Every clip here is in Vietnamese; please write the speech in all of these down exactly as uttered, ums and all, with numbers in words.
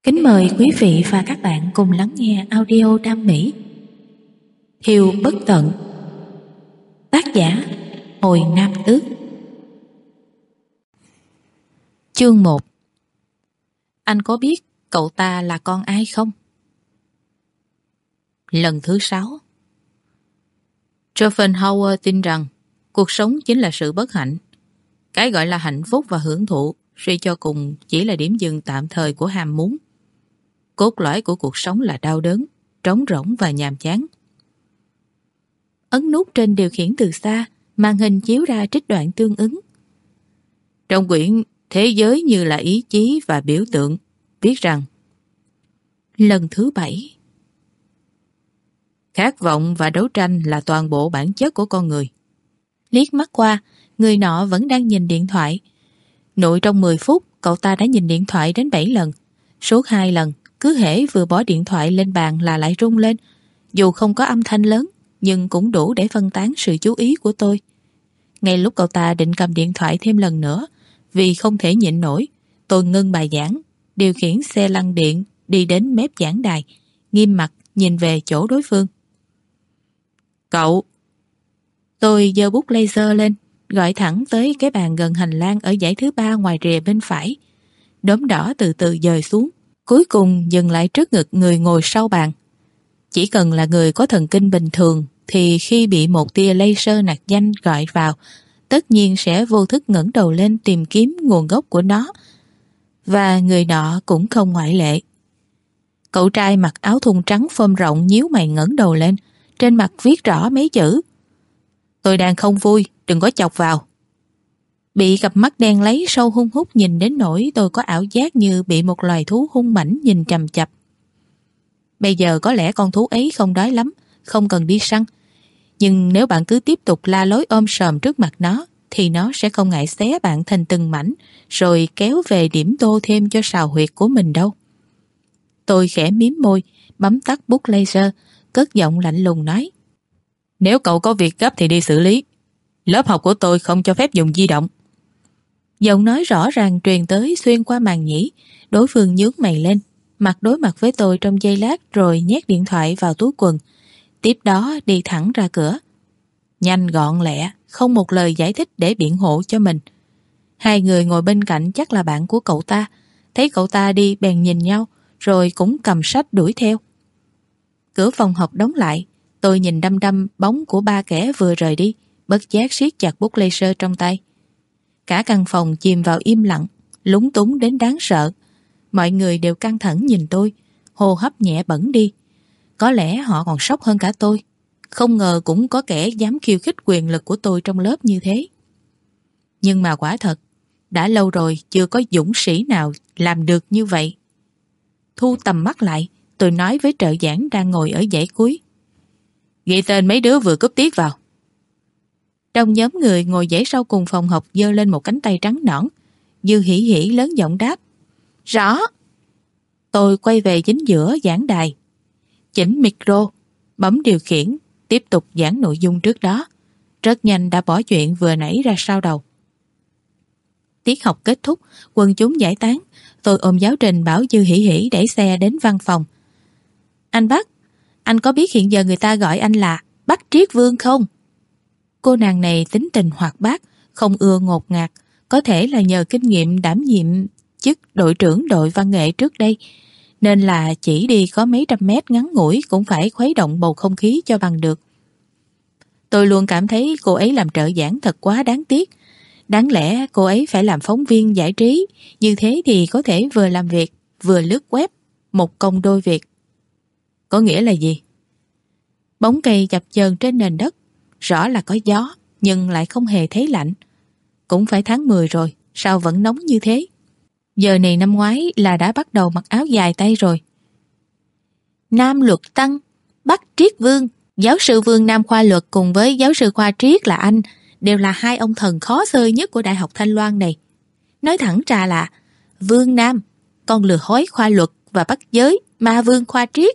Kính mời quý vị và các bạn cùng lắng nghe audio Đam Mỹ Thiêu Bất Tận. Tác giả Hồi Nam Tước. Chương một. Anh có biết cậu ta là con ai không? Lần thứ sáu. Schopenhauer tin rằng cuộc sống chính là sự bất hạnh. Cái gọi là hạnh phúc và hưởng thụ suy cho cùng chỉ là điểm dừng tạm thời của ham muốn. Cốt lõi của cuộc sống là đau đớn, trống rỗng và nhàm chán. Ấn nút trên điều khiển từ xa, màn hình chiếu ra trích đoạn tương ứng. Trong quyển Thế giới như là ý chí và biểu tượng, viết rằng: lần thứ bảy. Khát vọng và đấu tranh là toàn bộ bản chất của con người. Liếc mắt qua, người nọ vẫn đang nhìn điện thoại. Nội trong mười phút, cậu ta đã nhìn điện thoại đến bảy lần. Suốt hai lần, cứ hễ vừa bỏ điện thoại lên bàn là lại rung lên. Dù không có âm thanh lớn, nhưng cũng đủ để phân tán sự chú ý của tôi. Ngay lúc cậu ta định cầm điện thoại thêm lần nữa, vì không thể nhịn nổi, tôi ngưng bài giảng, điều khiển xe lăn điện đi đến mép giảng đài, nghiêm mặt nhìn về chỗ đối phương. Cậu! Tôi giơ bút laser lên, gọi thẳng tới cái bàn gần hành lang ở dãy thứ ba ngoài rìa bên phải. Đốm đỏ từ từ dời xuống, cuối cùng dừng lại trước ngực người ngồi sau bàn. Chỉ cần là người có thần kinh bình thường thì khi bị một tia laser nặc danh gọi vào, tất nhiên sẽ vô thức ngẩng đầu lên tìm kiếm nguồn gốc của nó. Và người nọ cũng không ngoại lệ. Cậu trai mặc áo thun trắng phơm rộng nhíu mày ngẩng đầu lên, trên mặt viết rõ mấy chữ: tôi đang không vui, đừng có chọc vào. Bị cặp mắt đen lấy sâu hun hút nhìn đến nỗi tôi có ảo giác như bị một loài thú hung mãnh nhìn chằm chằm. Bây giờ có lẽ con thú ấy không đói lắm, không cần đi săn. Nhưng nếu bạn cứ tiếp tục la lối ôm sòm trước mặt nó, thì nó sẽ không ngại xé bạn thành từng mảnh, rồi kéo về điểm tô thêm cho sào huyệt của mình đâu. Tôi khẽ mím môi, bấm tắt bút laser, cất giọng lạnh lùng nói: nếu cậu có việc gấp thì đi xử lý. Lớp học của tôi không cho phép dùng di động. Giọng nói rõ ràng truyền tới xuyên qua màn nhĩ. Đối phương nhướng mày lên, mặt đối mặt với tôi trong giây lát rồi nhét điện thoại vào túi quần. Tiếp đó đi thẳng ra cửa. Nhanh gọn lẹ, không một lời giải thích để biện hộ cho mình. Hai người ngồi bên cạnh chắc là bạn của cậu ta. Thấy cậu ta đi bèn nhìn nhau, rồi cũng cầm sách đuổi theo. Cửa phòng học đóng lại. Tôi nhìn đăm đăm bóng của ba kẻ vừa rời đi, bất giác siết chặt bút laser trong tay. Cả căn phòng chìm vào im lặng, lúng túng đến đáng sợ. Mọi người đều căng thẳng nhìn tôi, hô hấp nhẹ bẫng đi. Có lẽ họ còn sốc hơn cả tôi. Không ngờ cũng có kẻ dám khiêu khích quyền lực của tôi trong lớp như thế. Nhưng mà quả thật, đã lâu rồi chưa có dũng sĩ nào làm được như vậy. Thu tầm mắt lại, tôi nói với trợ giảng đang ngồi ở dãy cuối: ghi tên mấy đứa vừa cúp tiết vào. Trong nhóm người ngồi dãy sau cùng phòng học giơ lên một cánh tay trắng nõn. Dư hỉ hỉ lớn giọng đáp: rõ. Tôi quay về chính giữa giảng đài, chỉnh micro, bấm điều khiển, tiếp tục giảng nội dung trước đó. Rất nhanh đã bỏ chuyện vừa nãy ra sau đầu. Tiết học kết thúc, quần chúng giải tán. Tôi ôm giáo trình bảo Dư hỉ hỉ đẩy xe đến văn phòng. Anh Bắc, anh có biết hiện giờ người ta gọi anh là Bắc Triết Vương không? Cô nàng này tính tình hoạt bát, không ưa ngột ngạt, có thể là nhờ kinh nghiệm đảm nhiệm chức đội trưởng đội văn nghệ trước đây, nên là chỉ đi có mấy trăm mét ngắn ngủi cũng phải khuấy động bầu không khí cho bằng được. Tôi luôn cảm thấy cô ấy làm trợ giảng thật quá đáng tiếc. Đáng lẽ cô ấy phải làm phóng viên giải trí, như thế thì có thể vừa làm việc, vừa lướt web, một công đôi việc. Có nghĩa là gì? Bóng cây chập chờn trên nền đất, rõ là có gió, nhưng lại không hề thấy lạnh. Cũng phải tháng mười rồi, sao vẫn nóng như thế? Giờ này năm ngoái là đã bắt đầu mặc áo dài tay rồi. Nam Luật Tăng, Bắc Triết Vương, giáo sư Vương Nam khoa luật cùng với giáo sư khoa triết là anh, đều là hai ông thần khó xơi nhất của Đại học Thanh Loan này. Nói thẳng ra là Vương Nam, con lừa hói khoa luật và bắt giới, ma vương khoa triết.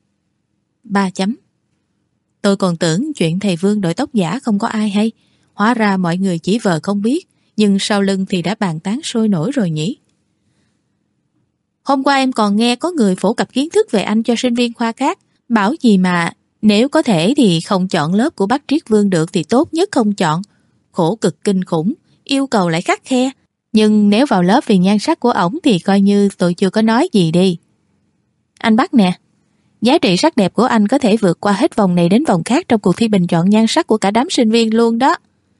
Ba chấm. Tôi còn tưởng chuyện thầy Vương đội tóc giả không có ai hay. Hóa ra mọi người chỉ vờ không biết, nhưng sau lưng thì đã bàn tán sôi nổi rồi nhỉ. Hôm qua em còn nghe có người phổ cập kiến thức về anh cho sinh viên khoa khác, bảo gì mà nếu có thể thì không chọn lớp của bác Triết Vương được thì tốt nhất không chọn. Khổ cực kinh khủng, yêu cầu lại khắt khe. Nhưng nếu vào lớp vì nhan sắc của ổng thì coi như tôi chưa có nói gì đi. Anh Bắc nè, giá trị sắc đẹp của anh có thể vượt qua hết vòng này đến vòng khác trong cuộc thi bình chọn nhan sắc của cả đám sinh viên luôn đó.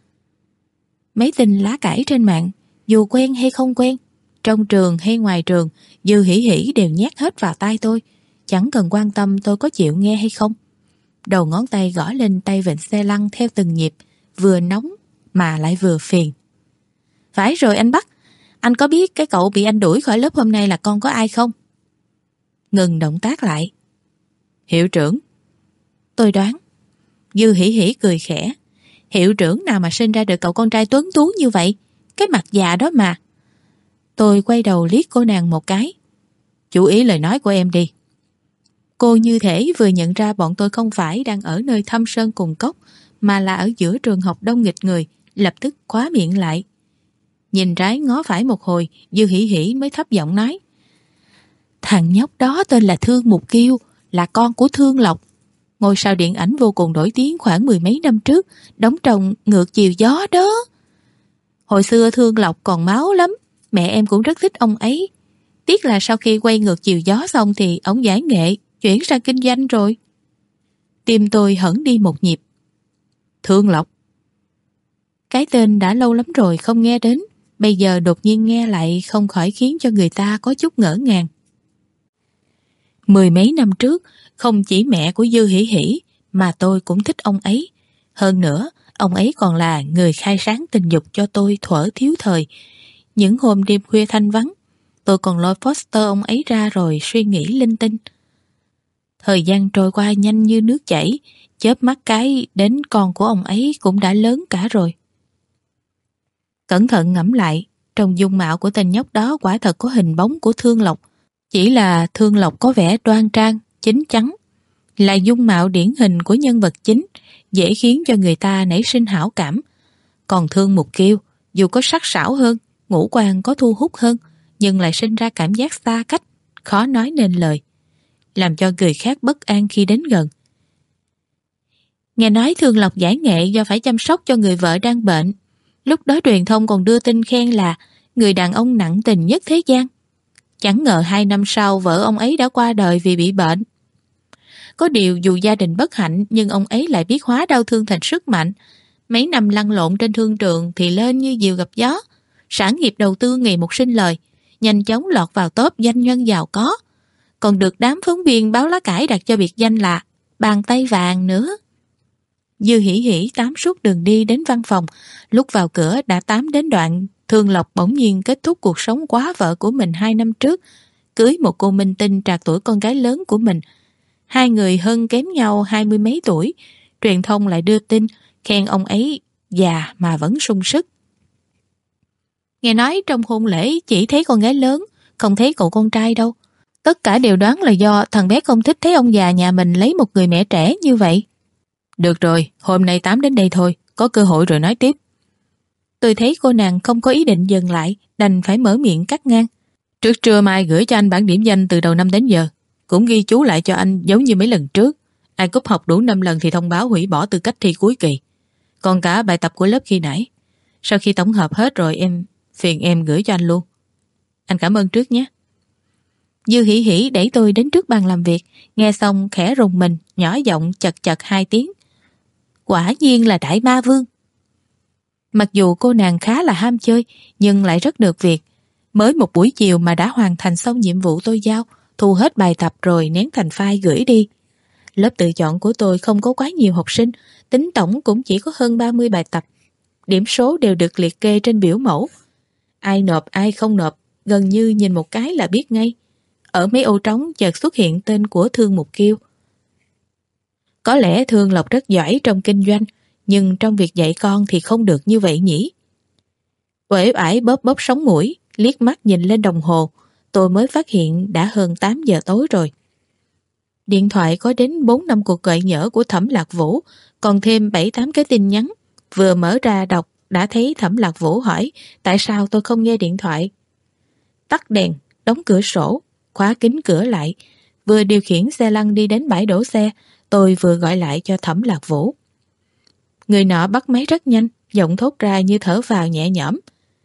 Mấy tin lá cải trên mạng, dù quen hay không quen, trong trường hay ngoài trường, Dư Hỉ Hỉ đều nhét hết vào tai tôi, chẳng cần quan tâm tôi có chịu nghe hay không. Đầu ngón tay gõ lên tay vịn xe lăn theo từng nhịp, vừa nóng mà lại vừa phiền. Phải rồi anh Bắc, anh có biết cái cậu bị anh đuổi khỏi lớp hôm nay là con có ai không? Ngừng động tác lại. Hiệu trưởng. Tôi đoán. Dư Hỉ Hỉ cười khẽ. Hiệu trưởng nào mà sinh ra được cậu con trai tuấn tú như vậy, cái mặt già đó mà. Tôi quay đầu liếc cô nàng một cái. Chú ý lời nói của em đi. Cô như thể vừa nhận ra bọn tôi không phải đang ở nơi thâm sơn cùng cốc, mà là ở giữa trường học đông nghịch người, lập tức khóa miệng lại. Nhìn trái ngó phải một hồi, Dư Hỉ Hỉ mới thấp giọng nói. Thằng nhóc đó tên là Thương Mục Kiêu, là con của Thương Lộc. Ngôi sao điện ảnh vô cùng nổi tiếng khoảng mười mấy năm trước, đóng trong Ngược Chiều Gió đó. Hồi xưa Thương Lộc còn máu lắm, mẹ em cũng rất thích ông ấy. Tiếc là sau khi quay Ngược Chiều Gió xong thì ông giải nghệ, chuyển sang kinh doanh rồi. Tim tôi hẫng đi một nhịp. Thương Lộc. Cái tên đã lâu lắm rồi không nghe đến, bây giờ đột nhiên nghe lại không khỏi khiến cho người ta có chút ngỡ ngàng. Mười mấy năm trước, không chỉ mẹ của Dư Hỉ Hỉ mà tôi cũng thích ông ấy. Hơn nữa, ông ấy còn là người khai sáng tình dục cho tôi thuở thiếu thời. Những hôm đêm khuya thanh vắng, tôi còn lôi poster ông ấy ra rồi suy nghĩ linh tinh. Thời gian trôi qua nhanh như nước chảy, chớp mắt cái đến con của ông ấy cũng đã lớn cả rồi. Cẩn thận ngẫm lại, trong dung mạo của tên nhóc đó quả thật có hình bóng của Thương Lộc. Chỉ là Thương Lộc có vẻ đoan trang, chín chắn, là dung mạo điển hình của nhân vật chính, dễ khiến cho người ta nảy sinh hảo cảm. Còn Thương Mục Kiêu, dù có sắc sảo hơn, ngũ quan có thu hút hơn, nhưng lại sinh ra cảm giác xa cách, khó nói nên lời, làm cho người khác bất an khi đến gần. Nghe nói Thương Lộc giải nghệ do phải chăm sóc cho người vợ đang bệnh. Lúc đó truyền thông còn đưa tin khen là người đàn ông nặng tình nhất thế gian. Chẳng ngờ hai năm sau vợ ông ấy đã qua đời vì bị bệnh. Có điều dù gia đình bất hạnh nhưng ông ấy lại biết hóa đau thương thành sức mạnh. Mấy năm lăn lộn trên thương trường thì lên như diều gặp gió. Sản nghiệp đầu tư ngày một sinh lời, nhanh chóng lọt vào top doanh nhân giàu có. Còn được đám phóng viên báo lá cải đặt cho biệt danh là bàn tay vàng nữa. Dư Hỉ Hỉ tám suốt đường đi đến văn phòng, lúc vào cửa đã tám đến đoạn Thương Lộc bỗng nhiên kết thúc cuộc sống quá vợ của mình hai năm trước, cưới một cô minh tinh trạc tuổi con gái lớn của mình. Hai người hơn kém nhau hai mươi mấy tuổi, truyền thông lại đưa tin khen ông ấy già mà vẫn sung sức. Nghe nói trong hôn lễ chỉ thấy con gái lớn, không thấy cậu con trai đâu. Tất cả đều đoán là do thằng bé không thích thấy ông già nhà mình lấy một người mẹ trẻ như vậy. Được rồi, hôm nay tám đến đây thôi, có cơ hội rồi nói tiếp. Tôi thấy cô nàng không có ý định dừng lại, đành phải mở miệng cắt ngang. Trước trưa mai gửi cho anh bản điểm danh từ đầu năm đến giờ, cũng ghi chú lại cho anh giống như mấy lần trước. Ai cúp học đủ năm lần thì thông báo hủy bỏ tư cách thi cuối kỳ. Còn cả bài tập của lớp khi nãy. Sau khi tổng hợp hết rồi em phiền em gửi cho anh luôn. Anh cảm ơn trước nhé. Dư Hỉ Hỉ đẩy tôi đến trước bàn làm việc, nghe xong khẽ rùng mình, nhỏ giọng chật chật hai tiếng. Quả nhiên là đại ma vương. Mặc dù cô nàng khá là ham chơi, nhưng lại rất được việc. Mới một buổi chiều mà đã hoàn thành xong nhiệm vụ tôi giao, thu hết bài tập rồi nén thành file gửi đi. Lớp tự chọn của tôi không có quá nhiều học sinh, tính tổng cũng chỉ có hơn ba mươi bài tập. Điểm số đều được liệt kê trên biểu mẫu. Ai nộp ai không nộp, gần như nhìn một cái là biết ngay. Ở mấy ô trống chợt xuất hiện tên của Thương Mục Kiêu. Có lẽ Thương Lộc rất giỏi trong kinh doanh, nhưng trong việc dạy con thì không được như vậy nhỉ. Uể oải bóp bóp sống mũi, liếc mắt nhìn lên đồng hồ, tôi mới phát hiện đã hơn tám giờ tối rồi. Điện thoại có đến bốn năm cuộc gọi nhỡ của Thẩm Lạc Vũ, còn thêm bảy tám cái tin nhắn. Vừa mở ra đọc đã thấy Thẩm Lạc Vũ hỏi tại sao tôi không nghe điện thoại. Tắt đèn, đóng cửa sổ, khóa kín cửa lại. Vừa điều khiển xe lăn đi đến bãi đổ xe, tôi vừa gọi lại cho Thẩm Lạc Vũ. Người nọ bắt máy rất nhanh, giọng thốt ra như thở vào nhẹ nhõm.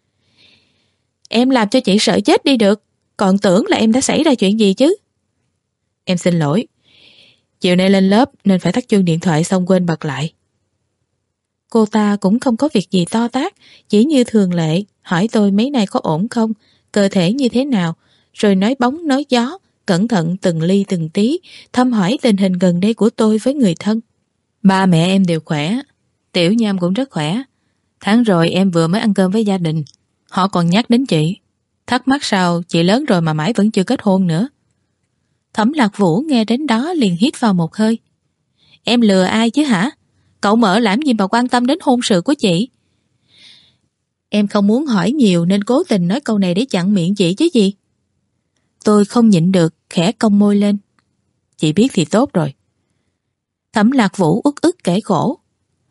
Em làm cho chị sợ chết đi được, còn tưởng là em đã xảy ra chuyện gì chứ. Em xin lỗi, chiều nay lên lớp nên phải tắt chuông điện thoại xong quên bật lại. Cô ta cũng không có việc gì to tát, chỉ như thường lệ, hỏi tôi mấy nay có ổn không, cơ thể như thế nào, rồi nói bóng nói gió, cẩn thận từng ly từng tí, thăm hỏi tình hình gần đây của tôi với người thân. Ba mẹ em đều khỏe, Tiểu Nham cũng rất khỏe. Tháng rồi em vừa mới ăn cơm với gia đình, họ còn nhắc đến chị. Thắc mắc sao chị lớn rồi mà mãi vẫn chưa kết hôn nữa. Thẩm Lạc Vũ nghe đến đó liền hít vào một hơi. Em lừa ai chứ hả? Cậu mở làm gì mà quan tâm đến hôn sự của chị? Em không muốn hỏi nhiều nên cố tình nói câu này để chặn miệng chị chứ gì. Tôi không nhịn được, khẽ cong môi lên. Chị biết thì tốt rồi. Thẩm Lạc Vũ uất ức kể khổ.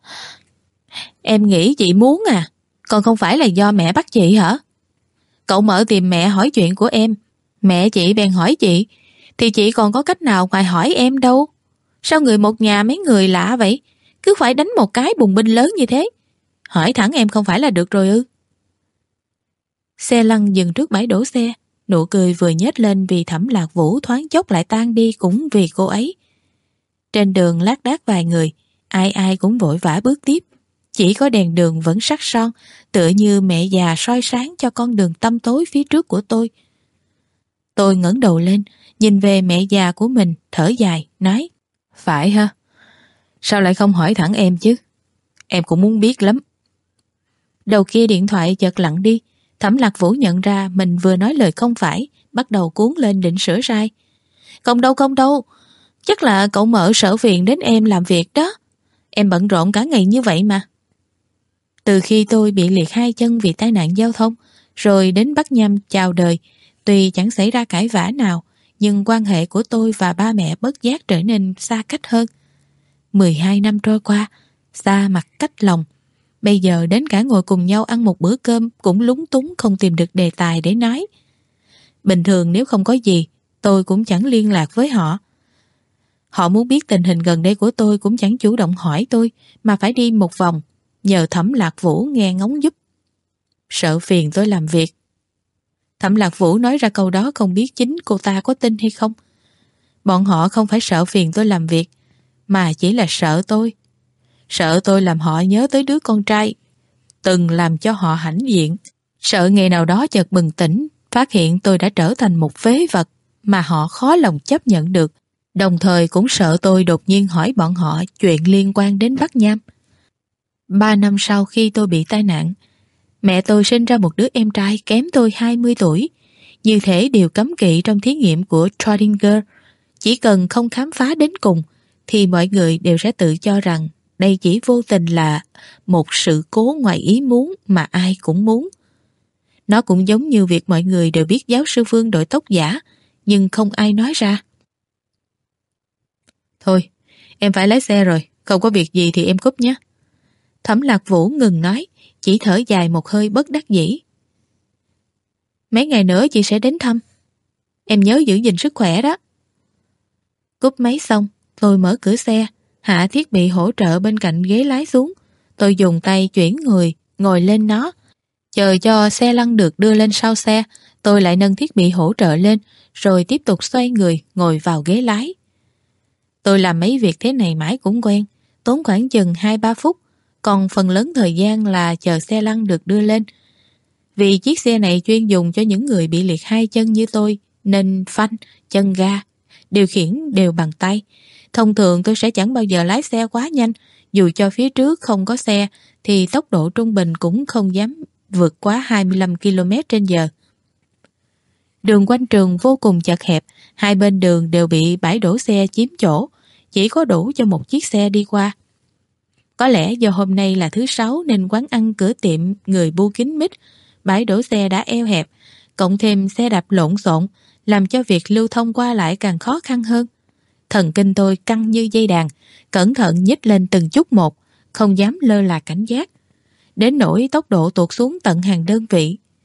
Em nghĩ chị muốn à, còn không phải là do mẹ bắt chị hả? Cậu mở tìm mẹ hỏi chuyện của em, mẹ chị bèn hỏi chị, thì chị còn có cách nào ngoài hỏi em đâu. Sao người một nhà mấy người lạ vậy, cứ phải đánh một cái bùng binh lớn như thế? Hỏi thẳng em không phải là được rồi ư? Xe lăn dừng trước bãi đổ xe, nụ cười vừa nhếch lên vì Thẩm Lạc Vũ thoáng chốc lại tan đi cũng vì cô ấy. Trên đường lác đác vài người, ai ai cũng vội vã bước tiếp. Chỉ có đèn đường vẫn sắc son, tựa như mẹ già soi sáng cho con đường tăm tối phía trước của tôi. Tôi ngẩng đầu lên, nhìn về mẹ già của mình, thở dài, nói: Phải ha, sao lại không hỏi thẳng em chứ? Em cũng muốn biết lắm. Đầu kia điện thoại chợt lặng đi. Thẩm Lạc Vũ nhận ra mình vừa nói lời không phải, bắt đầu cuốn lên định sửa sai. Không đâu không đâu, chắc là cậu mợ sợ phiền đến em làm việc đó. Em bận rộn cả ngày như vậy mà. Từ khi tôi bị liệt hai chân vì tai nạn giao thông, rồi đến Bắc Nham chào đời, tuy chẳng xảy ra cãi vã nào, nhưng quan hệ của tôi và ba mẹ bất giác trở nên xa cách hơn. mười hai năm trôi qua, xa mặt cách lòng. Bây giờ đến cả ngồi cùng nhau ăn một bữa cơm cũng lúng túng không tìm được đề tài để nói. Bình thường nếu không có gì, tôi cũng chẳng liên lạc với họ. Họ muốn biết tình hình gần đây của tôi cũng chẳng chủ động hỏi tôi, mà phải đi một vòng, nhờ Thẩm Lạc Vũ nghe ngóng giúp. Sợ phiền tôi làm việc. Thẩm Lạc Vũ nói ra câu đó không biết chính cô ta có tin hay không. Bọn họ không phải sợ phiền tôi làm việc, mà chỉ là sợ tôi. Sợ tôi làm họ nhớ tới đứa con trai từng làm cho họ hãnh diện. Sợ ngày nào đó chợt bừng tỉnh, phát hiện tôi đã trở thành một phế vật mà họ khó lòng chấp nhận được. Đồng thời cũng sợ tôi đột nhiên hỏi bọn họ chuyện liên quan đến Bắc Nham. Ba năm sau khi tôi bị tai nạn, mẹ tôi sinh ra một đứa em trai kém tôi hai mươi tuổi. Như thể điều cấm kỵ trong thí nghiệm của Schrödinger. Chỉ cần không khám phá đến cùng, thì mọi người đều sẽ tự cho rằng đây chỉ vô tình là một sự cố ngoài ý muốn mà ai cũng muốn. Nó cũng giống như việc mọi người đều biết giáo sư Phương đội tóc giả, nhưng không ai nói ra. Thôi, em phải lái xe rồi, không có việc gì thì em cúp nhé. Thẩm Lạc Vũ ngừng nói, chỉ thở dài một hơi bất đắc dĩ. Mấy ngày nữa chị sẽ đến thăm. Em nhớ giữ gìn sức khỏe đó. Cúp máy xong, tôi mở cửa xe, hạ thiết bị hỗ trợ bên cạnh ghế lái xuống. Tôi dùng tay chuyển người, ngồi lên nó. Chờ cho xe lăn được đưa lên sau xe, tôi lại nâng thiết bị hỗ trợ lên, rồi tiếp tục xoay người, ngồi vào ghế lái. Tôi làm mấy việc thế này mãi cũng quen, tốn khoảng chừng hai ba phút, còn phần lớn thời gian là chờ xe lăn được đưa lên. Vì chiếc xe này chuyên dùng cho những người bị liệt hai chân như tôi, nên phanh, chân ga, điều khiển đều bằng tay. Thông thường tôi sẽ chẳng bao giờ lái xe quá nhanh, dù cho phía trước không có xe thì tốc độ trung bình cũng không dám vượt quá hai mươi lăm ki lô mét trên giờ. Đường quanh trường vô cùng chật hẹp, hai bên đường đều bị bãi đổ xe chiếm chỗ, chỉ có đủ cho một chiếc xe đi qua. Có lẽ do hôm nay là thứ sáu nên quán ăn cửa tiệm người bu kín mít, bãi đổ xe đã eo hẹp, cộng thêm xe đạp lộn xộn, làm cho việc lưu thông qua lại càng khó khăn hơn. Thần kinh tôi căng như dây đàn, cẩn thận nhích lên từng chút một, không dám lơ là cảnh giác. Đến nỗi tốc độ tuột xuống tận hàng đơn vị.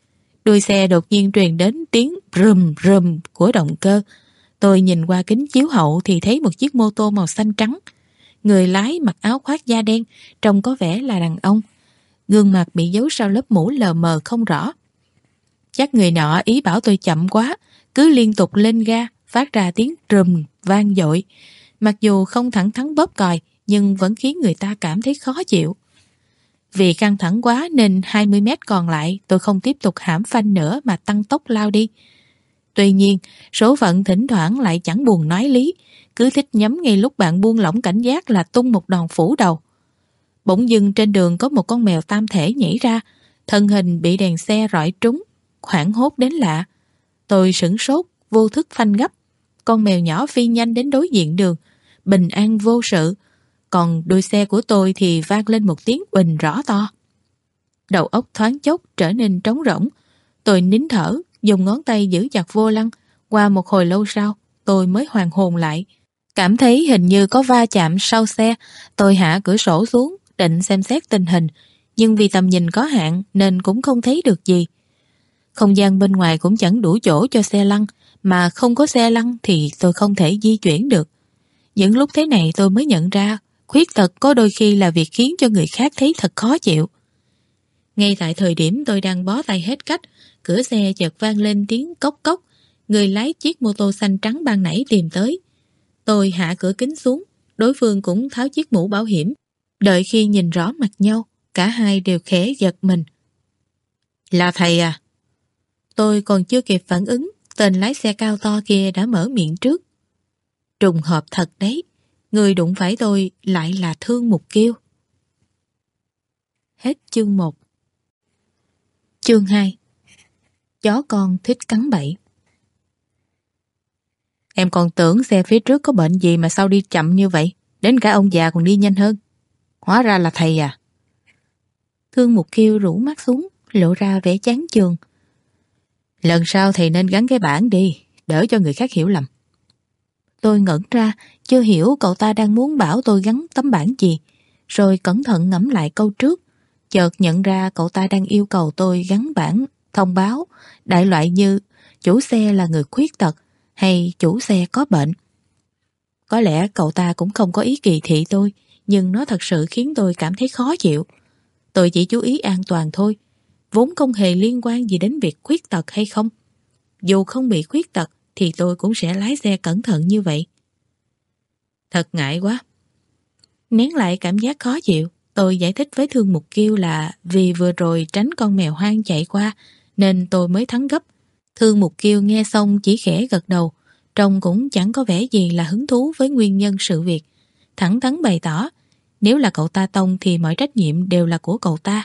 Đuôi xe đột nhiên truyền đến tiếng rùm rùm của động cơ. Tôi nhìn qua kính chiếu hậu thì thấy một chiếc mô tô màu xanh trắng. Người lái mặc áo khoác da đen, trông có vẻ là đàn ông. Gương mặt bị giấu sau lớp mũ lờ mờ không rõ. Chắc người nọ ý bảo tôi chậm quá, cứ liên tục lên ga, phát ra tiếng rùm vang dội. Mặc dù không thẳng thắn bóp còi, nhưng vẫn khiến người ta cảm thấy khó chịu. Vì căng thẳng quá nên hai mươi mét còn lại tôi không tiếp tục hãm phanh nữa mà tăng tốc lao đi. Tuy nhiên, số phận thỉnh thoảng lại chẳng buồn nói lý, cứ thích nhắm ngay lúc bạn buông lỏng cảnh giác là tung một đòn phủ đầu. Bỗng dưng trên đường có một con mèo tam thể nhảy ra, thân hình bị đèn xe rọi trúng, hoảng hốt đến lạ. Tôi sửng sốt, vô thức phanh gấp. Con mèo nhỏ phi nhanh đến đối diện đường, bình an vô sự. Còn đuôi xe của tôi thì vang lên một tiếng uỳnh rõ to. Đầu óc thoáng chốc trở nên trống rỗng. Tôi nín thở, dùng ngón tay giữ chặt vô lăng. Qua một hồi lâu sau, tôi mới hoàn hồn lại. Cảm thấy hình như có va chạm sau xe. Tôi hạ cửa sổ xuống, định xem xét tình hình. Nhưng vì tầm nhìn có hạn nên cũng không thấy được gì. Không gian bên ngoài cũng chẳng đủ chỗ cho xe lăn. Mà không có xe lăn thì tôi không thể di chuyển được. Những lúc thế này tôi mới nhận ra khuyết tật có đôi khi là việc khiến cho người khác thấy thật khó chịu. Ngay tại thời điểm tôi đang bó tay hết cách, cửa xe chợt vang lên tiếng cốc cốc. Người lái chiếc mô tô xanh trắng ban nãy tìm tới. Tôi hạ cửa kính xuống, đối phương cũng tháo chiếc mũ bảo hiểm. Đợi khi nhìn rõ mặt nhau, cả hai đều khẽ giật mình. Là thầy à? Tôi còn chưa kịp phản ứng, tên lái xe cao to kia đã mở miệng trước. Trùng hợp thật đấy, người đụng phải tôi lại là Thương Mục Kiêu. Hết chương một. Chương hai. Chó con thích cắn bậy. Em còn tưởng xe phía trước có bệnh gì mà sao đi chậm như vậy, đến cả ông già còn đi nhanh hơn. Hóa ra là thầy à? Thương Mục Kiêu rũ mắt xuống, lộ ra vẻ chán chường. Lần sau thầy nên gắn cái bảng đi, đỡ cho người khác hiểu lầm. Tôi ngẩn ra, chưa hiểu cậu ta đang muốn bảo tôi gắn tấm bảng gì, rồi cẩn thận ngẫm lại câu trước, chợt nhận ra cậu ta đang yêu cầu tôi gắn bảng thông báo, đại loại như chủ xe là người khuyết tật hay chủ xe có bệnh. Có lẽ cậu ta cũng không có ý kỳ thị tôi, nhưng nó thật sự khiến tôi cảm thấy khó chịu. Tôi chỉ chú ý an toàn thôi, vốn không hề liên quan gì đến việc khuyết tật hay không. Dù không bị khuyết tật thì tôi cũng sẽ lái xe cẩn thận như vậy. Thật ngại quá. Nén lại cảm giác khó chịu, tôi giải thích với Thương Mục Kiêu là vì vừa rồi tránh con mèo hoang chạy qua nên tôi mới thắng gấp. Thương Mục Kiêu nghe xong chỉ khẽ gật đầu, trông cũng chẳng có vẻ gì là hứng thú với nguyên nhân sự việc. Thẳng thắn bày tỏ, nếu là cậu ta tông thì mọi trách nhiệm đều là của cậu ta.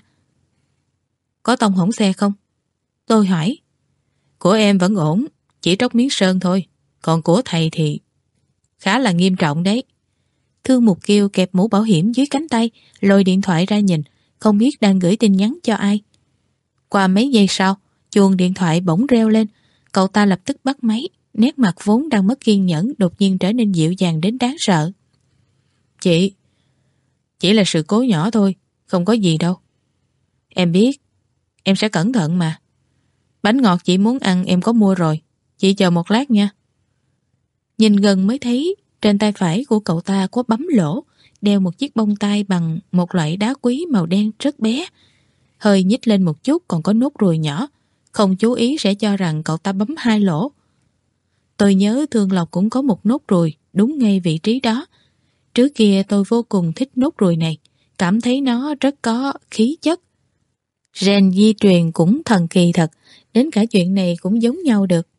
Có tông hỏng xe không? Tôi hỏi. Của em vẫn ổn, chỉ tróc miếng sơn thôi, còn của thầy thì khá là nghiêm trọng đấy. Thương Mục Kiêu kẹp mũ bảo hiểm dưới cánh tay, lôi điện thoại ra nhìn, không biết đang gửi tin nhắn cho ai. Qua mấy giây sau, chuông điện thoại bỗng reo lên, cậu ta lập tức bắt máy, nét mặt vốn đang mất kiên nhẫn đột nhiên trở nên dịu dàng đến đáng sợ. Chị, chỉ là sự cố nhỏ thôi, không có gì đâu. Em biết, em sẽ cẩn thận mà. Bánh ngọt chị muốn ăn em có mua rồi, chị chờ một lát nha. Nhìn gần mới thấy trên tay phải của cậu ta có bấm lỗ, đeo một chiếc bông tai bằng một loại đá quý màu đen rất bé. Hơi nhích lên một chút còn có nốt ruồi nhỏ, không chú ý sẽ cho rằng cậu ta bấm hai lỗ. Tôi nhớ Thương Lộc cũng có một nốt ruồi đúng ngay vị trí đó. Trước kia tôi vô cùng thích nốt ruồi này, cảm thấy nó rất có khí chất. Gen di truyền cũng thần kỳ thật, đến cả chuyện này cũng giống nhau được.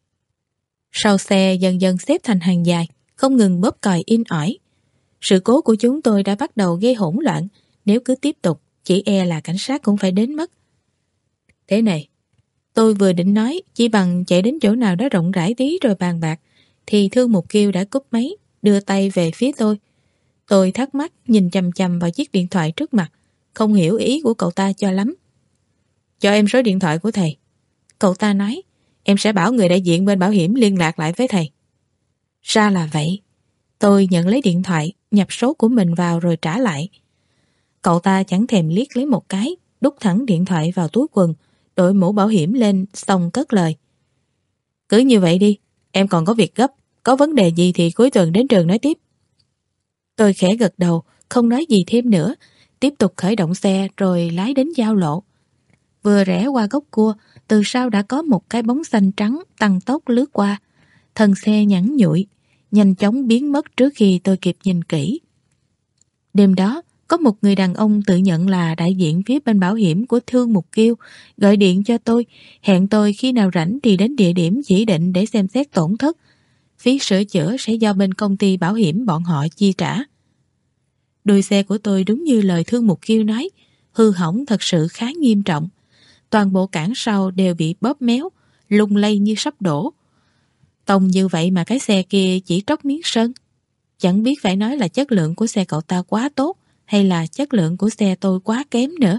Sau xe dần dần xếp thành hàng dài, không ngừng bóp còi in ỏi. Sự cố của chúng tôi đã bắt đầu gây hỗn loạn, nếu cứ tiếp tục, chỉ e là cảnh sát cũng phải đến mất. Thế này, tôi vừa định nói, chỉ bằng chạy đến chỗ nào đó rộng rãi tí rồi bàn bạc, thì Thương Mục Kiêu đã cúp máy, đưa tay về phía tôi. Tôi thắc mắc nhìn chằm chằm vào chiếc điện thoại trước mặt, không hiểu ý của cậu ta cho lắm. Cho em số điện thoại của thầy. Cậu ta nói, em sẽ bảo người đại diện bên bảo hiểm liên lạc lại với thầy. Ra là vậy. Tôi nhận lấy điện thoại, nhập số của mình vào rồi trả lại. Cậu ta chẳng thèm liếc lấy một cái, đút thẳng điện thoại vào túi quần, đội mũ bảo hiểm lên xong cất lời. Cứ như vậy đi, em còn có việc gấp, có vấn đề gì thì cuối tuần đến trường nói tiếp. Tôi khẽ gật đầu, không nói gì thêm nữa, tiếp tục khởi động xe rồi lái đến giao lộ. Vừa rẽ qua gốc cua, từ sau đã có một cái bóng xanh trắng tăng tốc lướt qua. Thân xe nhẵn nhụi, nhanh chóng biến mất trước khi tôi kịp nhìn kỹ. Đêm đó, có một người đàn ông tự nhận là đại diện phía bên bảo hiểm của Thương Mục Kiêu gọi điện cho tôi, hẹn tôi khi nào rảnh thì đến địa điểm chỉ định để xem xét tổn thất. Phí sửa chữa sẽ do bên công ty bảo hiểm bọn họ chi trả. Đuôi xe của tôi đúng như lời Thương Mục Kiêu nói, hư hỏng thật sự khá nghiêm trọng. Toàn bộ cản sau đều bị bóp méo, lung lay như sắp đổ. Tông như vậy mà cái xe kia chỉ tróc miếng sơn. Chẳng biết phải nói là chất lượng của xe cậu ta quá tốt hay là chất lượng của xe tôi quá kém nữa.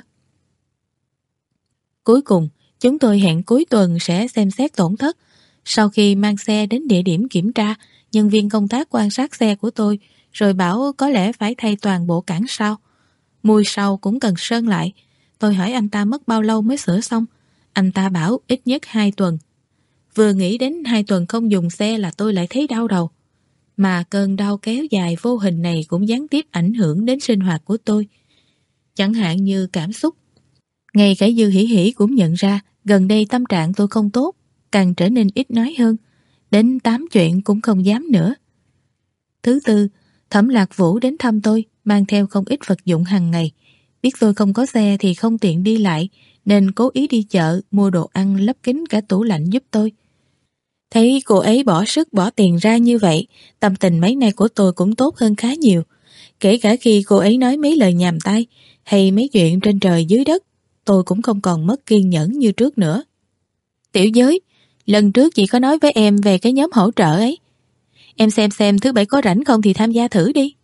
Cuối cùng, chúng tôi hẹn cuối tuần sẽ xem xét tổn thất. Sau khi mang xe đến địa điểm kiểm tra, nhân viên công tác quan sát xe của tôi rồi bảo có lẽ phải thay toàn bộ cản sau. Mùi sau cũng cần sơn lại. Tôi hỏi anh ta mất bao lâu mới sửa xong. Anh ta bảo ít nhất hai tuần. Vừa nghĩ đến hai tuần không dùng xe là tôi lại thấy đau đầu. Mà cơn đau kéo dài vô hình này cũng gián tiếp ảnh hưởng đến sinh hoạt của tôi. Chẳng hạn như cảm xúc. Ngay cả Dư Hỉ Hỉ cũng nhận ra gần đây tâm trạng tôi không tốt, càng trở nên ít nói hơn. Đến tám chuyện cũng không dám nữa. Thứ tư, Thẩm Lạc Vũ đến thăm tôi, mang theo không ít vật dụng hàng ngày. Biết tôi không có xe thì không tiện đi lại, nên cố ý đi chợ mua đồ ăn lấp kín cả tủ lạnh giúp tôi. Thấy cô ấy bỏ sức bỏ tiền ra như vậy, tâm tình mấy nay của tôi cũng tốt hơn khá nhiều. Kể cả khi cô ấy nói mấy lời nhàm tai hay mấy chuyện trên trời dưới đất, tôi cũng không còn mất kiên nhẫn như trước nữa. Tiểu Giới, lần trước chị có nói với em về cái nhóm hỗ trợ ấy. Em xem xem thứ bảy có rảnh không thì tham gia thử đi.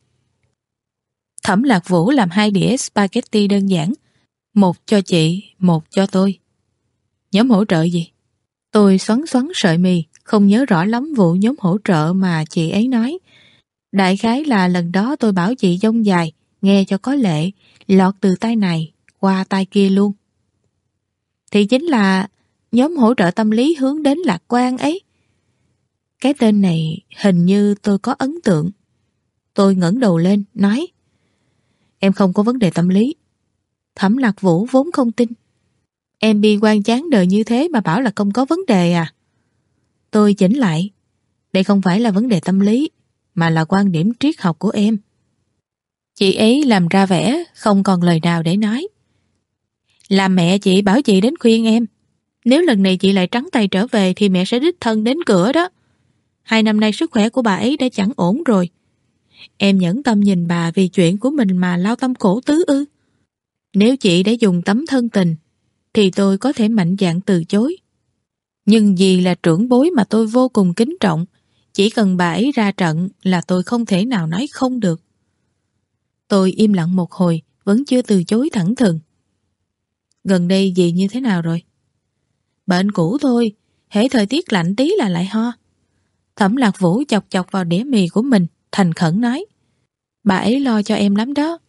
Thẩm Lạc Vũ làm hai đĩa spaghetti đơn giản, một cho chị, một cho tôi. Nhóm hỗ trợ gì? Tôi xoắn xoắn sợi mì, không nhớ rõ lắm vụ nhóm hỗ trợ mà chị ấy nói. Đại khái là lần đó tôi bảo chị dông dài, nghe cho có lệ, lọt từ tay này qua tay kia luôn. Thì chính là nhóm hỗ trợ tâm lý hướng đến lạc quan ấy. Cái tên này hình như tôi có ấn tượng. Tôi ngẩng đầu lên, nói: Em không có vấn đề tâm lý. Thẩm Lạc Vũ vốn không tin. Em bi quan chán đời như thế mà bảo là không có vấn đề à? Tôi chỉnh lại. Đây không phải là vấn đề tâm lý, mà là quan điểm triết học của em. Chị ấy làm ra vẻ, không còn lời nào để nói. Làm mẹ chị bảo chị đến khuyên em. Nếu lần này chị lại trắng tay trở về thì mẹ sẽ đích thân đến cửa đó. Hai năm nay sức khỏe của bà ấy đã chẳng ổn rồi. Em nhẫn tâm nhìn bà vì chuyện của mình mà lao tâm khổ tứ ư? Nếu chị đã dùng tấm thân tình thì tôi có thể mạnh dạn từ chối. Nhưng vì là trưởng bối mà tôi vô cùng kính trọng, chỉ cần bà ấy ra trận là tôi không thể nào nói không được. Tôi im lặng một hồi, vẫn chưa từ chối thẳng thừng. Gần đây dì như thế nào rồi? Bệnh cũ thôi, hễ thời tiết lạnh tí là lại ho. Thẩm Lạc Vũ chọc chọc vào đĩa mì của mình, thành khẩn nói: Bà ấy lo cho em lắm đó.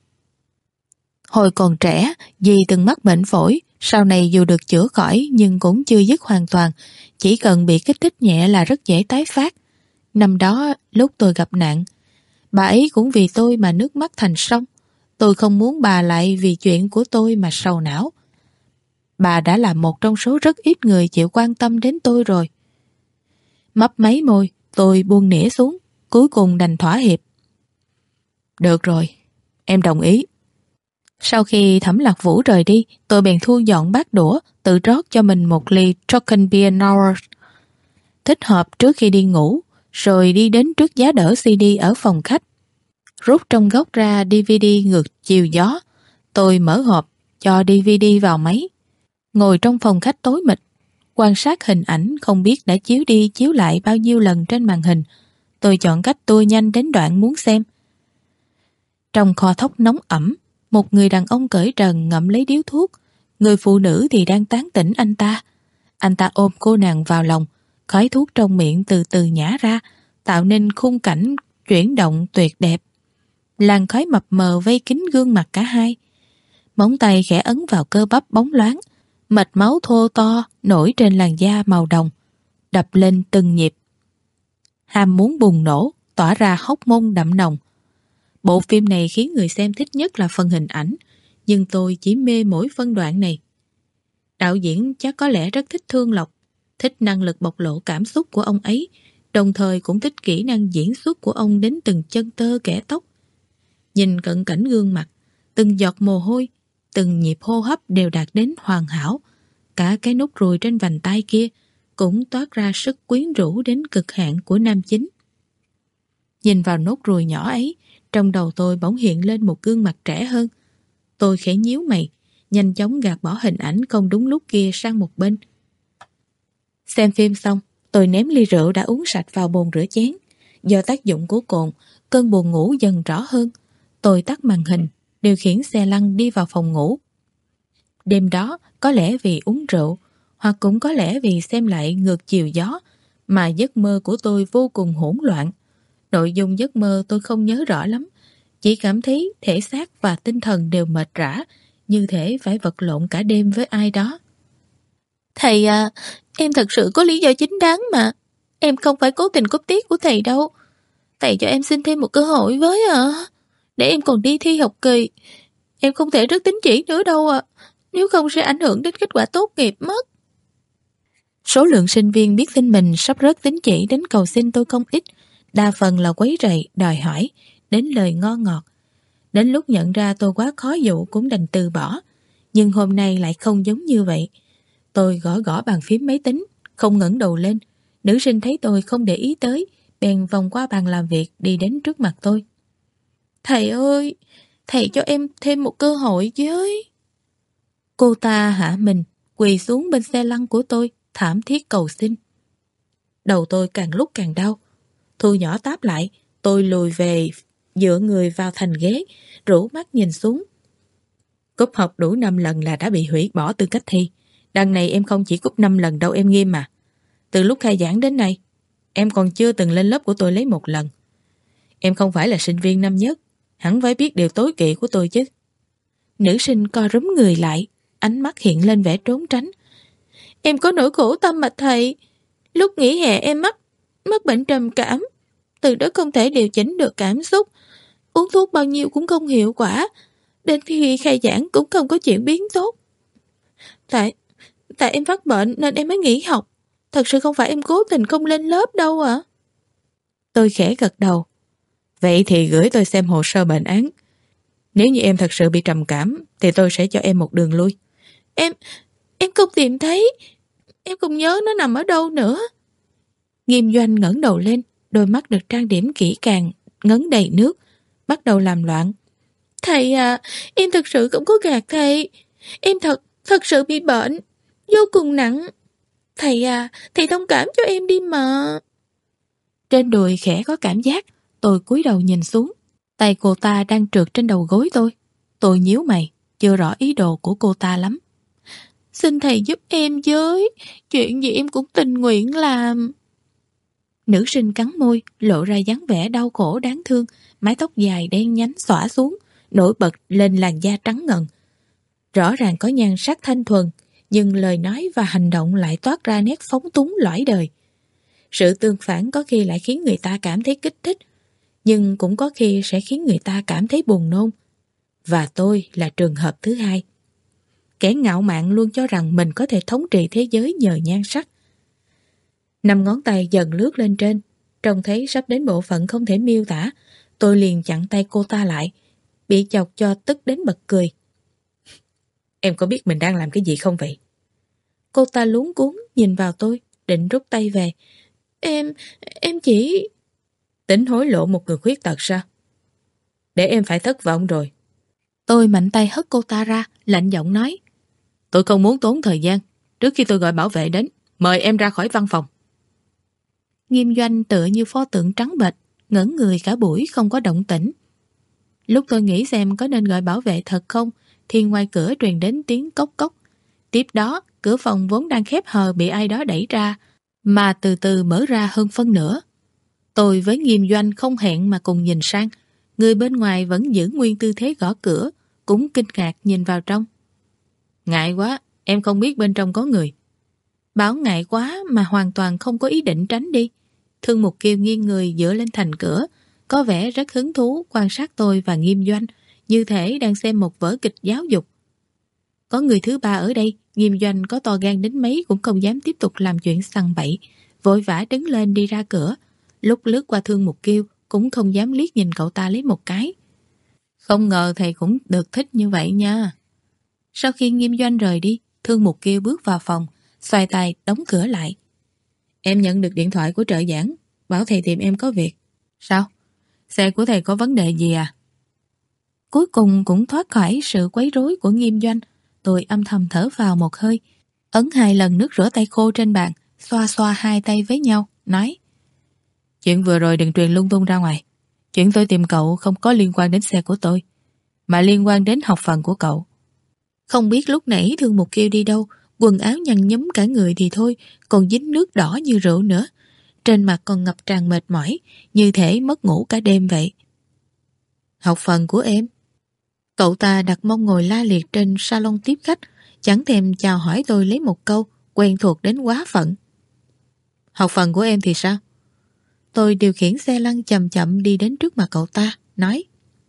Hồi còn trẻ, dì từng mắc bệnh phổi, sau này dù được chữa khỏi nhưng cũng chưa dứt hoàn toàn, chỉ cần bị kích thích nhẹ là rất dễ tái phát. Năm đó, lúc tôi gặp nạn, bà ấy cũng vì tôi mà nước mắt thành sông. Tôi không muốn bà lại vì chuyện của tôi mà sầu não. Bà đã là một trong số rất ít người chịu quan tâm đến tôi rồi. Mấp máy môi, tôi buông nĩa xuống, cuối cùng đành thỏa hiệp. Được rồi, em đồng ý. Sau khi Thẩm Lạc Vũ rời đi, tôi bèn thu dọn bát đũa, tự rót cho mình một ly Trockenbier thích hợp trước khi đi ngủ, rồi đi đến trước giá đỡ xê đê ở phòng khách. Rút trong góc ra đê vê đê ngược chiều gió. Tôi mở hộp, cho đê vê đê vào máy. Ngồi trong phòng khách tối mịt, quan sát hình ảnh không biết đã chiếu đi chiếu lại bao nhiêu lần trên màn hình. Tôi chọn cách tua nhanh đến đoạn muốn xem. Trong kho thóc nóng ẩm, một người đàn ông cởi trần ngậm lấy điếu thuốc. Người phụ nữ thì đang tán tỉnh anh ta. Anh ta ôm cô nàng vào lòng, khói thuốc trong miệng từ từ nhả ra, tạo nên khung cảnh chuyển động tuyệt đẹp. Làn khói mập mờ vây kín gương mặt cả hai. Móng tay khẽ ấn vào cơ bắp bóng loáng. Mạch máu thô to nổi trên làn da màu đồng, đập lên từng nhịp. Ham muốn bùng nổ, tỏa ra hóc môn đậm nồng. Bộ phim này khiến người xem thích nhất là phần hình ảnh, nhưng tôi chỉ mê mỗi phân đoạn này. Đạo diễn chắc có lẽ rất thích Thương Lộc, thích năng lực bộc lộ cảm xúc của ông ấy, đồng thời cũng thích kỹ năng diễn xuất của ông đến từng chân tơ kẽ tóc. Nhìn cận cảnh gương mặt, từng giọt mồ hôi, từng nhịp hô hấp đều đạt đến hoàn hảo. Cả cái nút ruồi trên vành tai kia cũng toát ra sức quyến rũ đến cực hạn của nam chính. Nhìn vào nốt ruồi nhỏ ấy, trong đầu tôi bỗng hiện lên một gương mặt trẻ hơn. Tôi khẽ nhíu mày, nhanh chóng gạt bỏ hình ảnh không đúng lúc kia sang một bên. Xem phim xong, tôi ném ly rượu đã uống sạch vào bồn rửa chén. Do tác dụng của cồn, cơn buồn ngủ dần rõ hơn. Tôi tắt màn hình, điều khiển xe lăn đi vào phòng ngủ. Đêm đó, có lẽ vì uống rượu, hoặc cũng có lẽ vì xem lại Ngược Chiều Gió, mà giấc mơ của tôi vô cùng hỗn loạn. Nội dung giấc mơ tôi không nhớ rõ lắm, chỉ cảm thấy thể xác và tinh thần đều mệt rã, như thể phải vật lộn cả đêm với ai đó. Thầy à, em thật sự có lý do chính đáng mà. Em không phải cố tình cúp tiết của thầy đâu. Thầy cho em xin thêm một cơ hội với à. Để em còn đi thi học kỳ. Em không thể rớt tín chỉ nữa đâu à. Nếu không sẽ ảnh hưởng đến kết quả tốt nghiệp mất. Số lượng sinh viên biết tin mình sắp rớt tín chỉ đến cầu xin tôi không ít. Đa phần là quấy rầy, đòi hỏi, đến lời ngon ngọt. Đến lúc nhận ra tôi quá khó dụ cũng đành từ bỏ. Nhưng hôm nay lại không giống như vậy. Tôi gõ gõ bàn phím máy tính, không ngẩng đầu lên. Nữ sinh thấy tôi không để ý tới, bèn vòng qua bàn làm việc đi đến trước mặt tôi. Thầy ơi, thầy cho em thêm một cơ hội với. Cô ta hạ mình, quỳ xuống bên xe lăn của tôi, thảm thiết cầu xin. Đầu tôi càng lúc càng đau. Thu nhỏ táp lại, tôi lùi về, dựa người vào thành ghế, rũ mắt nhìn xuống. Cúp học đủ năm lần là đã bị hủy bỏ tư cách thi. Đằng này em không chỉ cúp năm lần đâu em Nghiêm mà. Từ lúc khai giảng đến nay, em còn chưa từng lên lớp của tôi lấy một lần. Em không phải là sinh viên năm nhất, hẳn phải biết điều tối kỵ của tôi chứ. Nữ sinh co rúm người lại, ánh mắt hiện lên vẻ trốn tránh. Em có nỗi khổ tâm mà thầy. Lúc nghỉ hè em mắc, mắc bệnh trầm cảm. Từ đó không thể điều chỉnh được cảm xúc. Uống thuốc bao nhiêu cũng không hiệu quả. Đến khi khai giảng cũng không có chuyển biến tốt. Tại, tại em phát bệnh nên em mới nghỉ học. Thật sự không phải em cố tình không lên lớp đâu ạ. À? Tôi khẽ gật đầu. Vậy thì gửi tôi xem hồ sơ bệnh án. Nếu như em thật sự bị trầm cảm thì tôi sẽ cho em một đường lui. Em, em không tìm thấy. Em không nhớ nó nằm ở đâu nữa. Nghiêm Doanh ngẩng đầu lên, đôi mắt được trang điểm kỹ càng, ngấn đầy nước, bắt đầu làm loạn. Thầy à, em thật sự không có gạt thầy. Em thật, thật sự bị bệnh, vô cùng nặng. Thầy à, thầy thông cảm cho em đi mà. Trên đùi khẽ có cảm giác, tôi cúi đầu nhìn xuống. Tay cô ta đang trượt trên đầu gối tôi. Tôi nhíu mày, chưa rõ ý đồ của cô ta lắm. Xin thầy giúp em với, chuyện gì em cũng tình nguyện làm. Nữ sinh cắn môi, lộ ra dáng vẻ đau khổ đáng thương, mái tóc dài đen nhánh xõa xuống, nổi bật lên làn da trắng ngần. Rõ ràng có nhan sắc thanh thuần, nhưng lời nói và hành động lại toát ra nét phóng túng lõi đời. Sự tương phản có khi lại khiến người ta cảm thấy kích thích, nhưng cũng có khi sẽ khiến người ta cảm thấy buồn nôn. Và tôi là trường hợp thứ hai. Kẻ ngạo mạn luôn cho rằng mình có thể thống trị thế giới nhờ nhan sắc. Năm ngón tay dần lướt lên trên, trông thấy sắp đến bộ phận không thể miêu tả. Tôi liền chặn tay cô ta lại, bị chọc cho tức đến bật cười. Em có biết mình đang làm cái gì không vậy? Cô ta luống cuống nhìn vào tôi, định rút tay về. Em, em chỉ... Tính hối lộ một người khuyết tật sao? Để em phải thất vọng rồi. Tôi mạnh tay hất cô ta ra, lạnh giọng nói. Tôi không muốn tốn thời gian. Trước khi tôi gọi bảo vệ đến, mời em ra khỏi văn phòng. Nghiêm Doanh tựa như pho tượng trắng bệch, ngẩn người cả buổi không có động tĩnh. Lúc tôi nghĩ xem có nên gọi bảo vệ thật không, thì ngoài cửa truyền đến tiếng cốc cốc. Tiếp đó, cửa phòng vốn đang khép hờ bị ai đó đẩy ra, mà từ từ mở ra hơn phân nửa. Tôi với Nghiêm Doanh không hẹn mà cùng nhìn sang. Người bên ngoài vẫn giữ nguyên tư thế gõ cửa, cũng kinh ngạc nhìn vào trong. Ngại quá, Em không biết bên trong có người. Bảo ngại quá mà hoàn toàn không có ý định tránh đi. Thương Mục Kiều nghiêng người dựa lên thành cửa, có vẻ rất hứng thú quan sát tôi và Nghiêm Doanh, như thể đang xem một vở kịch giáo dục. Có người thứ ba ở đây, Nghiêm Doanh có to gan đến mấy cũng không dám tiếp tục làm chuyện sằng bậy, vội vã đứng lên đi ra cửa. Lúc lướt qua Thương Mục Kiều cũng không dám liếc nhìn cậu ta lấy một cái. Không ngờ thầy cũng được thích như vậy nha. Sau khi Nghiêm Doanh rời đi, Thương Mục Kiều bước vào phòng, xoay tay đóng cửa lại. Em nhận được điện thoại của trợ giảng, bảo thầy tìm em có việc. Sao? Xe của thầy có vấn đề gì à? Cuối cùng cũng thoát khỏi sự quấy rối của Nghiêm Doanh. Tôi âm thầm thở vào một hơi, ấn hai lần nước rửa tay khô trên bàn, xoa xoa hai tay với nhau, nói: Chuyện vừa rồi đừng truyền lung tung ra ngoài. Chuyện tôi tìm cậu không có liên quan đến xe của tôi, mà liên quan đến học phần của cậu. Không biết lúc nãy Thương Mục Kiều đi đâu, quần áo nhăn nhúm cả người thì thôi, còn dính nước đỏ như rượu nữa. Trên mặt còn ngập tràn mệt mỏi, như thể mất ngủ cả đêm vậy. Học phần của em? Cậu ta đặt mông ngồi la liệt trên salon tiếp khách, chẳng thèm chào hỏi tôi lấy một câu, quen thuộc đến quá phận. Học phần của em thì sao? Tôi điều khiển xe lăn chậm chậm đi đến trước mặt cậu ta, nói: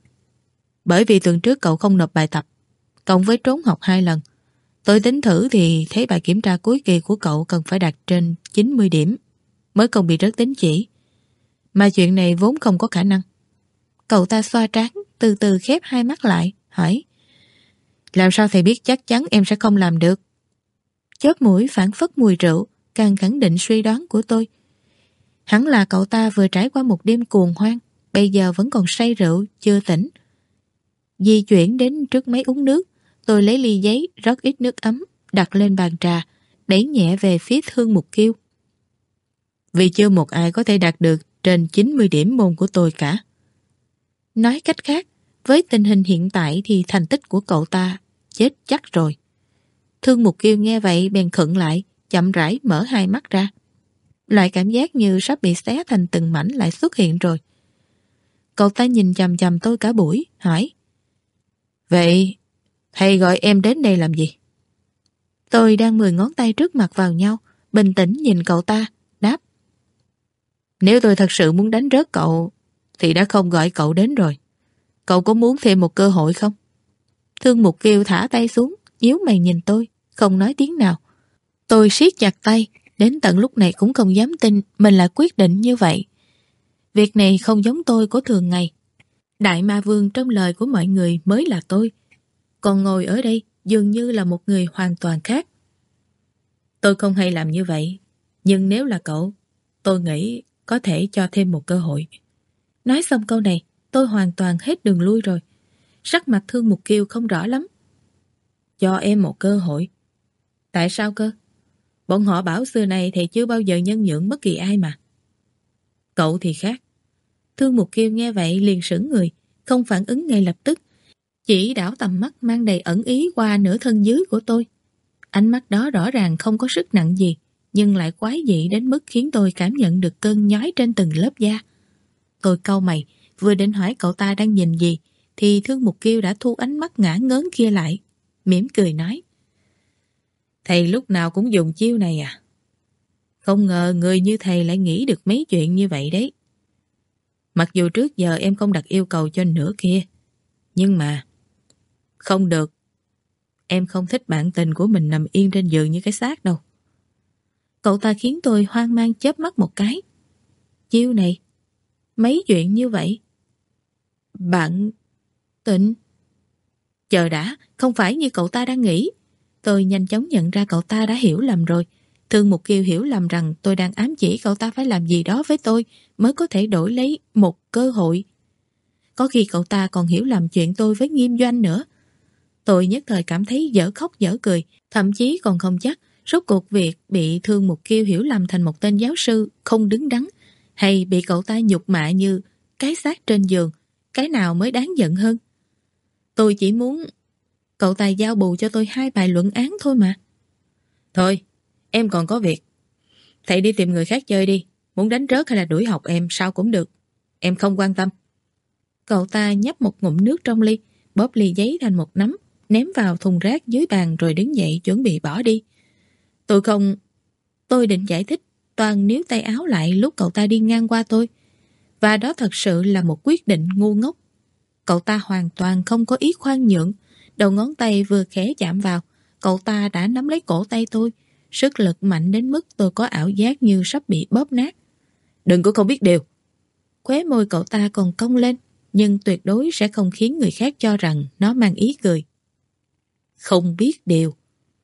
Bởi vì tuần trước cậu không nộp bài tập, cộng với trốn học hai lần, tôi tính thử thì thấy bài kiểm tra cuối kỳ của cậu cần phải đạt trên chín mươi điểm mới không bị rớt tín chỉ. Mà chuyện này vốn không có khả năng. Cậu ta xoa trán, từ từ khép hai mắt lại, hỏi: Làm sao thầy biết chắc chắn em sẽ không làm được? Chóp mũi phảng phất mùi rượu, càng khẳng định suy đoán của tôi. Hẳn là cậu ta vừa trải qua một đêm cuồng hoang, bây giờ vẫn còn say rượu, chưa tỉnh. Di chuyển đến trước máy uống nước, tôi lấy ly giấy rót ít nước ấm, đặt lên bàn trà, đẩy nhẹ về phía Thương Mục Kiều. Vì chưa một ai có thể đạt được trên chín mươi điểm môn của tôi cả. Nói cách khác, với tình hình hiện tại thì thành tích của cậu ta chết chắc rồi. Thương Mục Kiều nghe vậy bèn khựng lại, chậm rãi mở hai mắt ra. Loại cảm giác như sắp bị xé thành từng mảnh lại xuất hiện rồi. Cậu ta nhìn chằm chằm tôi cả buổi, hỏi: Vậy, thầy gọi em đến đây làm gì? Tôi đang mười ngón tay trước mặt vào nhau, bình tĩnh nhìn cậu ta, đáp: Nếu tôi thật sự muốn đánh rớt cậu, thì đã không gọi cậu đến rồi. Cậu có muốn thêm một cơ hội không? Thương Mục Kiều thả tay xuống, nhíu mày nhìn tôi, không nói tiếng nào. Tôi siết chặt tay, đến tận lúc này cũng không dám tin mình lại quyết định như vậy. Việc này không giống tôi của thường ngày. Đại ma vương trong lời của mọi người mới là tôi. Còn ngồi ở đây dường như là một người hoàn toàn khác. Tôi không hay làm như vậy, nhưng nếu là cậu, tôi nghĩ có thể cho thêm một cơ hội. Nói xong câu này, tôi hoàn toàn hết đường lui rồi. Sắc mặt Thương Mục Kiều không rõ lắm. Cho em một cơ hội? Tại sao cơ? Bọn họ bảo xưa này thầy chưa bao giờ nhân nhượng bất kỳ ai mà. Cậu thì khác. Thương Mục Kiều nghe vậy liền sững người, không phản ứng ngay lập tức, chỉ đảo tầm mắt mang đầy ẩn ý qua nửa thân dưới của tôi. Ánh mắt đó rõ ràng không có sức nặng gì, nhưng lại quái dị đến mức khiến tôi cảm nhận được cơn nhói trên từng lớp da. Tôi cau mày, vừa định hỏi cậu ta đang nhìn gì, thì Thương Mục Kiều đã thu ánh mắt ngả ngớn kia lại, mỉm cười nói: Thầy lúc nào cũng dùng chiêu này à? Không ngờ người như thầy lại nghĩ được mấy chuyện như vậy đấy. Mặc dù trước giờ em không đặt yêu cầu cho nửa kia, nhưng mà... Không được. Em không thích bạn tình của mình nằm yên trên giường như cái xác đâu. Cậu ta khiến tôi hoang mang chớp mắt một cái. Chiêu này? Mấy chuyện như vậy? Bạn... tình? Chờ đã, không phải như cậu ta đang nghĩ. Tôi nhanh chóng nhận ra cậu ta đã hiểu lầm rồi. Thương Mục Kiều hiểu lầm rằng tôi đang ám chỉ cậu ta phải làm gì đó với tôi mới có thể đổi lấy một cơ hội. Có khi cậu ta còn hiểu lầm chuyện tôi với Nghiêm Doanh nữa. Tôi nhất thời cảm thấy dở khóc dở cười, thậm chí còn không chắc rốt cuộc việc bị Thương Mục Kiều hiểu lầm thành một tên giáo sư không đứng đắn, hay bị cậu ta nhục mạ như cái xác trên giường, cái nào mới đáng giận hơn. Tôi chỉ muốn cậu ta giao bù cho tôi hai bài luận án thôi mà. Thôi, em còn có việc. Thầy đi tìm người khác chơi đi. Muốn đánh rớt hay là đuổi học em sao cũng được. Em không quan tâm. Cậu ta nhấp một ngụm nước trong ly, bóp ly giấy thành một nắm, ném vào thùng rác dưới bàn rồi đứng dậy chuẩn bị bỏ đi. Tôi không... Tôi định giải thích, Toàn níu tay áo lại lúc cậu ta đi ngang qua tôi. Và đó thật sự là một quyết định ngu ngốc. Cậu ta hoàn toàn không có ý khoan nhượng. Đầu ngón tay vừa khẽ chạm vào, cậu ta đã nắm lấy cổ tay tôi. Sức lực mạnh đến mức tôi có ảo giác như sắp bị bóp nát. Đừng có không biết điều. Khóe môi cậu ta còn cong lên, nhưng tuyệt đối sẽ không khiến người khác cho rằng nó mang ý cười. Không biết điều.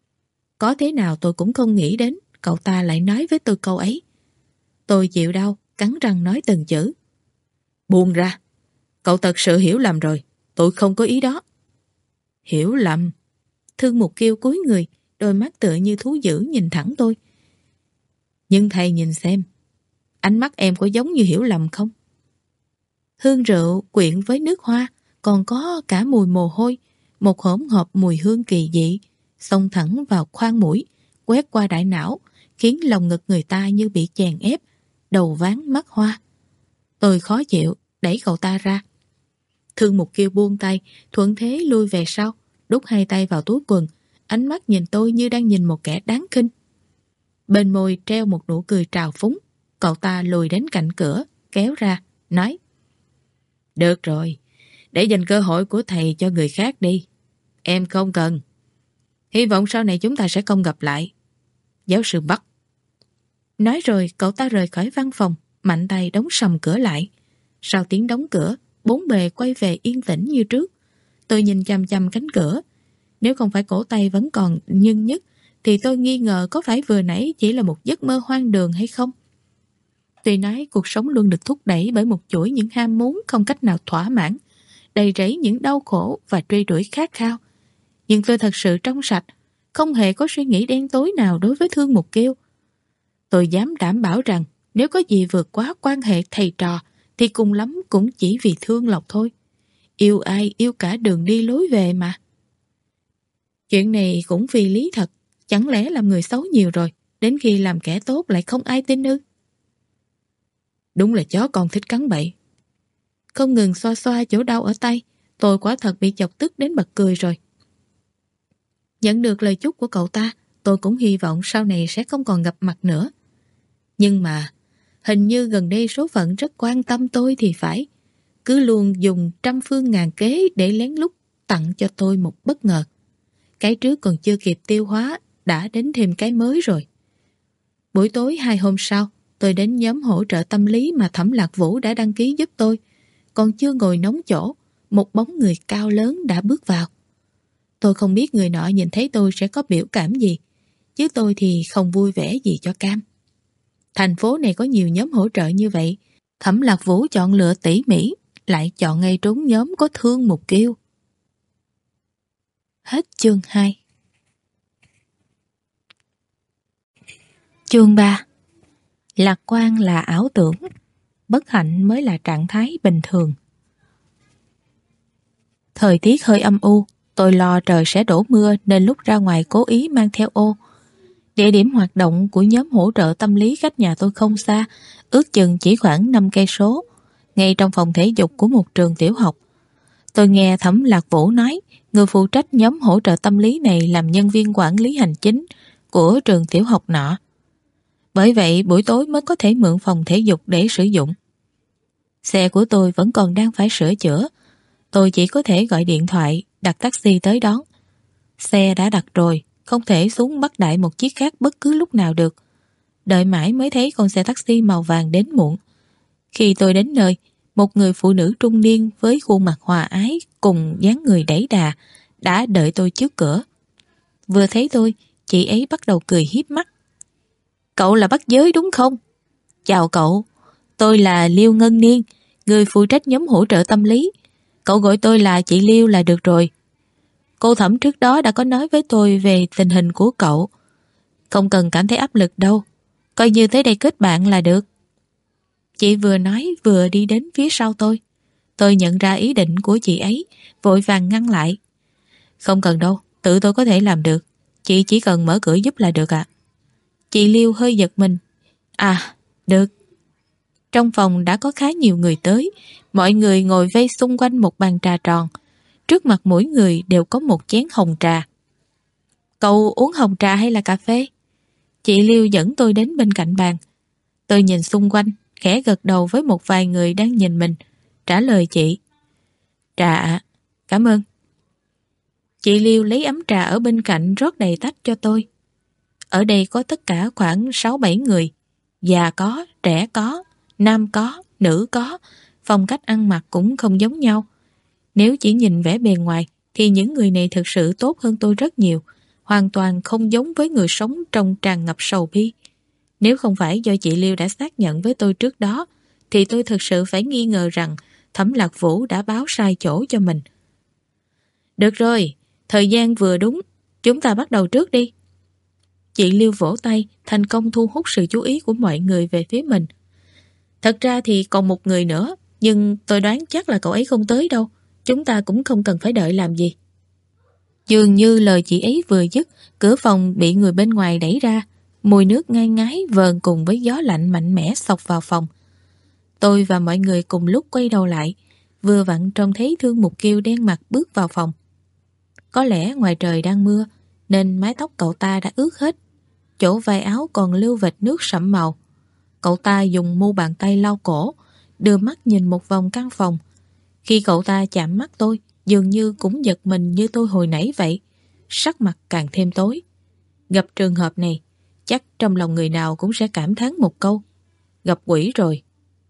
Có thế nào tôi cũng không nghĩ đến cậu ta lại nói với tôi câu ấy. Tôi chịu đau, cắn răng nói từng chữ. Buông ra. Cậu thật sự hiểu lầm rồi. Tôi không có ý đó. Hiểu lầm. Thương Mục Kiêu cúi người, đôi mắt tựa như thú dữ nhìn thẳng tôi. Nhưng thầy nhìn xem, ánh mắt em có giống như hiểu lầm không? Hương rượu quyện với nước hoa, còn có cả mùi mồ hôi, một hỗn hợp mùi hương kỳ dị, xông thẳng vào khoang mũi, quét qua đại não, khiến lòng ngực người ta như bị chèn ép, đầu váng mắt hoa. Tôi khó chịu, đẩy cậu ta ra. Thương Mục Kiêu buông tay, thuận thế lui về sau, đút hai tay vào túi quần, ánh mắt nhìn tôi như đang nhìn một kẻ đáng khinh. Bên môi treo một nụ cười trào phúng, cậu ta lùi đến cạnh cửa, kéo ra, nói: Được rồi, để dành cơ hội của thầy cho người khác đi. Em không cần. Hy vọng sau này chúng ta sẽ không gặp lại. Giáo sư Bắc. Nói rồi cậu ta rời khỏi văn phòng, mạnh tay đóng sầm cửa lại. Sau tiếng đóng cửa, bốn bề quay về yên tĩnh như trước. Tôi nhìn chằm chằm cánh cửa. Nếu không phải cổ tay vẫn còn nhưng nhức, thì tôi nghi ngờ có phải vừa nãy chỉ là một giấc mơ hoang đường hay không. Tuy nói cuộc sống luôn được thúc đẩy bởi một chuỗi những ham muốn không cách nào thỏa mãn, đầy rẫy những đau khổ và truy đuổi khát khao. Nhưng tôi thật sự trong sạch, không hề có suy nghĩ đen tối nào đối với Thương Mục Kiêu. Tôi dám đảm bảo rằng nếu có gì vượt quá quan hệ thầy trò thì cùng lắm cũng chỉ vì thương Lộc thôi. Yêu ai yêu cả đường đi lối về mà. Chuyện này cũng phi lý thật. Chẳng lẽ làm người xấu nhiều rồi, đến khi làm kẻ tốt lại không ai tin ư? Đúng là chó con thích cắn bậy. Không ngừng xoa xoa chỗ đau ở tay, tôi quả thật bị chọc tức đến bật cười rồi. Nhận được lời chúc của cậu ta, tôi cũng hy vọng sau này sẽ không còn gặp mặt nữa. Nhưng mà, hình như gần đây số phận rất quan tâm tôi thì phải. Cứ luôn dùng trăm phương ngàn kế để lén lút tặng cho tôi một bất ngờ. Cái trước còn chưa kịp tiêu hóa, đã đến thêm cái mới rồi. Buổi tối hai hôm sau, tôi đến nhóm hỗ trợ tâm lý mà Thẩm Lạc Vũ đã đăng ký giúp tôi. Còn chưa ngồi nóng chỗ, một bóng người cao lớn đã bước vào. Tôi không biết người nọ nhìn thấy tôi sẽ có biểu cảm gì, chứ tôi thì không vui vẻ gì cho cam. Thành phố này có nhiều nhóm hỗ trợ như vậy, Thẩm Lạc Vũ chọn lựa tỉ mỉ, lại chọn ngay trúng nhóm có Thương Mục Kiêu. Hết chương hai. Chương ba. Lạc quan là ảo tưởng, bất hạnh mới là trạng thái bình thường. Thời tiết hơi âm u, tôi lo trời sẽ đổ mưa nên lúc ra ngoài cố ý mang theo ô. Địa điểm hoạt động của nhóm hỗ trợ tâm lý cách nhà tôi không xa, ước chừng chỉ khoảng năm cây số, ngay trong phòng thể dục của một trường tiểu học. Tôi nghe Thẩm Lạc Vũ nói, người phụ trách nhóm hỗ trợ tâm lý này làm nhân viên quản lý hành chính của trường tiểu học nọ. Bởi vậy buổi tối mới có thể mượn phòng thể dục để sử dụng. Xe của tôi vẫn còn đang phải sửa chữa. Tôi chỉ có thể gọi điện thoại, đặt taxi tới đón. Xe đã đặt rồi, không thể xuống bắt đại một chiếc khác bất cứ lúc nào được. Đợi mãi mới thấy con xe taxi màu vàng đến muộn. Khi tôi đến nơi, một người phụ nữ trung niên với khuôn mặt hòa ái cùng dáng người đẩy đà đã đợi tôi trước cửa. Vừa thấy tôi, chị ấy bắt đầu cười hiếp mắt. Cậu là bắt giới đúng không? Chào cậu, tôi là Liêu Ngân Niên, người phụ trách nhóm hỗ trợ tâm lý. Cậu gọi tôi là chị Liêu là được rồi. Cô Thẩm trước đó đã có nói với tôi về tình hình của cậu. Không cần cảm thấy áp lực đâu, coi như tới đây kết bạn là được. Chị vừa nói vừa đi đến phía sau tôi. Tôi nhận ra ý định của chị ấy, vội vàng ngăn lại. Không cần đâu, tự tôi có thể làm được. Chị chỉ cần mở cửa giúp là được ạ. À. Chị Liêu hơi giật mình. À, được. Trong phòng đã có khá nhiều người tới. Mọi người ngồi vây xung quanh một bàn trà tròn. trước mặt mỗi người đều có một chén hồng trà. Cậu uống hồng trà hay là cà phê? Chị Liêu dẫn tôi đến bên cạnh bàn. Tôi nhìn xung quanh, khẽ gật đầu với một vài người đang nhìn mình, trả lời chị. Trà ạ, cảm ơn. Chị Liêu lấy ấm trà ở bên cạnh rót đầy tách cho tôi. Ở đây có tất cả khoảng sáu bảy người. Già có, trẻ có, nam có, nữ có, phong cách ăn mặc cũng không giống nhau. Nếu chỉ nhìn vẻ bề ngoài thì những người này thực sự tốt hơn tôi rất nhiều, hoàn toàn không giống với người sống trong tràn ngập sầu bi. Nếu không phải do chị Liêu đã xác nhận với tôi trước đó, thì tôi thực sự phải nghi ngờ rằng Thẩm Lạc Vũ đã báo sai chỗ cho mình. Được rồi, thời gian vừa đúng, chúng ta bắt đầu trước đi. Chị Liêu vỗ tay, thành công thu hút sự chú ý của mọi người về phía mình. Thật ra thì còn một người nữa, nhưng tôi đoán chắc là cậu ấy không tới đâu. Chúng ta cũng không cần phải đợi làm gì. Dường như lời chị ấy vừa dứt, cửa phòng bị người bên ngoài đẩy ra. Mùi nước ngai ngái vờn cùng với gió lạnh mạnh mẽ xộc vào phòng. Tôi và mọi người cùng lúc quay đầu lại, vừa vặn trông thấy Thương Mục Kiêu đen mặt bước vào phòng. Có lẽ ngoài trời đang mưa, nên mái tóc cậu ta đã ướt hết. Chỗ vai áo còn lưu vệt nước sẫm màu. Cậu ta dùng mu bàn tay lau cổ, đưa mắt nhìn một vòng căn phòng. Khi cậu ta chạm mắt tôi, dường như cũng giật mình như tôi hồi nãy vậy. Sắc mặt càng thêm tối. Gặp trường hợp này, chắc trong lòng người nào cũng sẽ cảm thán một câu: gặp quỷ rồi.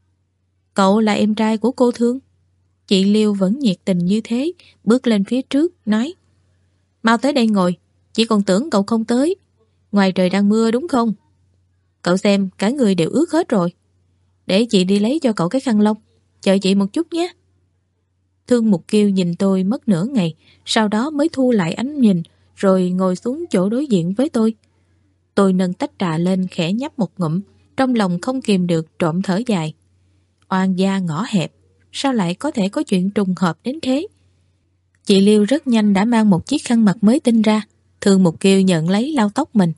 Cậu là em trai của cô Thương. Chị Liêu vẫn nhiệt tình như thế, bước lên phía trước, nói: mau tới đây ngồi, chỉ còn tưởng cậu không tới. Ngoài trời đang mưa đúng không? Cậu xem, cả người đều ướt hết rồi. Để chị đi lấy cho cậu cái khăn lông. Chờ chị một chút nhé. Thương Mục Kiêu nhìn tôi mất nửa ngày, sau đó mới thu lại ánh nhìn, rồi ngồi xuống chỗ đối diện với tôi. Tôi nâng tách trà lên khẽ nhấp một ngụm, trong lòng không kìm được trộm thở dài. Oan gia ngõ hẹp, sao lại có thể có chuyện trùng hợp đến thế? Chị Liêu rất nhanh đã mang một chiếc khăn mặt mới tinh ra. Thương Mục Kiêu nhận lấy lau tóc mình.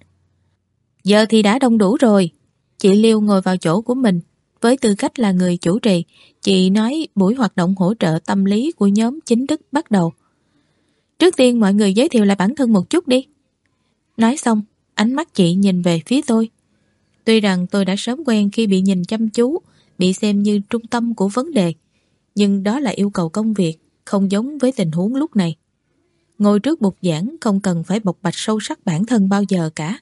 Giờ thì đã đông đủ rồi. Chị Liêu ngồi vào chỗ của mình. Với tư cách là người chủ trì, chị nói buổi hoạt động hỗ trợ tâm lý của nhóm chính thức bắt đầu. Trước tiên mọi người giới thiệu lại bản thân một chút đi. Nói xong, ánh mắt chị nhìn về phía tôi. Tuy rằng tôi đã sớm quen khi bị nhìn chăm chú, bị xem như trung tâm của vấn đề, nhưng đó là yêu cầu công việc, không giống với tình huống lúc này. Ngồi trước bục giảng không cần phải bộc bạch sâu sắc bản thân bao giờ cả.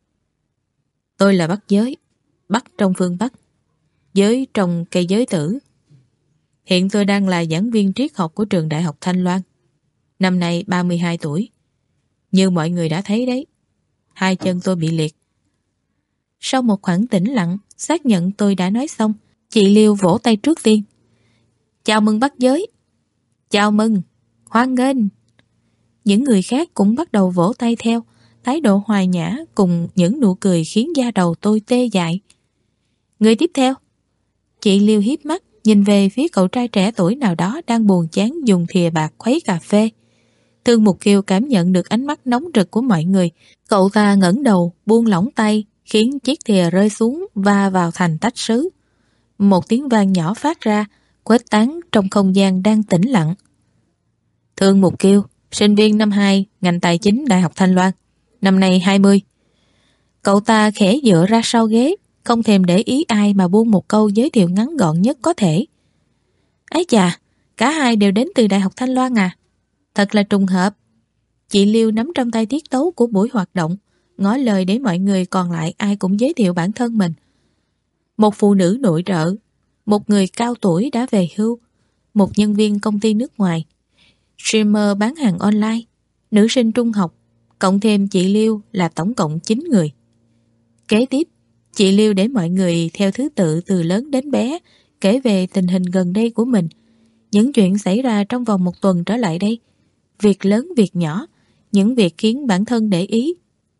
Tôi là Bắc Giới, Bắc trong phương Bắc, giới trong cây giới tử. Hiện tôi đang là giảng viên triết học của trường Đại học Thanh Loan. Năm nay ba mươi hai tuổi. Như mọi người đã thấy đấy, hai chân tôi bị liệt. Sau một khoảng tĩnh lặng, xác nhận tôi đã nói xong, chị Liêu vỗ tay trước tiên. Chào mừng Bắc Giới. Chào mừng, hoan nghênh. Những người khác cũng bắt đầu vỗ tay theo, thái độ hòa nhã cùng những nụ cười khiến da đầu tôi tê dại. Người tiếp theo. Chị Liêu hiếp mắt nhìn về phía cậu trai trẻ tuổi nào đó đang buồn chán dùng thìa bạc khuấy cà phê. Thương Mục Kiêu cảm nhận được ánh mắt nóng rực của mọi người. Cậu ta ngẩng đầu, buông lỏng tay, khiến chiếc thìa rơi xuống và vào thành tách sứ. Một tiếng vang nhỏ phát ra, khuếch tán trong không gian đang tĩnh lặng. Thương Mục Kiêu, sinh viên năm hai, ngành tài chính Đại học Thanh Loan, năm nay hai mươi. Cậu ta khẽ dựa ra sau ghế, không thèm để ý ai mà buông một câu giới thiệu ngắn gọn nhất có thể. Ái chà, cả hai đều đến từ Đại học Thanh Loan à? Thật là trùng hợp. Chị Liêu nắm trong tay tiết tấu của buổi hoạt động, ngỏ lời để mọi người còn lại ai cũng giới thiệu bản thân mình. Một phụ nữ nội trợ, một người cao tuổi đã về hưu, một nhân viên công ty nước ngoài, streamer bán hàng online, nữ sinh trung học, cộng thêm chị Liêu là tổng cộng chín người. Kế tiếp, chị Liêu để mọi người theo thứ tự từ lớn đến bé kể về tình hình gần đây của mình, những chuyện xảy ra trong vòng một tuần trở lại đây, việc lớn việc nhỏ, những việc khiến bản thân để ý.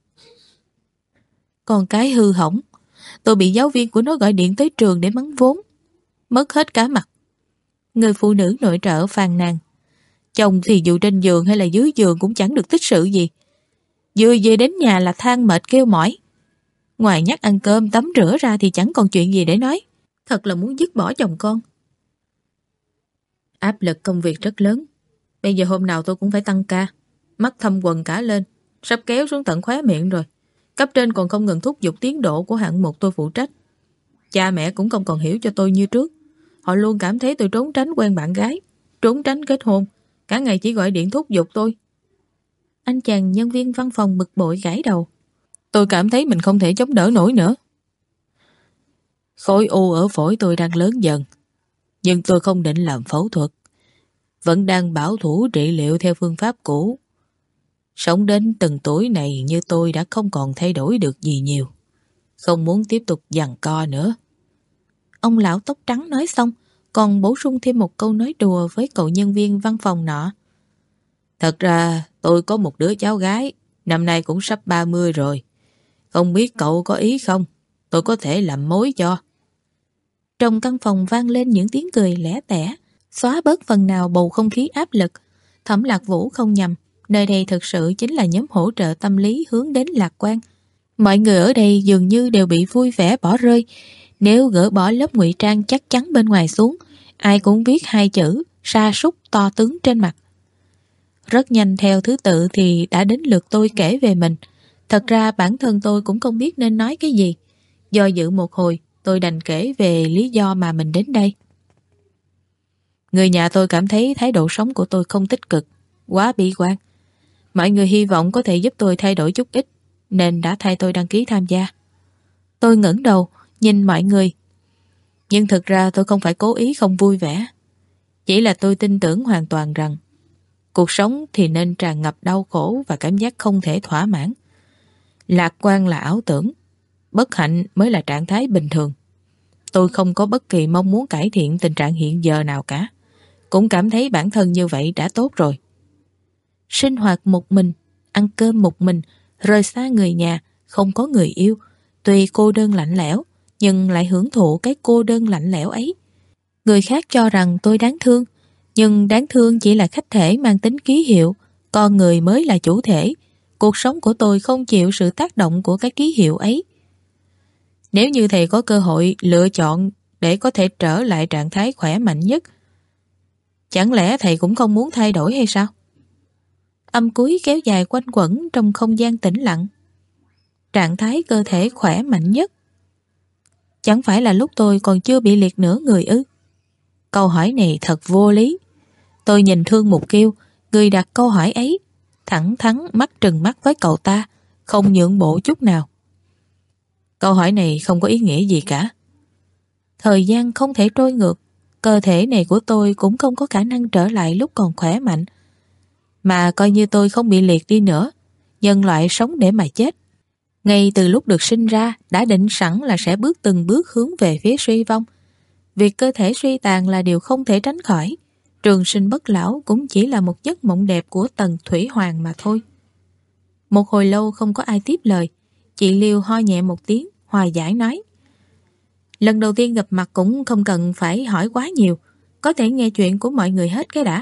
Còn cái hư hỏng, tôi bị giáo viên của nó gọi điện tới trường để mắng vốn, mất hết cả mặt. Người phụ nữ nội trợ phàn nàn. Chồng thì dù trên giường hay là dưới giường cũng chẳng được tích sự gì. Vừa về đến nhà là than mệt kêu mỏi. Ngoài nhắc ăn cơm tắm rửa ra thì chẳng còn chuyện gì để nói. Thật là muốn dứt bỏ chồng con. Áp lực công việc rất lớn. Bây giờ hôm nào tôi cũng phải tăng ca. Mắt thâm quần cả lên, sắp kéo xuống tận khóe miệng rồi. Cấp trên còn không ngừng thúc giục tiến độ của hạng mục tôi phụ trách. Cha mẹ cũng không còn hiểu cho tôi như trước. Họ luôn cảm thấy tôi trốn tránh quen bạn gái, trốn tránh kết hôn, cả ngày chỉ gọi điện thúc giục tôi. Anh chàng nhân viên văn phòng bực bội gãi đầu. Tôi cảm thấy mình không thể chống đỡ nổi nữa. Khối u ở phổi tôi đang lớn dần, nhưng tôi không định làm phẫu thuật. Vẫn đang bảo thủ trị liệu theo phương pháp cũ. Sống đến từng tuổi này như tôi đã không còn thay đổi được gì nhiều. Không muốn tiếp tục giằng co nữa. Ông lão tóc trắng nói xong, còn bổ sung thêm một câu nói đùa với cậu nhân viên văn phòng nọ. Thật ra tôi có một đứa cháu gái, năm nay cũng sắp ba mươi rồi. Không biết cậu có ý không? Tôi có thể làm mối cho. Trong căn phòng vang lên những tiếng cười lẻ tẻ, xóa bớt phần nào bầu không khí áp lực. Thẩm Lạc Vũ không nhầm, nơi đây thực sự chính là nhóm hỗ trợ tâm lý hướng đến lạc quan. Mọi người ở đây dường như đều bị vui vẻ bỏ rơi. Nếu gỡ bỏ lớp ngụy trang chắc chắn bên ngoài xuống, ai cũng biết hai chữ sa sút to tướng trên mặt. Rất nhanh theo thứ tự thì đã đến lượt tôi kể về mình. Thật ra bản thân tôi cũng không biết nên nói cái gì. Do dự một hồi, tôi đành kể về lý do mà mình đến đây. Người nhà tôi cảm thấy thái độ sống của tôi không tích cực, quá bi quan. Mọi người hy vọng có thể giúp tôi thay đổi chút ít, nên đã thay tôi đăng ký tham gia. Tôi ngẩng đầu, nhìn mọi người. Nhưng thực ra tôi không phải cố ý không vui vẻ. Chỉ là tôi tin tưởng hoàn toàn rằng cuộc sống thì nên tràn ngập đau khổ và cảm giác không thể thỏa mãn. Lạc quan là ảo tưởng, bất hạnh mới là trạng thái bình thường. Tôi không có bất kỳ mong muốn cải thiện tình trạng hiện giờ nào cả. Cũng cảm thấy bản thân như vậy đã tốt rồi. Sinh hoạt một mình, ăn cơm một mình, rời xa người nhà, không có người yêu. Tuy cô đơn lạnh lẽo, nhưng lại hưởng thụ cái cô đơn lạnh lẽo ấy. Người khác cho rằng tôi đáng thương, nhưng đáng thương chỉ là khách thể mang tính ký hiệu, con người mới là chủ thể. Cuộc sống của tôi không chịu sự tác động của cái ký hiệu ấy. Nếu như thầy có cơ hội lựa chọn để có thể trở lại trạng thái khỏe mạnh nhất, chẳng lẽ thầy cũng không muốn thay đổi hay sao? Âm cuối kéo dài quanh quẩn trong không gian tĩnh lặng. Trạng thái cơ thể khỏe mạnh nhất. Chẳng phải là lúc tôi còn chưa bị liệt nửa người ư? Câu hỏi này thật vô lý. Tôi nhìn Thương Mục Kiêu, người đặt câu hỏi ấy, thẳng thắn mắt trừng mắt với cậu ta, không nhượng bộ chút nào. Câu hỏi này không có ý nghĩa gì cả. Thời gian không thể trôi ngược, cơ thể này của tôi cũng không có khả năng trở lại lúc còn khỏe mạnh. Mà coi như tôi không bị liệt đi nữa, nhân loại sống để mà chết. Ngay từ lúc được sinh ra đã định sẵn là sẽ bước từng bước hướng về phía suy vong. Việc cơ thể suy tàn là điều không thể tránh khỏi. Trường sinh bất lão cũng chỉ là một giấc mộng đẹp của Tần Thủy Hoàng mà thôi. Một hồi lâu không có ai tiếp lời. Chị Liêu ho nhẹ một tiếng, hòa giải nói. Lần đầu tiên gặp mặt cũng không cần phải hỏi quá nhiều, có thể nghe chuyện của mọi người hết cái đã.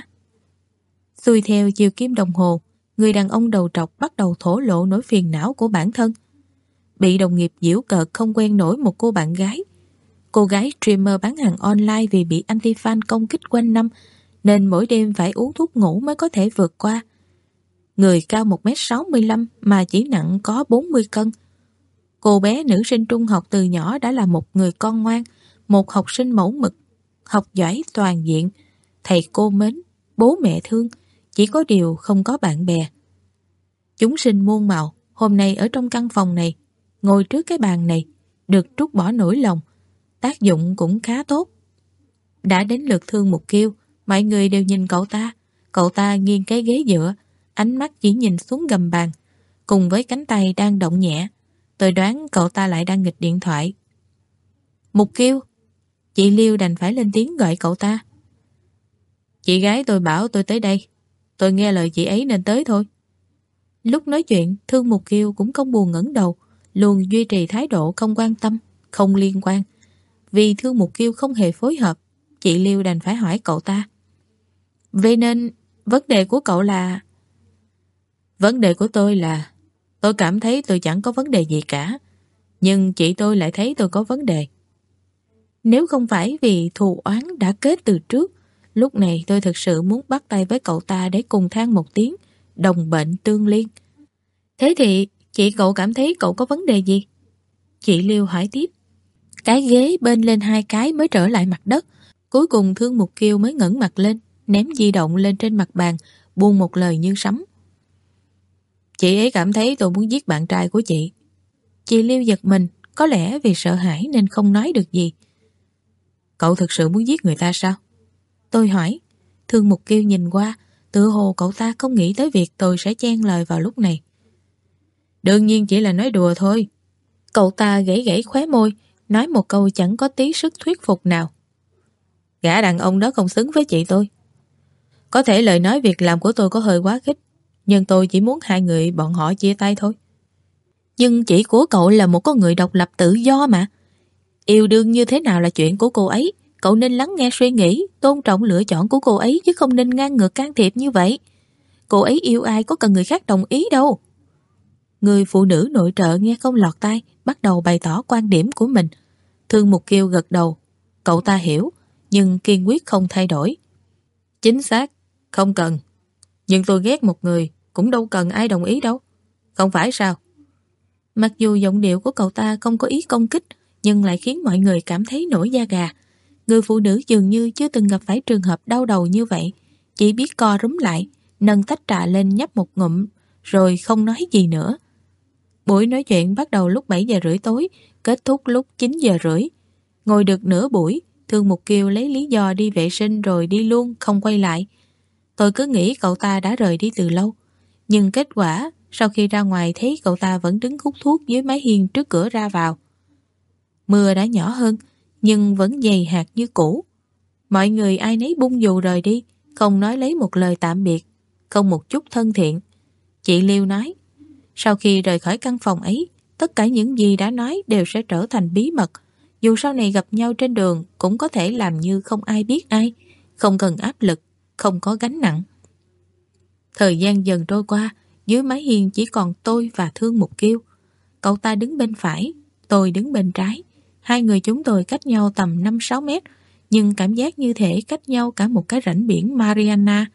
Xuôi theo chiều kim đồng hồ, người đàn ông đầu trọc bắt đầu thổ lộ nỗi phiền não của bản thân. Bị đồng nghiệp giễu cợt không quen nổi một cô bạn gái. Cô gái streamer bán hàng online vì bị anti-fan công kích quanh năm, nên mỗi đêm phải uống thuốc ngủ mới có thể vượt qua. Người cao một mét sáu mươi lăm mà chỉ nặng có bốn mươi cân. Cô bé nữ sinh trung học từ nhỏ đã là một người con ngoan, một học sinh mẫu mực, học giỏi toàn diện, thầy cô mến, bố mẹ thương, chỉ có điều không có bạn bè. Chúng sinh muôn màu, hôm nay ở trong căn phòng này, ngồi trước cái bàn này, được trút bỏ nỗi lòng, tác dụng cũng khá tốt. Đã đến lượt Thương Mục Kiêu, mọi người đều nhìn cậu ta, cậu ta nghiêng cái ghế dựa, ánh mắt chỉ nhìn xuống gầm bàn, cùng với cánh tay đang động nhẹ. Tôi đoán cậu ta lại đang nghịch điện thoại. Mục Kiêu, chị Liêu đành phải lên tiếng gọi cậu ta. Chị gái tôi bảo tôi tới đây, tôi nghe lời chị ấy nên tới thôi. Lúc nói chuyện, Thương Mục Kiêu cũng không buồn ngẩng đầu, luôn duy trì thái độ không quan tâm, không liên quan. Vì Thương Mục Kiêu không hề phối hợp, chị Liêu đành phải hỏi cậu ta. Vậy nên, vấn đề của cậu là... Vấn đề của tôi là... Tôi cảm thấy tôi chẳng có vấn đề gì cả, nhưng chị tôi lại thấy tôi có vấn đề. Nếu không phải vì thù oán đã kết từ trước, Lúc này tôi thực sự muốn bắt tay với cậu ta để cùng than một tiếng đồng bệnh tương liên. Thế thì chị cậu cảm thấy cậu có vấn đề gì? Chị Liêu hỏi tiếp. Cái ghế bên lên hai cái mới trở lại mặt đất. Cuối cùng Thương Mục Kiêu mới ngẩng mặt lên, ném di động lên trên mặt bàn, buông một lời như sấm. Chị ấy cảm thấy tôi muốn giết bạn trai của chị. Chị Liêu giật mình, có lẽ vì sợ hãi nên không nói được gì. Cậu thực sự muốn giết người ta sao? Tôi hỏi. Thương Mục Kiêu nhìn qua, tự hồ cậu ta không nghĩ tới việc tôi sẽ chen lời vào lúc này. Đương nhiên chỉ là nói đùa thôi. Cậu ta gãy gãy khóe môi, nói một câu chẳng có tí sức thuyết phục nào. Gã đàn ông đó không xứng với chị tôi. Có thể lời nói việc làm của tôi có hơi quá khích, nhưng tôi chỉ muốn hai người bọn họ chia tay thôi. Nhưng chị của cậu là một con người độc lập tự do mà. Yêu đương như thế nào là chuyện của cô ấy. Cậu nên lắng nghe suy nghĩ, tôn trọng lựa chọn của cô ấy chứ không nên ngang ngược can thiệp như vậy. Cô ấy yêu ai có cần người khác đồng ý đâu. Người phụ nữ nội trợ nghe không lọt tai, bắt đầu bày tỏ quan điểm của mình. Thương Mục Kiêu gật đầu. Cậu ta hiểu, nhưng kiên quyết không thay đổi. Chính xác, không cần. Nhưng tôi ghét một người, cũng đâu cần ai đồng ý đâu. Không phải sao? Mặc dù giọng điệu của cậu ta không có ý công kích, nhưng lại khiến mọi người cảm thấy nổi da gà. Người phụ nữ dường như chưa từng gặp phải trường hợp đau đầu như vậy, chỉ biết co rúm lại, nâng tách trà lên nhấp một ngụm, rồi không nói gì nữa. Buổi nói chuyện bắt đầu lúc bảy giờ rưỡi tối, kết thúc lúc chín giờ rưỡi. Ngồi được nửa buổi, Thương Mục Kiêu lấy lý do đi vệ sinh rồi đi luôn, không quay lại. Tôi cứ nghĩ cậu ta đã rời đi từ lâu. Nhưng kết quả, sau khi ra ngoài thấy cậu ta vẫn đứng hút thuốc dưới mái hiên trước cửa ra vào. Mưa đã nhỏ hơn, nhưng vẫn dày hạt như cũ. Mọi người ai nấy bung dù rời đi, không nói lấy một lời tạm biệt, không một chút thân thiện. Chị Liêu nói, sau khi rời khỏi căn phòng ấy, tất cả những gì đã nói đều sẽ trở thành bí mật. Dù sau này gặp nhau trên đường cũng có thể làm như không ai biết ai, không cần áp lực, không có gánh nặng. Thời gian dần trôi qua, dưới mái hiên chỉ còn tôi và Thương Mục Kiêu. Cậu ta đứng bên phải, tôi đứng bên trái. Hai người chúng tôi cách nhau tầm năm sáu mét, nhưng cảm giác như thể cách nhau cả một cái rãnh biển Mariana.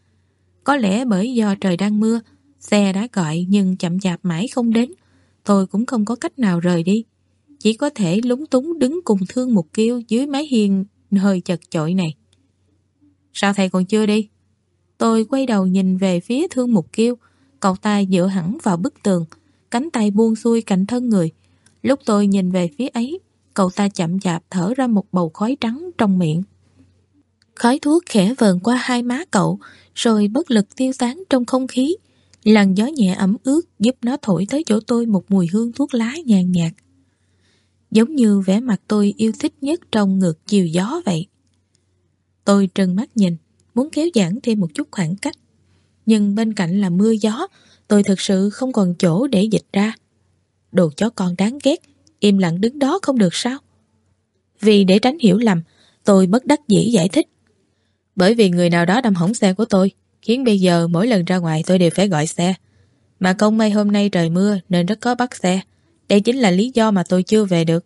Có lẽ bởi do trời đang mưa, xe đã gọi nhưng chậm chạp mãi không đến. Tôi cũng không có cách nào rời đi. Chỉ có thể lúng túng đứng cùng Thương Mục Kiêu dưới mái hiên hơi chật chội này. Sao thầy còn chưa đi? Tôi quay đầu nhìn về phía Thương Mục Kiêu. Cậu ta dựa hẳn vào bức tường, cánh tay buông xuôi cạnh thân người. Lúc tôi nhìn về phía ấy, cậu ta chậm chạp thở ra một bầu khói trắng trong miệng. Khói thuốc khẽ vờn qua hai má cậu, rồi bất lực tiêu tán trong không khí. Làn gió nhẹ ẩm ướt giúp nó thổi tới chỗ tôi một mùi hương thuốc lá nhàn nhạt. Giống như vẻ mặt tôi yêu thích nhất trong ngược chiều gió vậy. Tôi trừng mắt nhìn, muốn kéo giãn thêm một chút khoảng cách. Nhưng bên cạnh là mưa gió, tôi thực sự không còn chỗ để dịch ra. Đồ chó con đáng ghét, im lặng đứng đó không được sao? Vì để tránh hiểu lầm, tôi bất đắc dĩ giải thích. Bởi vì người nào đó đâm hỏng xe của tôi, khiến bây giờ mỗi lần ra ngoài tôi đều phải gọi xe. Mà không may hôm nay trời mưa nên rất có bắt xe. Đây chính là lý do mà tôi chưa về được.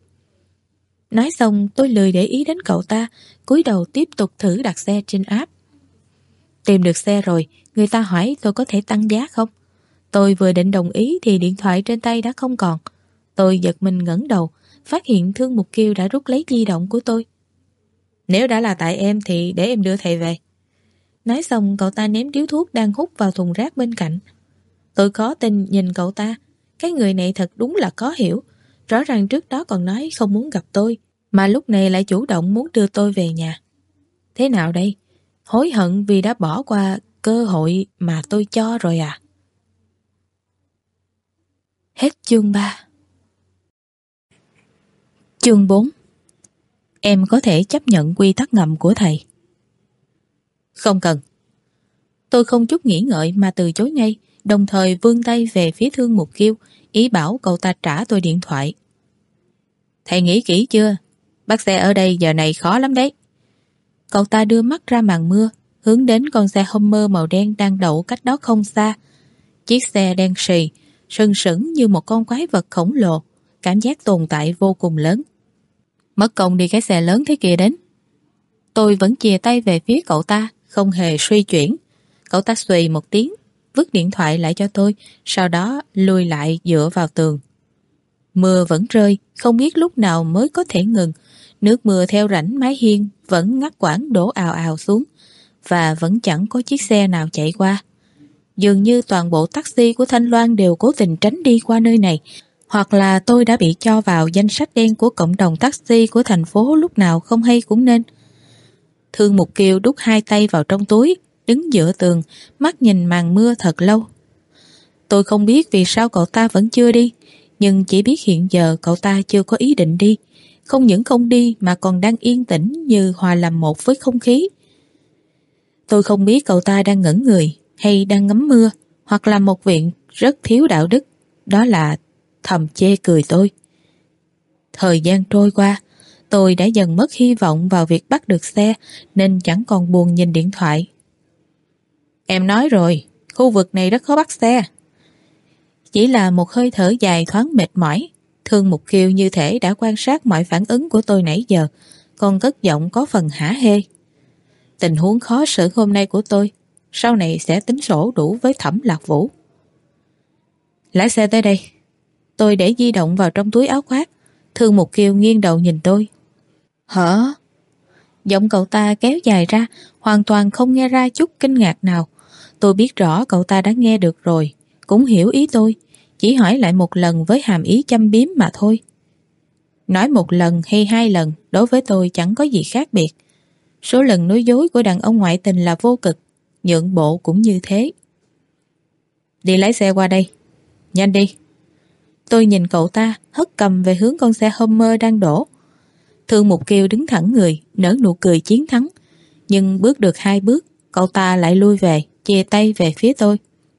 Nói xong tôi lười để ý đến cậu ta, cúi đầu tiếp tục thử đặt xe trên app. Tìm được xe rồi, người ta hỏi tôi có thể tăng giá không? Tôi vừa định đồng ý thì điện thoại trên tay đã không còn. Tôi giật mình ngẩng đầu, phát hiện Thương Mục Kiêu đã rút lấy di động của tôi. Nếu đã là tại em thì để em đưa thầy về. Nói xong cậu ta ném điếu thuốc đang hút vào thùng rác bên cạnh. Tôi khó tin nhìn cậu ta. Cái người này thật đúng là khó hiểu. Rõ ràng trước đó còn nói không muốn gặp tôi, mà lúc này lại chủ động muốn đưa tôi về nhà. Thế nào đây? Hối hận vì đã bỏ qua cơ hội mà tôi cho rồi à? Hết chương ba. Chương bốn. Em có thể chấp nhận quy tắc ngầm của thầy. Không cần. Tôi không chút nghĩ ngợi mà từ chối ngay, đồng thời vươn tay về phía Thương Mục Kiêu, ý bảo cậu ta trả tôi điện thoại. Thầy nghĩ kỹ chưa? Bắt xe ở đây giờ này khó lắm đấy. Cậu ta đưa mắt ra màn mưa, hướng đến con xe Hummer màu đen đang đậu cách đó không xa. Chiếc xe đen xì, sừng sững như một con quái vật khổng lồ, cảm giác tồn tại vô cùng lớn. Mất công đi cái xe lớn thế kia đến. Tôi vẫn chìa tay về phía cậu ta, không hề suy chuyển. Cậu ta xuỳ một tiếng, vứt điện thoại lại cho tôi, sau đó lùi lại dựa vào tường. Mưa vẫn rơi, không biết lúc nào mới có thể ngừng. Nước mưa theo rãnh mái hiên vẫn ngắt quãng đổ ào ào xuống, và vẫn chẳng có chiếc xe nào chạy qua. Dường như toàn bộ taxi của Thanh Loan đều cố tình tránh đi qua nơi này, hoặc là tôi đã bị cho vào danh sách đen của cộng đồng taxi của thành phố lúc nào không hay cũng nên. Thương Mục Kiều đút hai tay vào trong túi, đứng giữa tường, mắt nhìn màn mưa thật lâu. Tôi không biết vì sao cậu ta vẫn chưa đi, nhưng chỉ biết hiện giờ cậu ta chưa có ý định đi. Không những không đi mà còn đang yên tĩnh như hòa làm một với không khí. Tôi không biết cậu ta đang ngẩn người hay đang ngắm mưa, hoặc là một việc rất thiếu đạo đức, đó là thầm chê cười tôi. Thời gian trôi qua, tôi đã dần mất hy vọng vào việc bắt được xe nên chẳng còn buồn nhìn điện thoại. Em nói rồi, khu vực này rất khó bắt xe. Chỉ là một hơi thở dài thoáng mệt mỏi. Thương Mục Kiều như thể đã quan sát mọi phản ứng của tôi nãy giờ, còn cất giọng có phần hả hê. Tình huống khó xử hôm nay của tôi, sau này sẽ tính sổ đủ với Thẩm Lạc Vũ. Lái xe tới đây. Tôi để di động vào trong túi áo khoác. Thương Mục Kiều nghiêng đầu nhìn tôi. Hả? Giọng cậu ta kéo dài ra, hoàn toàn không nghe ra chút kinh ngạc nào. Tôi biết rõ cậu ta đã nghe được rồi, cũng hiểu ý tôi, chỉ hỏi lại một lần với hàm ý châm biếm mà thôi. Nói một lần hay hai lần đối với tôi chẳng có gì khác biệt. Số lần nói dối của đàn ông ngoại tình là vô cực, nhượng bộ cũng như thế. Đi lái xe qua đây, nhanh đi. Tôi nhìn cậu ta hất cầm về hướng con xe Hummer đang đổ. Thương Mục Kiều đứng thẳng người, nở nụ cười chiến thắng. Nhưng bước được hai bước, cậu ta lại lui về, chìa tay về phía tôi.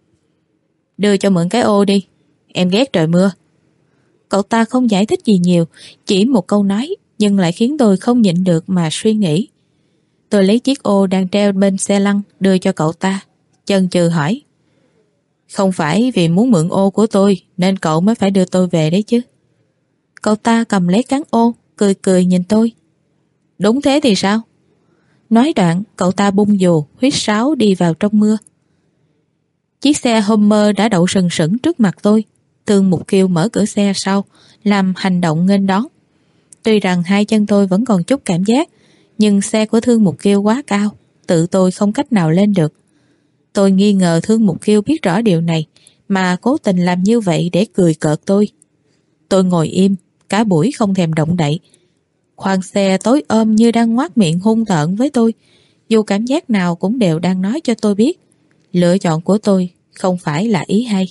Đưa cho mượn cái ô đi, em ghét trời mưa. Cậu ta không giải thích gì nhiều, chỉ một câu nói, nhưng lại khiến tôi không nhịn được mà suy nghĩ. Tôi lấy chiếc ô đang treo bên xe lăn đưa cho cậu ta, chần chừ hỏi. Không phải vì muốn mượn ô của tôi nên cậu mới phải đưa tôi về đấy chứ. Cậu ta cầm lấy cán ô, cười cười nhìn tôi. Đúng thế thì sao? Nói đoạn, cậu ta bung dù, huýt sáo đi vào trong mưa. Chiếc xe Hummer đã đậu sừng sững trước mặt tôi. Thương Mục Kiều mở cửa xe sau, làm hành động nghênh đón. Tuy rằng hai chân tôi vẫn còn chút cảm giác, nhưng xe của Thương Mục Kiều quá cao, tự tôi không cách nào lên được. Tôi nghi ngờ Thương Mục Kiều biết rõ điều này, mà cố tình làm như vậy để cười cợt tôi. Tôi ngồi im, cả buổi không thèm động đậy. Khoang xe tối ôm như đang ngoác miệng hung tợn với tôi, dù cảm giác nào cũng đều đang nói cho tôi biết lựa chọn của tôi không phải là ý hay.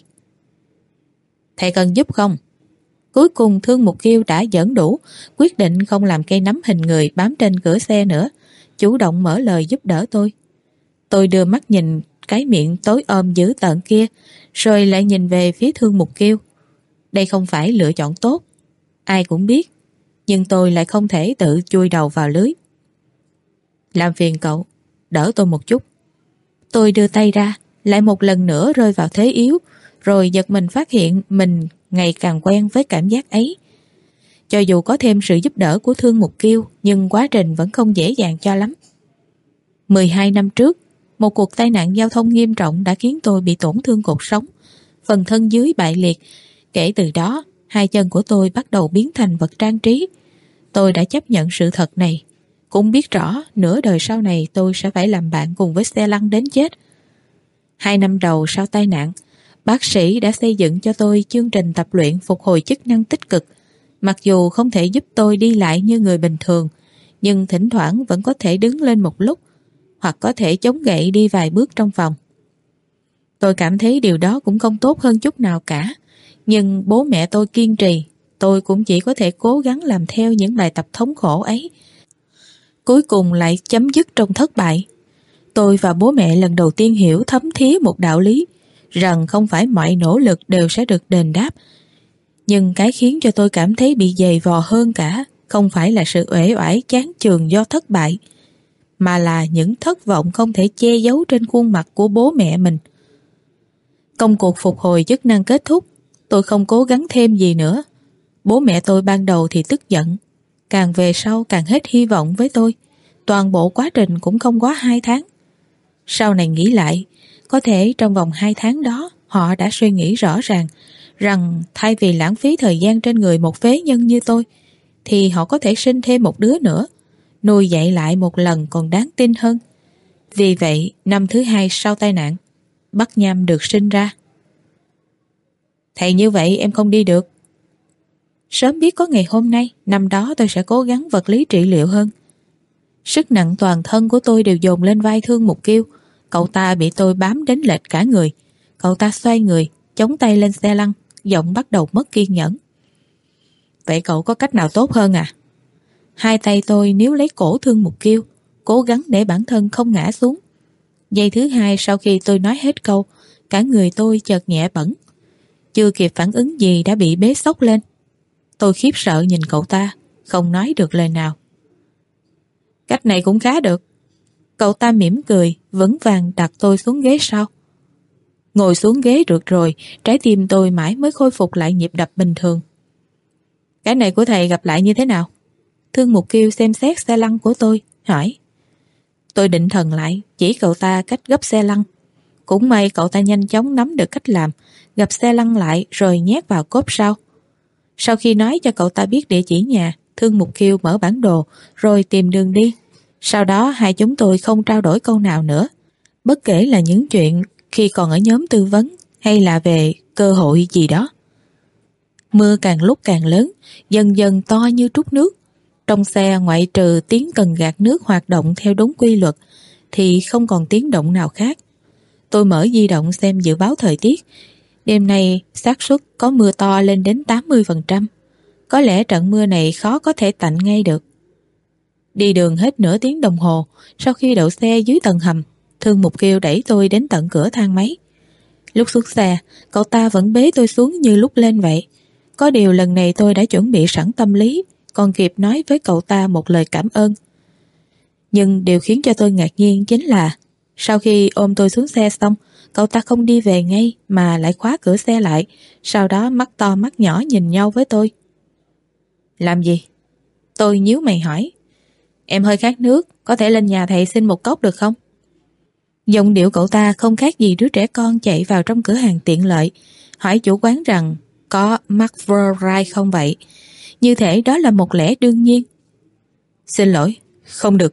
Thầy cần giúp không? Cuối cùng Thương Mục Kiều đã dẫn đủ, quyết định không làm cây nắm hình người bám trên cửa xe nữa, chủ động mở lời giúp đỡ tôi. Tôi đưa mắt nhìn cái miệng tối ôm dữ tợn kia, rồi lại nhìn về phía Thương Mục Kiều. Đây không phải lựa chọn tốt, ai cũng biết, nhưng tôi lại không thể tự chui đầu vào lưới. Làm phiền cậu, đỡ tôi một chút. Tôi đưa tay ra, lại một lần nữa rơi vào thế yếu, rồi giật mình phát hiện mình ngày càng quen với cảm giác ấy. Cho dù có thêm sự giúp đỡ của Thương Mục Kiều, nhưng quá trình vẫn không dễ dàng cho lắm. mười hai năm trước, một cuộc tai nạn giao thông nghiêm trọng đã khiến tôi bị tổn thương cột sống, phần thân dưới bại liệt. Kể từ đó, hai chân của tôi bắt đầu biến thành vật trang trí. Tôi đã chấp nhận sự thật này, cũng biết rõ nửa đời sau này tôi sẽ phải làm bạn cùng với xe lăn đến chết. Hai năm đầu sau tai nạn, bác sĩ đã xây dựng cho tôi chương trình tập luyện phục hồi chức năng tích cực. Mặc dù không thể giúp tôi đi lại như người bình thường, nhưng thỉnh thoảng vẫn có thể đứng lên một lúc, hoặc có thể chống gậy đi vài bước trong phòng. Tôi cảm thấy điều đó cũng không tốt hơn chút nào cả, nhưng bố mẹ tôi kiên trì, tôi cũng chỉ có thể cố gắng làm theo những bài tập thống khổ ấy. Cuối cùng lại chấm dứt trong thất bại. Tôi và bố mẹ lần đầu tiên hiểu thấm thía một đạo lý, rằng không phải mọi nỗ lực đều sẽ được đền đáp. Nhưng cái khiến cho tôi cảm thấy bị dày vò hơn cả không phải là sự uể oải chán chường do thất bại, mà là những thất vọng không thể che giấu trên khuôn mặt của bố mẹ mình. Công cuộc phục hồi chức năng kết thúc, tôi không cố gắng thêm gì nữa. Bố mẹ tôi ban đầu thì tức giận, càng về sau càng hết hy vọng với tôi. toàn bộ quá trình cũng không quá hai tháng. Sau này nghĩ lại, có thể trong vòng hai tháng đó họ đã suy nghĩ rõ ràng rằng thay vì lãng phí thời gian trên người một phế nhân như tôi, thì họ có thể sinh thêm một đứa nữa, nuôi dạy lại một lần còn đáng tin hơn. Vì vậy, năm thứ hai sau tai nạn, Bắc Nham được sinh ra. Thầy như vậy em không đi được. Sớm biết có ngày hôm nay, năm đó tôi sẽ cố gắng vật lý trị liệu hơn. Sức nặng toàn thân của tôi đều dồn lên vai Thương Mục Kiêu. Cậu ta bị tôi bám đến lệch cả người. Cậu ta xoay người, chống tay lên xe lăn, giọng bắt đầu mất kiên nhẫn. Vậy cậu có cách nào tốt hơn à? Hai tay tôi níu lấy cổ Thương Mục Kiêu, cố gắng để bản thân không ngã xuống. Giây thứ hai sau khi tôi nói hết câu, cả người tôi chợt nhẹ bẫng. Chưa kịp phản ứng gì đã bị bế xốc lên. Tôi khiếp sợ nhìn cậu ta, không nói được lời nào. Cách này cũng khá được. Cậu ta mỉm cười, vững vàng đặt tôi xuống ghế sau. Ngồi xuống ghế được rồi, trái tim tôi mãi mới khôi phục lại nhịp đập bình thường. Cái này của thầy gặp lại như thế nào? Thương Mục Kiêu xem xét xe lăn của tôi, hỏi. Tôi định thần lại, chỉ cậu ta cách gấp xe lăn. Cũng may cậu ta nhanh chóng nắm được cách làm, gập xe lăn lại rồi nhét vào cốp sau. Sau khi nói cho cậu ta biết địa chỉ nhà, Thương Mục Kiêu mở bản đồ rồi tìm đường đi. Sau đó hai chúng tôi không trao đổi câu nào nữa, bất kể là những chuyện khi còn ở nhóm tư vấn hay là về cơ hội gì đó. Mưa càng lúc càng lớn, dần dần to như trút nước. Trong xe ngoại trừ tiếng cần gạt nước hoạt động theo đúng quy luật thì không còn tiếng động nào khác. Tôi mở di động xem dự báo thời tiết. Đêm nay xác suất có mưa to lên đến tám mươi phần trăm. Có lẽ trận mưa này khó có thể tạnh ngay được. Đi đường hết nửa tiếng đồng hồ, sau khi đậu xe dưới tầng hầm, Thương Mục Kiêu đẩy tôi đến tận cửa thang máy. Lúc xuống xe, cậu ta vẫn bế tôi xuống như lúc lên vậy. Có điều lần này tôi đã chuẩn bị sẵn tâm lý, còn kịp nói với cậu ta một lời cảm ơn. Nhưng điều khiến cho tôi ngạc nhiên chính là sau khi ôm tôi xuống xe xong, cậu ta không đi về ngay mà lại khóa cửa xe lại, sau đó mắt to mắt nhỏ nhìn nhau với tôi. Làm gì? Tôi nhíu mày hỏi. Em hơi khát nước, có thể lên nhà thầy xin một cốc được không? Giọng điệu cậu ta không khác gì đứa trẻ con chạy vào trong cửa hàng tiện lợi, hỏi chủ quán rằng có McFlurry không vậy? Như thể đó là một lẽ đương nhiên. Xin lỗi, không được.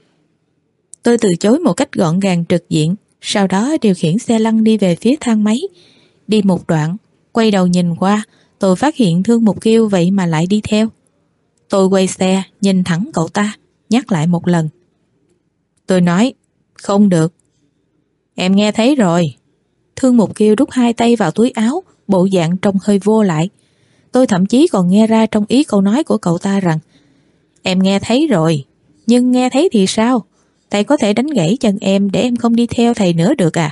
Tôi từ chối một cách gọn gàng trực diện, sau đó điều khiển xe lăn đi về phía thang máy. Đi một đoạn, quay đầu nhìn qua, tôi phát hiện Thương Mục Kiêu vậy mà lại đi theo. Tôi quay xe, nhìn thẳng cậu ta, nhắc lại một lần. Tôi nói, không được. Em nghe thấy rồi. Thương Mục Kiêu đút hai tay vào túi áo, bộ dạng trông hơi vô lại. Tôi thậm chí còn nghe ra trong ý câu nói của cậu ta rằng em nghe thấy rồi, nhưng nghe thấy thì sao? Thầy có thể đánh gãy chân em để em không đi theo thầy nữa được à?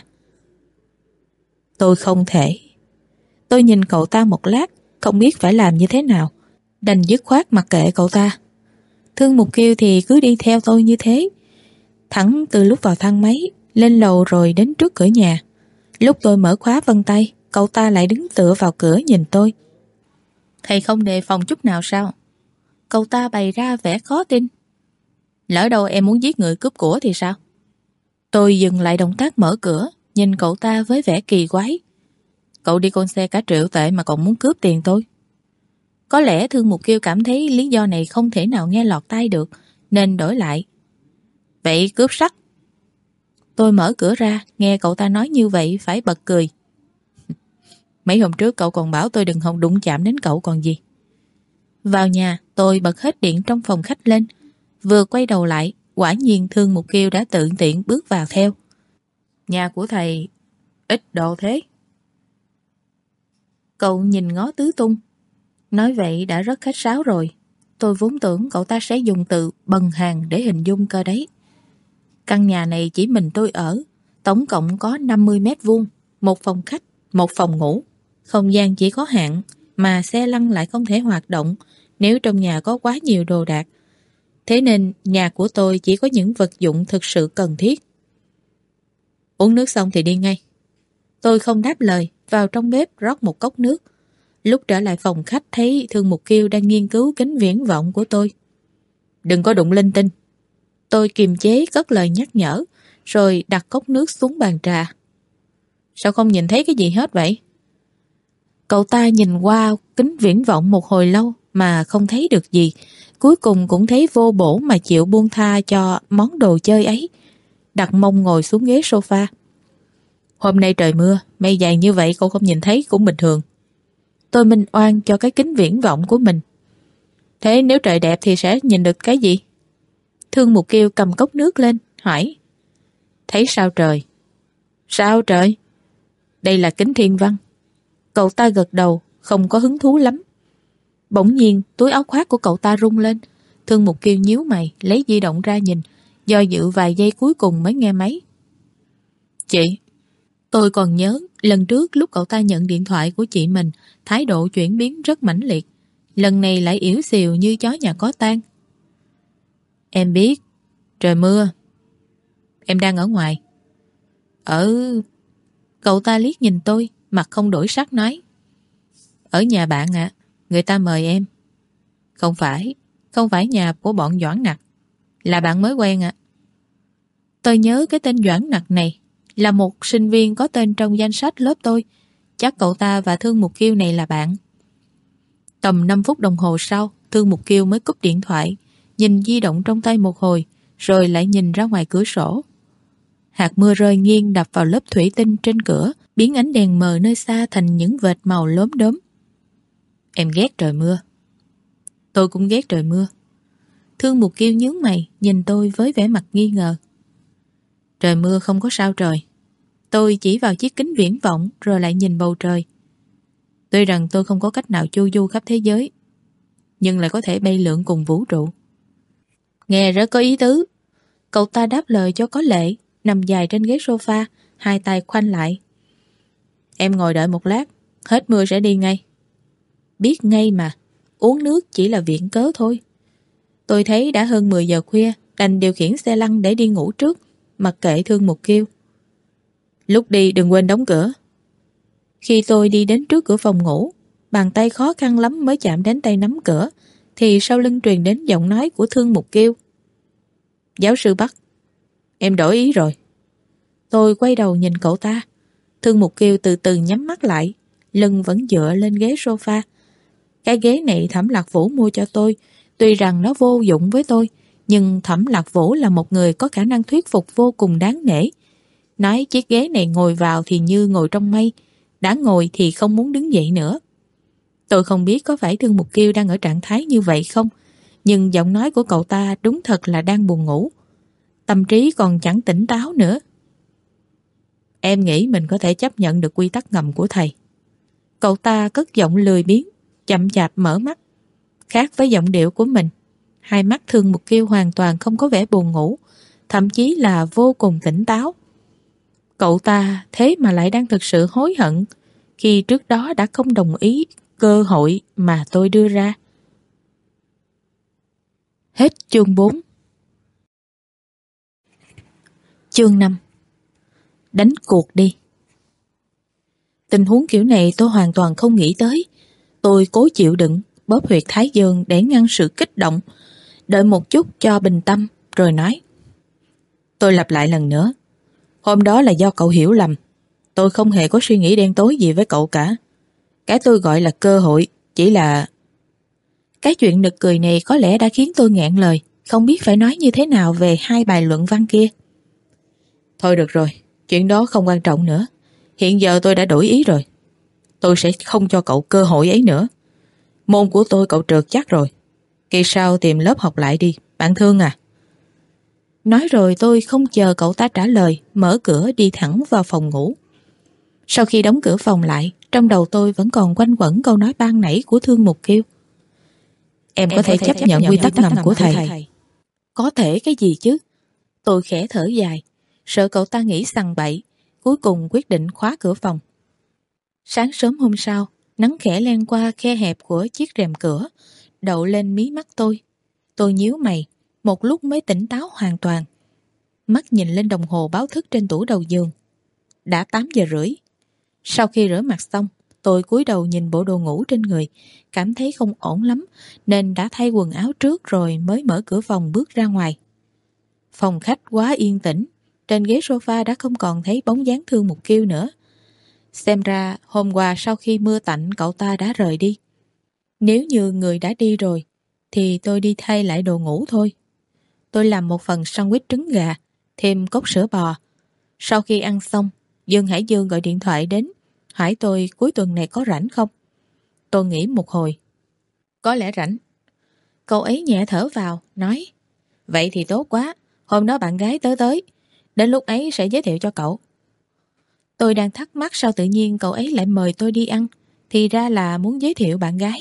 Tôi không thể. Tôi nhìn cậu ta một lát, không biết phải làm như thế nào, đành dứt khoát mặc kệ cậu ta. Thương Mục Kiêu thì cứ đi theo tôi như thế, thẳng từ lúc vào thang máy, lên lầu rồi đến trước cửa nhà. Lúc tôi mở khóa vân tay, cậu ta lại đứng tựa vào cửa nhìn tôi. Thầy không đề phòng chút nào sao? Cậu ta bày ra vẻ khó tin. Lỡ đâu em muốn giết người cướp của thì sao? Tôi dừng lại động tác mở cửa, nhìn cậu ta với vẻ kỳ quái. Cậu đi con xe cả triệu tệ mà còn muốn cướp tiền tôi. Có lẽ Thương Mục Kiêu cảm thấy lý do này không thể nào nghe lọt tai được, nên đổi lại. Vậy cướp sắt. Tôi mở cửa ra, nghe cậu ta nói như vậy phải bật cười. Mấy hôm trước cậu còn bảo tôi đừng hòng đụng chạm đến cậu còn gì. Vào nhà, tôi bật hết điện trong phòng khách lên. Vừa quay đầu lại, quả nhiên Thương Mục Kiêu đã tự tiện bước vào theo. Nhà của thầy ít đồ thế. Cậu nhìn ngó tứ tung. Nói vậy đã rất khách sáo rồi. Tôi vốn tưởng cậu ta sẽ dùng từ bần hàng để hình dung cơ đấy. Căn nhà này chỉ mình tôi ở, tổng cộng có năm mươi mét vuông, một phòng khách, một phòng ngủ. Không gian chỉ có hạn, mà xe lăn lại không thể hoạt động nếu trong nhà có quá nhiều đồ đạc. Thế nên nhà của tôi chỉ có những vật dụng thực sự cần thiết. Uống nước xong thì đi ngay. Tôi không đáp lời, vào trong bếp rót một cốc nước. Lúc trở lại phòng khách thấy Thương Mục Kiêu đang nghiên cứu kính viễn vọng của tôi. Đừng có đụng linh tinh. Tôi kiềm chế cất lời nhắc nhở, rồi đặt cốc nước xuống bàn trà. Sao không nhìn thấy cái gì hết vậy? Cậu ta nhìn qua kính viễn vọng một hồi lâu mà không thấy được gì. Cuối cùng cũng thấy vô bổ mà chịu buông tha cho món đồ chơi ấy. Đặt mông ngồi xuống ghế sofa. Hôm nay trời mưa, mây dày như vậy cậu không nhìn thấy cũng bình thường. Tôi minh oan cho cái kính viễn vọng của mình. Thế nếu trời đẹp thì sẽ nhìn được cái gì? Thương Mục Kiêu cầm cốc nước lên, hỏi. Thấy sao trời? Sao trời? Đây là kính thiên văn. Cậu ta gật đầu, không có hứng thú lắm. Bỗng nhiên, túi áo khoác của cậu ta rung lên. Thương Mục Kiêu nhíu mày, lấy di động ra nhìn, do dự vài giây cuối cùng mới nghe máy. Chị, tôi còn nhớ lần trước lúc cậu ta nhận điện thoại của chị mình, thái độ chuyển biến rất mãnh liệt. Lần này lại yếu xìu như chó nhà có tang. Em biết, trời mưa. Em đang ở ngoài. Ở... Cậu ta liếc nhìn tôi, mặt không đổi sắc nói. Ở nhà bạn ạ, người ta mời em. Không phải, không phải nhà của bọn Doãn Nặc, là bạn mới quen ạ. Tôi nhớ cái tên Doãn Nặc này là một sinh viên có tên trong danh sách lớp tôi. Chắc cậu ta và Thương Mục Kiêu này là bạn. Tầm năm phút đồng hồ sau, Thương Mục Kiêu mới cúp điện thoại, nhìn di động trong tay một hồi, rồi lại nhìn ra ngoài cửa sổ. Hạt mưa rơi nghiêng đập vào lớp thủy tinh trên cửa, biến ánh đèn mờ nơi xa thành những vệt màu lốm đốm. Em ghét trời mưa. Tôi cũng ghét trời mưa. Thương Mục Kiêu nhướng mày, nhìn tôi với vẻ mặt nghi ngờ. Trời mưa không có sao trời. Tôi chỉ vào chiếc kính viễn vọng rồi lại nhìn bầu trời. Tuy rằng tôi không có cách nào chu du khắp thế giới, nhưng lại có thể bay lượn cùng vũ trụ. Nghe rất có ý tứ. Cậu ta đáp lời cho có lệ, nằm dài trên ghế sofa, hai tay khoanh lại. Em ngồi đợi một lát, hết mưa sẽ đi ngay. Biết ngay mà, uống nước chỉ là viện cớ thôi. Tôi thấy đã hơn mười giờ khuya, đành điều khiển xe lăn để đi ngủ trước, mặc kệ Thương Mục Kiêu. Lúc đi đừng quên đóng cửa. Khi tôi đi đến trước cửa phòng ngủ, bàn tay khó khăn lắm mới chạm đến tay nắm cửa, thì sau lưng truyền đến giọng nói của Thương Mục Kiêu. Giáo sư Bắc, em đổi ý rồi. Tôi quay đầu nhìn cậu ta. Thương Mục Kiêu từ từ nhắm mắt lại, lưng vẫn dựa lên ghế sofa. Cái ghế này Thẩm Lạc Vũ mua cho tôi. Tuy rằng nó vô dụng với tôi, nhưng Thẩm Lạc Vũ là một người có khả năng thuyết phục vô cùng đáng nể. Nói chiếc ghế này ngồi vào thì như ngồi trong mây, đã ngồi thì không muốn đứng dậy nữa. Tôi không biết có phải Thương Mục Kiêu đang ở trạng thái như vậy không, nhưng giọng nói của cậu ta đúng thật là đang buồn ngủ. Tâm trí còn chẳng tỉnh táo nữa. Em nghĩ mình có thể chấp nhận được quy tắc ngầm của thầy. Cậu ta cất giọng lười biếng, chậm chạp mở mắt. Khác với giọng điệu của mình, hai mắt Thương Mục Kiêu hoàn toàn không có vẻ buồn ngủ, thậm chí là vô cùng tỉnh táo. Cậu ta thế mà lại đang thực sự hối hận khi trước đó đã không đồng ý cơ hội mà tôi đưa ra. Hết chương bốn. Chương năm. Đánh cuộc đi. Tình huống kiểu này tôi hoàn toàn không nghĩ tới. Tôi cố chịu đựng, bóp huyệt thái dương để ngăn sự kích động, đợi một chút cho bình tâm, rồi nói. Tôi lặp lại lần nữa. Hôm đó là do cậu hiểu lầm. Tôi không hề có suy nghĩ đen tối gì với cậu cả. Cái tôi gọi là cơ hội chỉ là... Cái chuyện nực cười này có lẽ đã khiến tôi nghẹn lời, không biết phải nói như thế nào về hai bài luận văn kia. Thôi được rồi, chuyện đó không quan trọng nữa. Hiện giờ tôi đã đổi ý rồi. Tôi sẽ không cho cậu cơ hội ấy nữa. Môn của tôi cậu trượt chắc rồi. Kỳ sau tìm lớp học lại đi, bạn Thương à. Nói rồi tôi không chờ cậu ta trả lời, mở cửa đi thẳng vào phòng ngủ. Sau khi đóng cửa phòng lại, trong đầu tôi vẫn còn quanh quẩn câu nói ban nãy của Thương Mục Kiêu. Em, em có thể, thể chấp, chấp nhận quy tắc ngầm của thầy. thầy. Có thể cái gì chứ? Tôi khẽ thở dài, sợ cậu ta nghĩ sằng bậy, cuối cùng quyết định khóa cửa phòng. Sáng sớm hôm sau, nắng khẽ len qua khe hẹp của chiếc rèm cửa, đậu lên mí mắt tôi. Tôi nhíu mày, một lúc mới tỉnh táo hoàn toàn. Mắt nhìn lên đồng hồ báo thức trên tủ đầu giường. Đã tám giờ rưỡi. Sau khi rửa mặt xong, tôi cúi đầu nhìn bộ đồ ngủ trên người, cảm thấy không ổn lắm, nên đã thay quần áo trước rồi mới mở cửa phòng bước ra ngoài. Phòng khách quá yên tĩnh, trên ghế sofa đã không còn thấy bóng dáng Thương Mục Kiêu nữa. Xem ra hôm qua sau khi mưa tạnh cậu ta đã rời đi. Nếu như người đã đi rồi, thì tôi đi thay lại đồ ngủ thôi. Tôi làm một phần sandwich trứng gà, thêm cốc sữa bò. Sau khi ăn xong, Dương Hải Dương gọi điện thoại đến, hỏi tôi cuối tuần này có rảnh không. Tôi nghĩ một hồi. Có lẽ rảnh. Cậu ấy nhẹ thở vào, nói: Vậy thì tốt quá, hôm đó bạn gái tới tới, đến lúc ấy sẽ giới thiệu cho cậu. Tôi đang thắc mắc sao tự nhiên cậu ấy lại mời tôi đi ăn, thì ra là muốn giới thiệu bạn gái.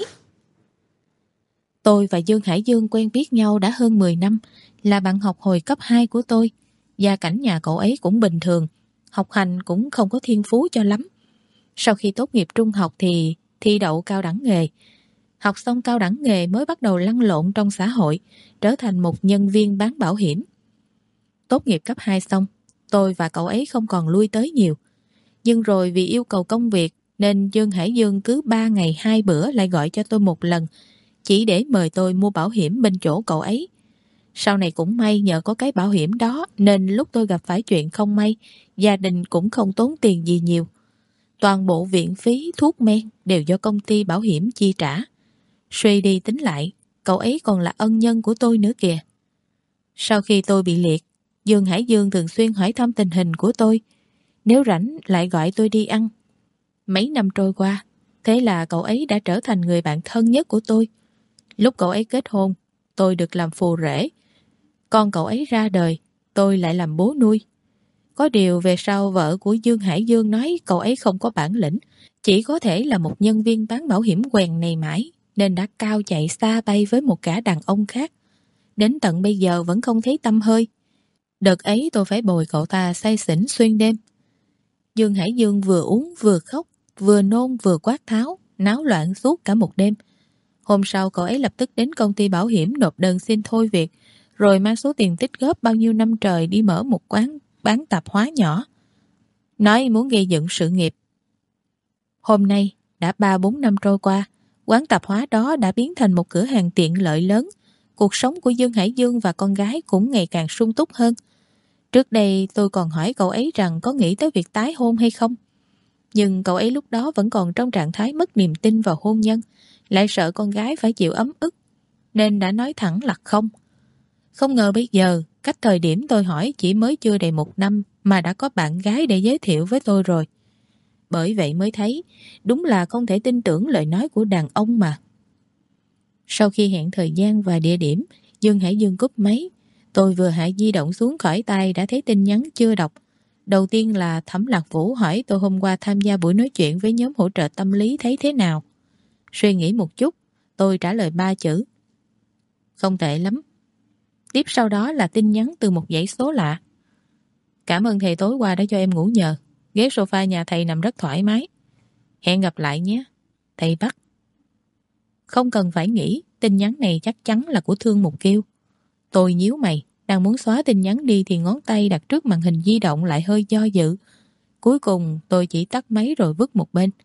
Tôi và Dương Hải Dương quen biết nhau đã hơn mười năm, là bạn học hồi cấp hai của tôi. Gia cảnh nhà cậu ấy cũng bình thường, học hành cũng không có thiên phú cho lắm. Sau khi tốt nghiệp trung học thì thi đậu cao đẳng nghề. Học xong cao đẳng nghề mới bắt đầu lăn lộn trong xã hội, trở thành một nhân viên bán bảo hiểm. Tốt nghiệp cấp hai xong, tôi và cậu ấy không còn lui tới nhiều. Nhưng rồi vì yêu cầu công việc nên Dương Hải Dương cứ ba ngày hai bữa lại gọi cho tôi một lần, chỉ để mời tôi mua bảo hiểm bên chỗ cậu ấy. Sau này cũng may nhờ có cái bảo hiểm đó nên lúc tôi gặp phải chuyện không may, gia đình cũng không tốn tiền gì nhiều. Toàn bộ viện phí, thuốc men đều do công ty bảo hiểm chi trả. Suy đi tính lại, cậu ấy còn là ân nhân của tôi nữa kìa. Sau khi tôi bị liệt, Dương Hải Dương thường xuyên hỏi thăm tình hình của tôi. Nếu rảnh lại gọi tôi đi ăn. Mấy năm trôi qua, thế là cậu ấy đã trở thành người bạn thân nhất của tôi. Lúc cậu ấy kết hôn, tôi được làm phù rể. Con cậu ấy ra đời, tôi lại làm bố nuôi. Có điều về sau vợ của Dương Hải Dương nói cậu ấy không có bản lĩnh, chỉ có thể là một nhân viên bán bảo hiểm quèn này mãi, nên đã cao chạy xa bay với một gã đàn ông khác. Đến tận bây giờ vẫn không thấy tăm hơi. Đợt ấy tôi phải bồi cậu ta say xỉn xuyên đêm. Dương Hải Dương vừa uống vừa khóc, vừa nôn vừa quát tháo, náo loạn suốt cả một đêm. Hôm sau cậu ấy lập tức đến công ty bảo hiểm nộp đơn xin thôi việc, rồi mang số tiền tích góp bao nhiêu năm trời đi mở một quán bán tạp hóa nhỏ. Nói muốn gây dựng sự nghiệp. Hôm nay, đã ba bốn năm trôi qua, quán tạp hóa đó đã biến thành một cửa hàng tiện lợi lớn. Cuộc sống của Dương Hải Dương và con gái cũng ngày càng sung túc hơn. Trước đây tôi còn hỏi cậu ấy rằng có nghĩ tới việc tái hôn hay không. Nhưng cậu ấy lúc đó vẫn còn trong trạng thái mất niềm tin vào hôn nhân, lại sợ con gái phải chịu ấm ức, nên đã nói thẳng là không. Không ngờ bây giờ, cách thời điểm tôi hỏi chỉ mới chưa đầy một năm mà đã có bạn gái để giới thiệu với tôi rồi. Bởi vậy mới thấy, đúng là không thể tin tưởng lời nói của đàn ông mà. Sau khi hẹn thời gian và địa điểm, Dương Hải Dương cúp máy. Tôi vừa hạ di động xuống khỏi tay đã thấy tin nhắn chưa đọc. Đầu tiên là Thẩm Lạc Vũ hỏi tôi hôm qua tham gia buổi nói chuyện với nhóm hỗ trợ tâm lý thấy thế nào. Suy nghĩ một chút, tôi trả lời ba chữ: không tệ lắm. Tiếp sau đó là tin nhắn từ một dãy số lạ: cảm ơn thầy tối qua đã cho em ngủ nhờ. Ghế sofa nhà thầy nằm rất thoải mái. Hẹn gặp lại nhé, thầy Bắc. Không cần phải nghĩ, tin nhắn này chắc chắn là của Thương Mục Kiêu. Tôi nhíu mày, đang muốn xóa tin nhắn đi thì ngón tay đặt trước màn hình di động lại hơi do dự. Cuối cùng tôi chỉ tắt máy rồi vứt một bên.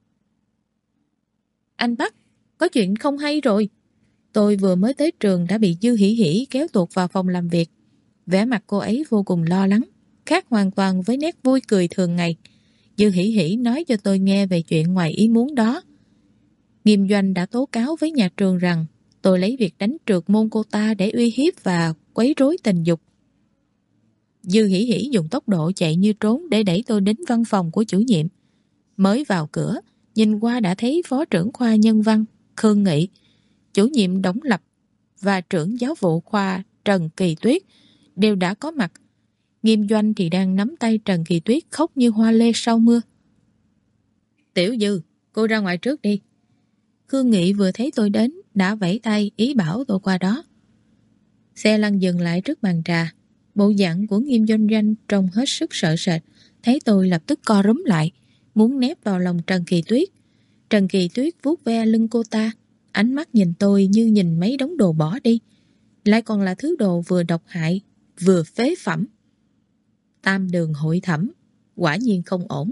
Anh Bắc, có chuyện không hay rồi. Tôi vừa mới tới trường đã bị Dư Hỉ Hỉ kéo tuột vào phòng làm việc. Vẻ mặt cô ấy vô cùng lo lắng, khác hoàn toàn với nét vui cười thường ngày. Dư Hỉ Hỉ nói cho tôi nghe về chuyện ngoài ý muốn đó. Nghiêm Doanh đã tố cáo với nhà trường rằng tôi lấy việc đánh trượt môn cô ta để uy hiếp và quấy rối tình dục. Dư Hỉ Hỉ dùng tốc độ chạy như trốn để đẩy tôi đến văn phòng của chủ nhiệm. Mới vào cửa, nhìn qua đã thấy phó trưởng khoa nhân văn Khương Nghị, chủ nhiệm Đổng Lập và trưởng giáo vụ khoa Trần Kỳ Tuyết đều đã có mặt. Nghiêm Doanh thì đang nắm tay Trần Kỳ Tuyết khóc như hoa lê sau mưa. Tiểu Dư, cô ra ngoài trước đi. Khương Nghị vừa thấy tôi đến đã vẫy tay ý bảo tôi qua đó. Xe lăn dừng lại trước bàn trà. Bộ dạng của Nghiêm Doanh Doanh trông hết sức sợ sệt. Thấy tôi lập tức co rúm lại, muốn nép vào lòng Trần Kỳ Tuyết. Trần Kỳ Tuyết vuốt ve lưng cô ta, ánh mắt nhìn tôi như nhìn mấy đống đồ bỏ đi, lại còn là thứ đồ vừa độc hại vừa phế phẩm. Tam đường hội thẩm, quả nhiên không ổn.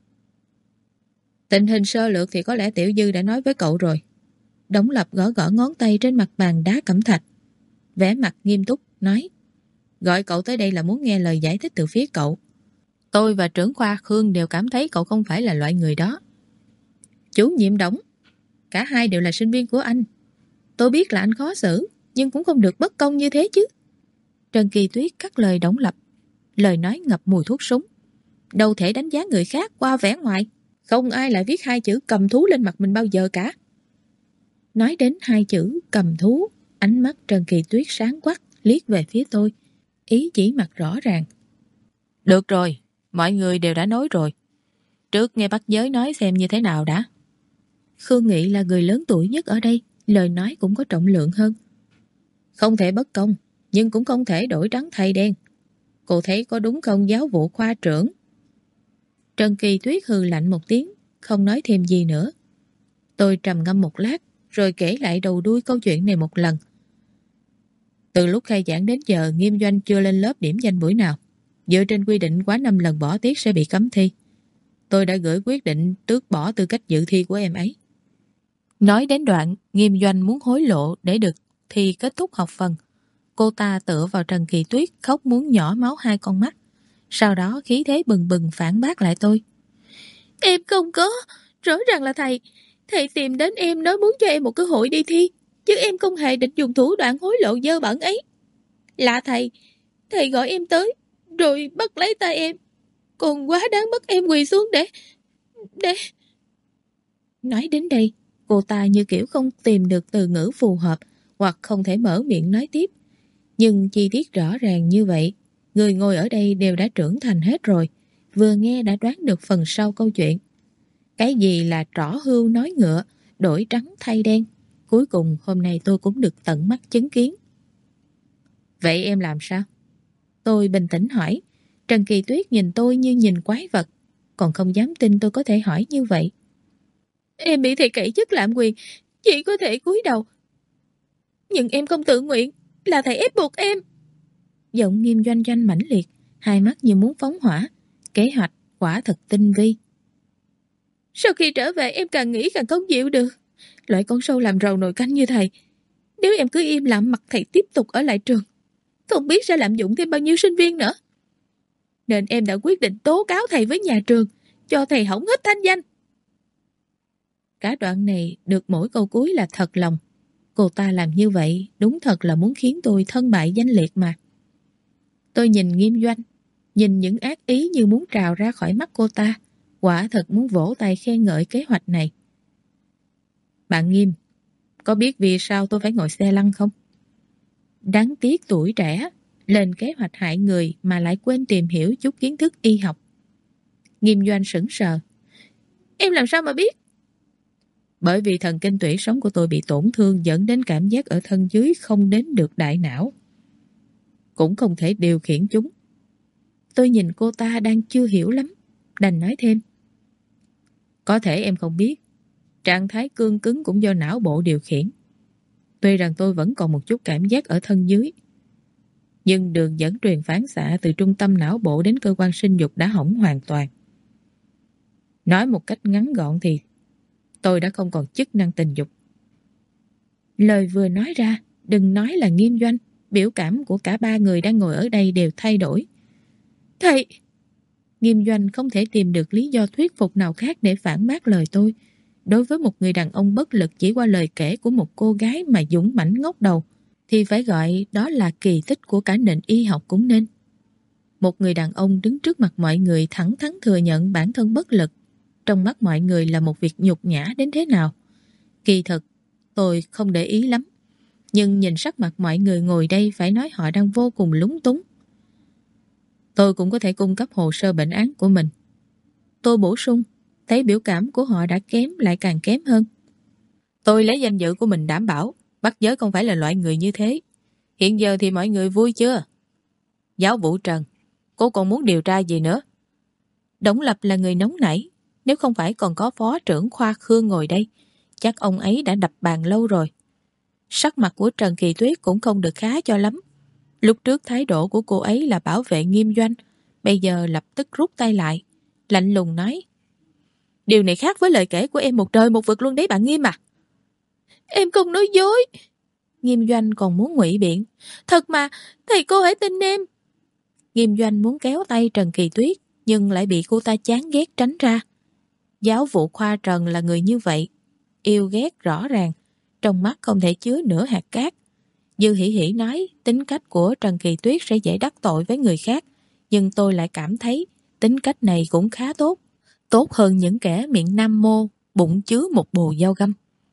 Tình hình sơ lược thì có lẽ Tiểu Dư đã nói với cậu rồi. Đổng Lập gõ gõ ngón tay trên mặt bàn đá cẩm thạch, vẻ mặt nghiêm túc nói: Gọi cậu tới đây là muốn nghe lời giải thích từ phía cậu. Tôi và trưởng khoa Khương đều cảm thấy cậu không phải là loại người đó. Chủ nhiệm Đổng, cả hai đều là sinh viên của anh. Tôi biết là anh khó xử, nhưng cũng không được bất công như thế chứ. Trần Kỳ Tuyết cắt lời Đổng Lập. Lời nói ngập mùi thuốc súng. Đâu thể đánh giá người khác qua vẻ ngoài. Không ai lại viết hai chữ cầm thú lên mặt mình bao giờ cả. Nói đến hai chữ cầm thú, ánh mắt Trần Kỳ Tuyết sáng quắc liếc về phía tôi, ý chỉ mặt rõ ràng. Được rồi, mọi người đều đã nói rồi. Trước nghe bác Giới nói xem như thế nào đã. Khương Nghị là người lớn tuổi nhất ở đây, lời nói cũng có trọng lượng hơn. Không thể bất công, nhưng cũng không thể đổi trắng thay đen. Cô thấy có đúng không giáo vụ khoa trưởng? Trần Kỳ Tuyết hừ lạnh một tiếng, không nói thêm gì nữa. Tôi trầm ngâm một lát, rồi kể lại đầu đuôi câu chuyện này một lần. Từ lúc khai giảng đến giờ, Nghiêm Doanh chưa lên lớp điểm danh buổi nào. Dựa trên quy định quá năm lần bỏ tiết sẽ bị cấm thi. Tôi đã gửi quyết định tước bỏ tư cách dự thi của em ấy. Nói đến đoạn, Nghiêm Doanh muốn hối lộ để được thi kết thúc học phần. Cô ta tựa vào Trần Kỳ Tuyết khóc muốn nhỏ máu hai con mắt. Sau đó khí thế bừng bừng phản bác lại tôi. Em không có, rõ ràng là thầy. Thầy tìm đến em nói muốn cho em một cơ hội đi thi, chứ em không hề định dùng thủ đoạn hối lộ dơ bẩn ấy. Là thầy, thầy gọi em tới, rồi bắt lấy tay em. Còn quá đáng bắt em quỳ xuống để... để... Nói đến đây, cô ta như kiểu không tìm được từ ngữ phù hợp hoặc không thể mở miệng nói tiếp. Nhưng chi tiết rõ ràng như vậy, người ngồi ở đây đều đã trưởng thành hết rồi, vừa nghe đã đoán được phần sau câu chuyện. Cái gì là trỏ hươu nói ngựa, đổi trắng thay đen, cuối cùng hôm nay tôi cũng được tận mắt chứng kiến. Vậy em làm sao? Tôi bình tĩnh hỏi. Trần Kỳ Tuyết nhìn tôi như nhìn quái vật, còn không dám tin tôi có thể hỏi như vậy. Em bị thầy cậy chức lạm quyền, chỉ có thể cúi đầu. Nhưng em không tự nguyện, là thầy ép buộc em. Giọng Nghiêm Doanh Doanh mãnh liệt, hai mắt như muốn phóng hỏa. Kế hoạch quả thật tinh vi. Sau khi trở về em càng nghĩ càng không chịu được. Loại con sâu làm rầu nồi canh như thầy, nếu em cứ im lặng mặc thầy tiếp tục ở lại trường, không biết sẽ lạm dụng thêm bao nhiêu sinh viên nữa. Nên em đã quyết định tố cáo thầy với nhà trường, cho thầy hỏng hết thanh danh. Cả đoạn này được mỗi câu cuối là thật lòng. Cô ta làm như vậy đúng thật là muốn khiến tôi thân bại danh liệt mà. Tôi nhìn Nghiêm Doanh, nhìn những ác ý như muốn trào ra khỏi mắt cô ta, quả thật muốn vỗ tay khen ngợi kế hoạch này. Bạn Nghiêm, có biết vì sao tôi phải ngồi xe lăn không? Đáng tiếc tuổi trẻ, lên kế hoạch hại người mà lại quên tìm hiểu chút kiến thức y học. Nghiêm Doanh sững sờ. Em làm sao mà biết? Bởi vì thần kinh tủy sống của tôi bị tổn thương dẫn đến cảm giác ở thân dưới không đến được đại não. Cũng không thể điều khiển chúng. Tôi nhìn cô ta đang chưa hiểu lắm, đành nói thêm. Có thể em không biết, trạng thái cương cứng cũng do não bộ điều khiển. Tuy rằng tôi vẫn còn một chút cảm giác ở thân dưới, nhưng đường dẫn truyền phán xạ từ trung tâm não bộ đến cơ quan sinh dục đã hỏng hoàn toàn. Nói một cách ngắn gọn thì tôi đã không còn chức năng tình dục. Lời vừa nói ra, đừng nói là Nghiêm Doanh, biểu cảm của cả ba người đang ngồi ở đây đều thay đổi. Thầy! Nghiêm Doanh không thể tìm được lý do thuyết phục nào khác để phản bác lời tôi. Đối với một người đàn ông bất lực chỉ qua lời kể của một cô gái mà dũng mãnh ngóc đầu, thì phải gọi đó là kỳ tích của cả nền y học cũng nên. Một người đàn ông đứng trước mặt mọi người thẳng thắn thừa nhận bản thân bất lực, trong mắt mọi người là một việc nhục nhã đến thế nào. Kỳ thực, tôi không để ý lắm. Nhưng nhìn sắc mặt mọi người ngồi đây phải nói họ đang vô cùng lúng túng. Tôi cũng có thể cung cấp hồ sơ bệnh án của mình. Tôi bổ sung, thấy biểu cảm của họ đã kém lại càng kém hơn. Tôi lấy danh dự của mình đảm bảo, Bắc Giới không phải là loại người như thế. Hiện giờ thì mọi người vui chưa? Giáo vụ Trần, cô còn muốn điều tra gì nữa? Đổng Lập là người nóng nảy, nếu không phải còn có phó trưởng khoa Khương ngồi đây, chắc ông ấy đã đập bàn lâu rồi. Sắc mặt của Trần Kỳ Tuyết cũng không được khá cho lắm. Lúc trước thái độ của cô ấy là bảo vệ Nghiêm Doanh, bây giờ lập tức rút tay lại, lạnh lùng nói. Điều này khác với lời kể của em một trời một vực luôn đấy bạn Nghiêm à. Em không nói dối. Nghiêm Doanh còn muốn ngụy biện. Thật mà, thầy cô hãy tin em. Nghiêm Doanh muốn kéo tay Trần Kỳ Tuyết, nhưng lại bị cô ta chán ghét tránh ra. Giáo vụ khoa Trần là người như vậy, yêu ghét rõ ràng, trong mắt không thể chứa nửa hạt cát. Dư Hỉ Hỉ nói tính cách của Trần Kỳ Tuyết sẽ dễ đắc tội với người khác, nhưng tôi lại cảm thấy tính cách này cũng khá tốt, tốt hơn những kẻ miệng nam mô, bụng chứa một bồ dao găm.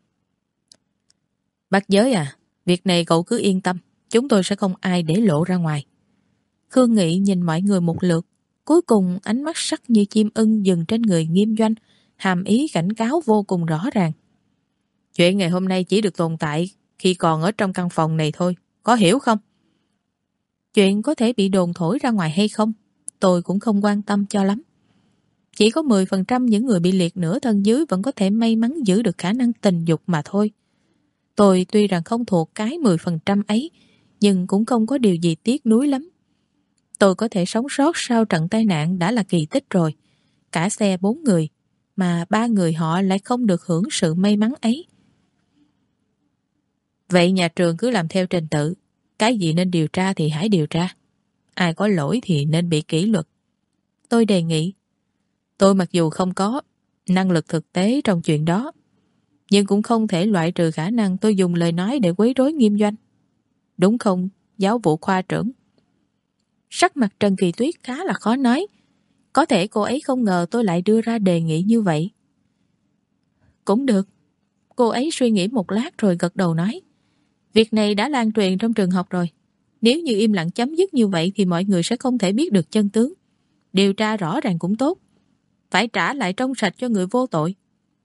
Bác Giới à, việc này cậu cứ yên tâm, chúng tôi sẽ không ai để lộ ra ngoài. Khương Nghị nhìn mọi người một lượt, cuối cùng ánh mắt sắc như chim ưng dừng trên người Nghiêm Doanh, hàm ý cảnh cáo vô cùng rõ ràng. Chuyện ngày hôm nay chỉ được tồn tại khi còn ở trong căn phòng này thôi, có hiểu không? Chuyện có thể bị đồn thổi ra ngoài hay không, tôi cũng không quan tâm cho lắm. Chỉ có mười phần trăm những người bị liệt nửa thân dưới vẫn có thể may mắn giữ được khả năng tình dục mà thôi. Tôi tuy rằng không thuộc cái mười phần trăm ấy, nhưng cũng không có điều gì tiếc nuối lắm. Tôi có thể sống sót sau trận tai nạn đã là kỳ tích rồi. Cả xe bốn người, mà ba người họ lại không được hưởng sự may mắn ấy. Vậy nhà trường cứ làm theo trình tự. Cái gì nên điều tra thì hãy điều tra. Ai có lỗi thì nên bị kỷ luật. Tôi đề nghị. Tôi mặc dù không có năng lực thực tế trong chuyện đó, nhưng cũng không thể loại trừ khả năng tôi dùng lời nói để quấy rối Nghiêm Doanh. Đúng không, giáo vụ khoa trưởng? Sắc mặt Trần Kỳ Tuyết khá là khó nói. Có thể cô ấy không ngờ tôi lại đưa ra đề nghị như vậy. Cũng được. Cô ấy suy nghĩ một lát rồi gật đầu nói. Việc này đã lan truyền trong trường học rồi. Nếu như im lặng chấm dứt như vậy thì mọi người sẽ không thể biết được chân tướng. Điều tra rõ ràng cũng tốt. Phải trả lại trong sạch cho người vô tội.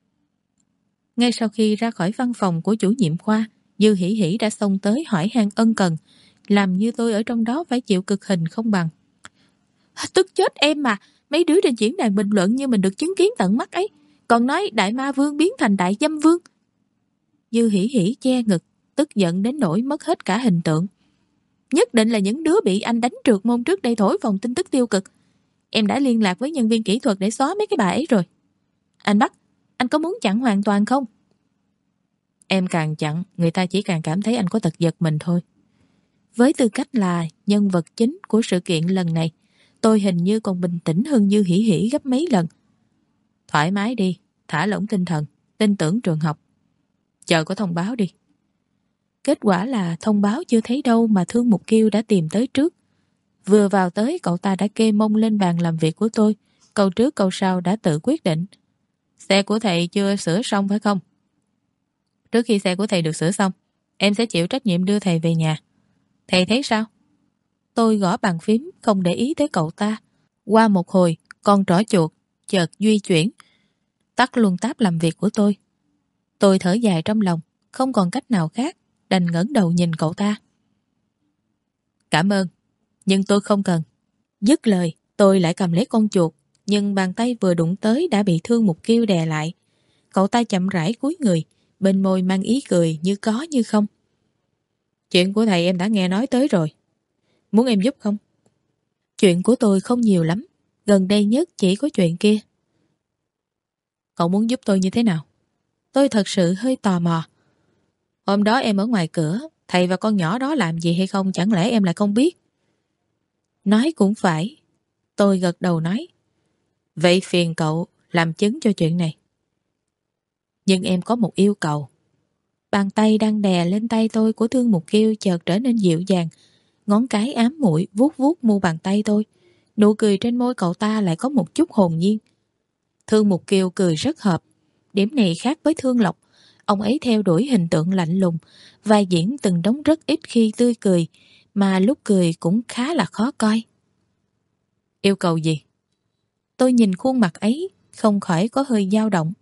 Ngay sau khi ra khỏi văn phòng của chủ nhiệm khoa, Dư Hỉ Hỉ đã xông tới hỏi han ân cần, làm như tôi ở trong đó phải chịu cực hình không bằng. Tức chết em mà, mấy đứa trên diễn đàn bình luận như mình được chứng kiến tận mắt ấy, còn nói đại ma vương biến thành đại dâm vương. Dư Hỉ Hỉ che ngực, tức giận đến nỗi mất hết cả hình tượng. Nhất định là những đứa bị anh đánh trượt môn trước đây thổi phòng tin tức tiêu cực. Em đã liên lạc với nhân viên kỹ thuật để xóa mấy cái bài ấy rồi. Anh Bắc, anh có muốn chặn hoàn toàn không? Em càng chặn, người ta chỉ càng cảm thấy anh có tật giật mình thôi. Với tư cách là nhân vật chính của sự kiện lần này, tôi hình như còn bình tĩnh hơn Dư Hỉ Hỉ gấp mấy lần. Thoải mái đi, thả lỏng tinh thần, tin tưởng trường học. Chờ có thông báo đi. Kết quả là thông báo chưa thấy đâu mà Thương Mục Kiêu đã tìm tới trước. Vừa vào tới, cậu ta đã kê mông lên bàn làm việc của tôi. Câu trước câu sau đã tự quyết định. Xe của thầy chưa sửa xong phải không? Trước khi xe của thầy được sửa xong, em sẽ chịu trách nhiệm đưa thầy về nhà. Thầy thấy sao? Tôi gõ bàn phím, không để ý tới cậu ta. Qua một hồi, con trỏ chuột chợt di chuyển, tắt luôn tab làm việc của tôi. Tôi thở dài trong lòng, không còn cách nào khác, đành ngẩng đầu nhìn cậu ta. Cảm ơn, nhưng tôi không cần. Dứt lời, tôi lại cầm lấy con chuột, nhưng bàn tay vừa đụng tới đã bị Thương Mục Kiêu đè lại. Cậu ta chậm rãi cúi người, bên môi mang ý cười như có như không. Chuyện của thầy em đã nghe nói tới rồi. Muốn em giúp không? Chuyện của tôi không nhiều lắm, gần đây nhất chỉ có chuyện kia. Cậu muốn giúp tôi như thế nào? Tôi thật sự hơi tò mò. Hôm đó em ở ngoài cửa, thầy và con nhỏ đó làm gì hay không, chẳng lẽ em lại không biết? Nói cũng phải. Tôi gật đầu nói. Vậy phiền cậu làm chứng cho chuyện này. Nhưng em có một yêu cầu. Bàn tay đang đè lên tay tôi của Thương Mục Kiêu chợt trở nên dịu dàng. Ngón cái ám muội vuốt vuốt mu bàn tay tôi. Nụ cười trên môi cậu ta lại có một chút hồn nhiên. Thương Mục Kiêu cười rất hợp. Điểm này khác với Thương Lộc. Ông ấy theo đuổi hình tượng lạnh lùng, vai diễn từng đóng rất ít khi tươi cười, mà lúc cười cũng khá là khó coi. Yêu cầu gì? Tôi nhìn khuôn mặt ấy, không khỏi có hơi dao động.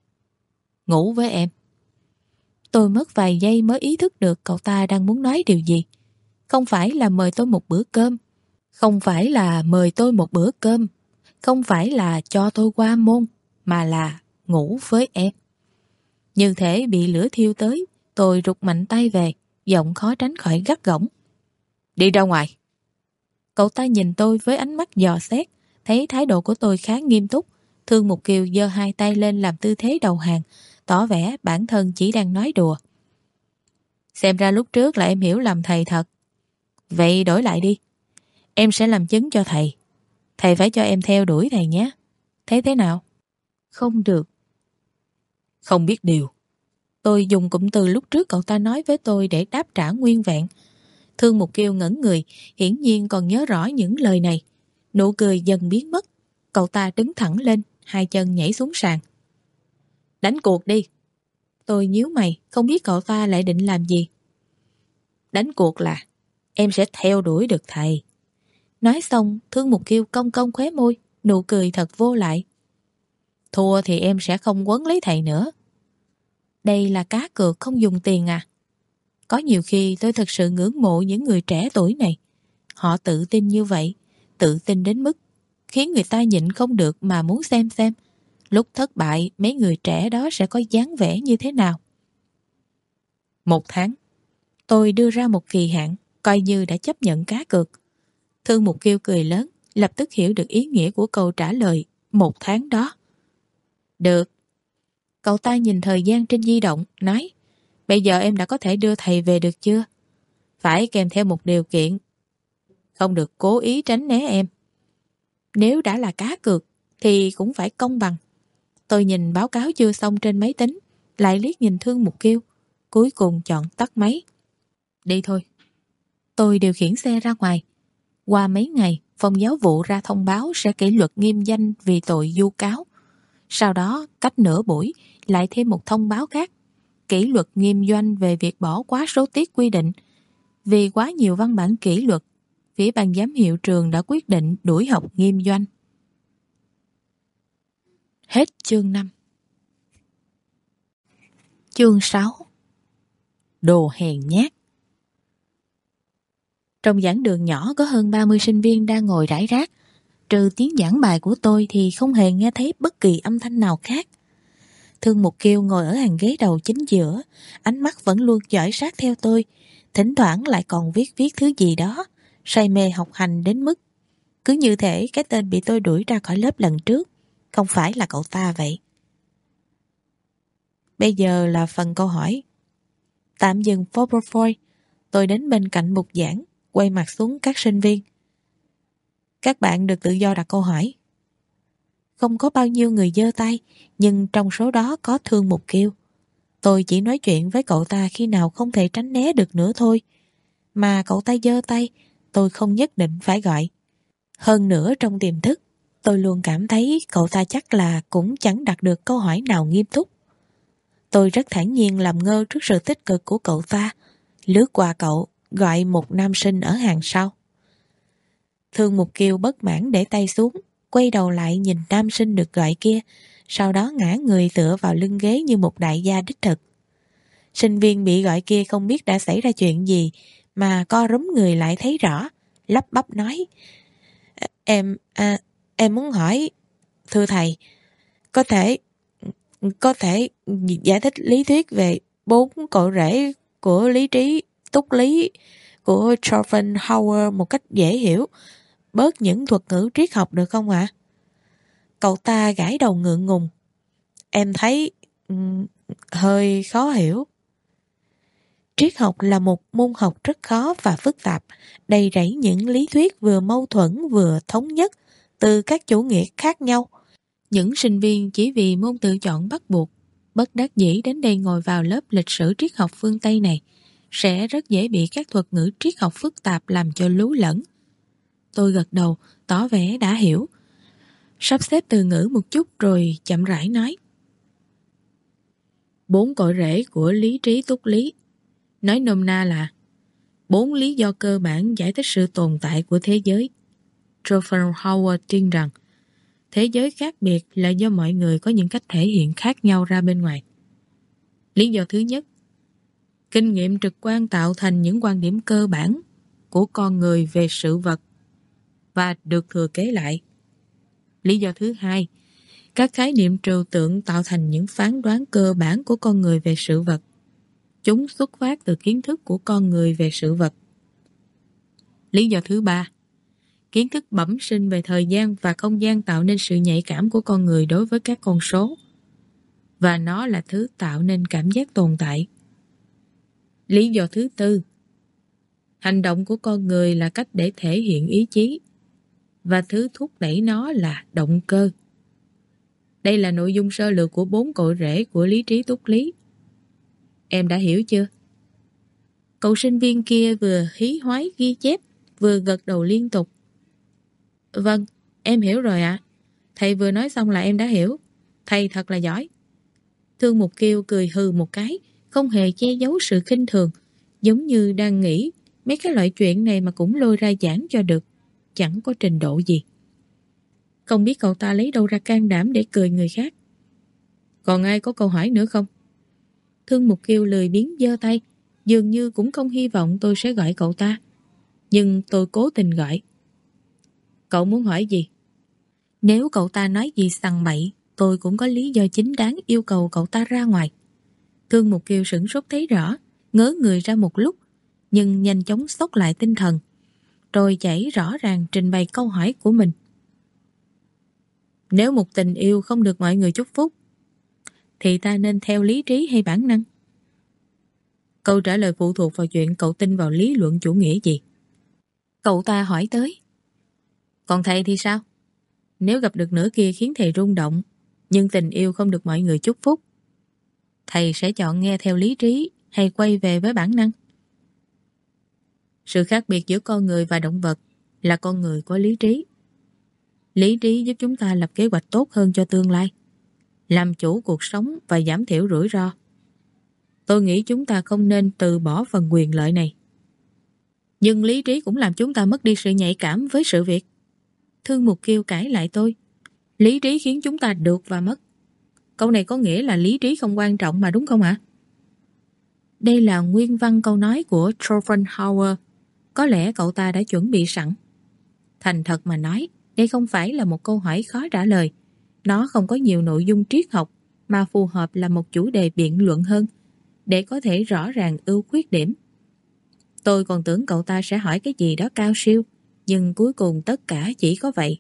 Ngủ với em. Tôi mất vài giây mới ý thức được cậu ta đang muốn nói điều gì. Không phải là mời tôi một bữa cơm, không phải là mời tôi một bữa cơm, không phải là cho tôi qua môn, mà là ngủ với em. Như thể bị lửa thiêu tới, tôi rụt mạnh tay về, giọng khó tránh khỏi gắt gỏng. Đi ra ngoài. Cậu ta nhìn tôi với ánh mắt dò xét, thấy thái độ của tôi khá nghiêm túc. Thương Mục Kiều giơ hai tay lên làm tư thế đầu hàng, tỏ vẻ bản thân chỉ đang nói đùa. Xem ra lúc trước là em hiểu lầm thầy thật. Vậy đổi lại đi. Em sẽ làm chứng cho thầy. Thầy phải cho em theo đuổi thầy nhé. Thấy thế nào? Không được. Không biết điều. Tôi dùng cụm từ lúc trước cậu ta nói với tôi để đáp trả nguyên vẹn. Thương Mục Kiêu ngẩn người, hiển nhiên còn nhớ rõ những lời này. Nụ cười dần biến mất. Cậu ta đứng thẳng lên, hai chân nhảy xuống sàn. Đánh cuộc đi. Tôi nhíu mày, không biết cậu ta lại định làm gì. Đánh cuộc là em sẽ theo đuổi được thầy. Nói xong, Thương Mục Kiêu cong cong khóe môi, nụ cười thật vô lại. Thua thì em sẽ không quấn lấy thầy nữa. Đây là cá cược không dùng tiền à? Có nhiều khi tôi thật sự ngưỡng mộ những người trẻ tuổi này. Họ tự tin như vậy, tự tin đến mức khiến người ta nhịn không được mà muốn xem xem lúc thất bại mấy người trẻ đó sẽ có dáng vẻ như thế nào. Một tháng. Tôi đưa ra một kỳ hạn, coi như đã chấp nhận cá cược. Thương Mục Kiêu cười lớn, lập tức hiểu được ý nghĩa của câu trả lời một tháng đó. Được. Cậu ta nhìn thời gian trên di động, nói: Bây giờ em đã có thể đưa thầy về được chưa? Phải kèm theo một điều kiện. Không được cố ý tránh né em. Nếu đã là cá cược thì cũng phải công bằng. Tôi nhìn báo cáo chưa xong trên máy tính, lại liếc nhìn Thương Mục Kiêu, cuối cùng chọn tắt máy. Đi thôi. Tôi điều khiển xe ra ngoài. Qua mấy ngày, phòng giáo vụ ra thông báo sẽ kỷ luật nghiêm danh vì tội vu cáo. Sau đó, cách nửa buổi, lại thêm một thông báo khác. Kỷ luật nghiêm doanh về việc bỏ quá số tiết quy định. Vì quá nhiều văn bản kỷ luật, phía ban giám hiệu trường đã quyết định đuổi học nghiêm doanh. Hết chương năm. Chương sáu. Đồ hèn nhát. Trong giảng đường nhỏ có hơn ba mươi sinh viên đang ngồi rải rác. Trừ tiếng giảng bài của tôi thì không hề nghe thấy bất kỳ âm thanh nào khác. Thương Mục Kiêu ngồi ở hàng ghế đầu chính giữa, ánh mắt vẫn luôn dõi sát theo tôi, thỉnh thoảng lại còn viết viết thứ gì đó, say mê học hành đến mức cứ như thể cái tên bị tôi đuổi ra khỏi lớp lần trước không phải là cậu ta vậy. Bây giờ là phần câu hỏi. Tạm dừng PowerPoint, tôi đến bên cạnh bục giảng, quay mặt xuống các sinh viên. Các bạn được tự do đặt câu hỏi. Không có bao nhiêu người giơ tay, nhưng trong số đó có Thương Mục Kiêu. Tôi chỉ nói chuyện với cậu ta khi nào không thể tránh né được nữa thôi. Mà cậu ta giơ tay, tôi không nhất định phải gọi. Hơn nữa trong tiềm thức, tôi luôn cảm thấy cậu ta chắc là cũng chẳng đặt được câu hỏi nào nghiêm túc. Tôi rất thản nhiên làm ngơ trước sự tích cực của cậu ta, lướt qua cậu, gọi một nam sinh ở hàng sau. Thương Mục Kiêu bất mãn để tay xuống, quay đầu lại nhìn nam sinh được gọi kia, sau đó ngã người tựa vào lưng ghế như một đại gia đích thực. Sinh viên bị gọi kia không biết đã xảy ra chuyện gì, mà co rúm người lại thấy rõ, lắp bắp nói: Em, à, em muốn hỏi, thưa thầy, có thể, có thể giải thích lý thuyết về bốn cội rễ của lý trí, túc lý của Schopenhauer một cách dễ hiểu, bớt những thuật ngữ triết học được không ạ? À? Cậu ta gãi đầu ngượng ngùng. Em thấy um, hơi khó hiểu. Triết học là một môn học rất khó và phức tạp, đầy rẫy những lý thuyết vừa mâu thuẫn vừa thống nhất từ các chủ nghĩa khác nhau. Những sinh viên chỉ vì môn tự chọn bắt buộc, bất đắc dĩ đến đây ngồi vào lớp lịch sử triết học phương Tây này, sẽ rất dễ bị các thuật ngữ triết học phức tạp làm cho lú lẫn. Tôi gật đầu, tỏ vẻ đã hiểu. Sắp xếp từ ngữ một chút rồi chậm rãi nói. Bốn cội rễ của lý trí túc lý. Nói nôm na là bốn lý do cơ bản giải thích sự tồn tại của thế giới. Schopenhauer tin rằng thế giới khác biệt là do mọi người có những cách thể hiện khác nhau ra bên ngoài. Lý do thứ nhất, kinh nghiệm trực quan tạo thành những quan điểm cơ bản của con người về sự vật và được thừa kế lại. Lý do thứ hai, các khái niệm trừu tượng tạo thành những phán đoán cơ bản của con người về sự vật. Chúng xuất phát từ kiến thức của con người về sự vật. Lý do thứ ba, kiến thức bẩm sinh về thời gian và không gian tạo nên sự nhạy cảm của con người đối với các con số. Và nó là thứ tạo nên cảm giác tồn tại. Lý do thứ tư, hành động của con người là cách để thể hiện ý chí, và thứ thúc đẩy nó là động cơ. Đây là nội dung sơ lược của bốn cội rễ của lý trí tuất lý. Em đã hiểu chưa? Cậu sinh viên kia vừa hí hoái ghi chép, vừa gật đầu liên tục. Vâng, em hiểu rồi ạ. À. Thầy vừa nói xong là em đã hiểu. Thầy thật là giỏi. Thương Mục Kiêu cười hừ một cái, không hề che giấu sự khinh thường, giống như đang nghĩ mấy cái loại chuyện này mà cũng lôi ra giảng cho được, chẳng có trình độ gì. Không biết cậu ta lấy đâu ra can đảm để cười người khác. Còn ai có câu hỏi nữa không? Thương Mục Kiêu lười biếng giơ tay, dường như cũng không hy vọng tôi sẽ gọi cậu ta. Nhưng tôi cố tình gọi. Cậu muốn hỏi gì? Nếu cậu ta nói gì sằng bậy, tôi cũng có lý do chính đáng yêu cầu cậu ta ra ngoài. Thương Mục Kiêu sửng sốt thấy rõ, ngớ người ra một lúc, nhưng nhanh chóng xốc lại tinh thần, rồi chảy rõ ràng trình bày câu hỏi của mình. Nếu một tình yêu không được mọi người chúc phúc, thì ta nên theo lý trí hay bản năng? Câu trả lời phụ thuộc vào chuyện cậu tin vào lý luận chủ nghĩa gì. Cậu ta hỏi tới. Còn thầy thì sao? Nếu gặp được nửa kia khiến thầy rung động, nhưng tình yêu không được mọi người chúc phúc, thầy sẽ chọn nghe theo lý trí hay quay về với bản năng? Sự khác biệt giữa con người và động vật là con người có lý trí. Lý trí giúp chúng ta lập kế hoạch tốt hơn cho tương lai, làm chủ cuộc sống và giảm thiểu rủi ro. Tôi nghĩ chúng ta không nên từ bỏ phần quyền lợi này. Nhưng lý trí cũng làm chúng ta mất đi sự nhạy cảm với sự việc. Thương Mục Kiêu cãi lại tôi. Lý trí khiến chúng ta được và mất. Câu này có nghĩa là lý trí không quan trọng mà đúng không ạ? Đây là nguyên văn câu nói của Schopenhauer. Có lẽ cậu ta đã chuẩn bị sẵn. Thành thật mà nói, đây không phải là một câu hỏi khó trả lời. Nó không có nhiều nội dung triết học, mà phù hợp là một chủ đề biện luận hơn, để có thể rõ ràng ưu khuyết điểm. Tôi còn tưởng cậu ta sẽ hỏi cái gì đó cao siêu, nhưng cuối cùng tất cả chỉ có vậy.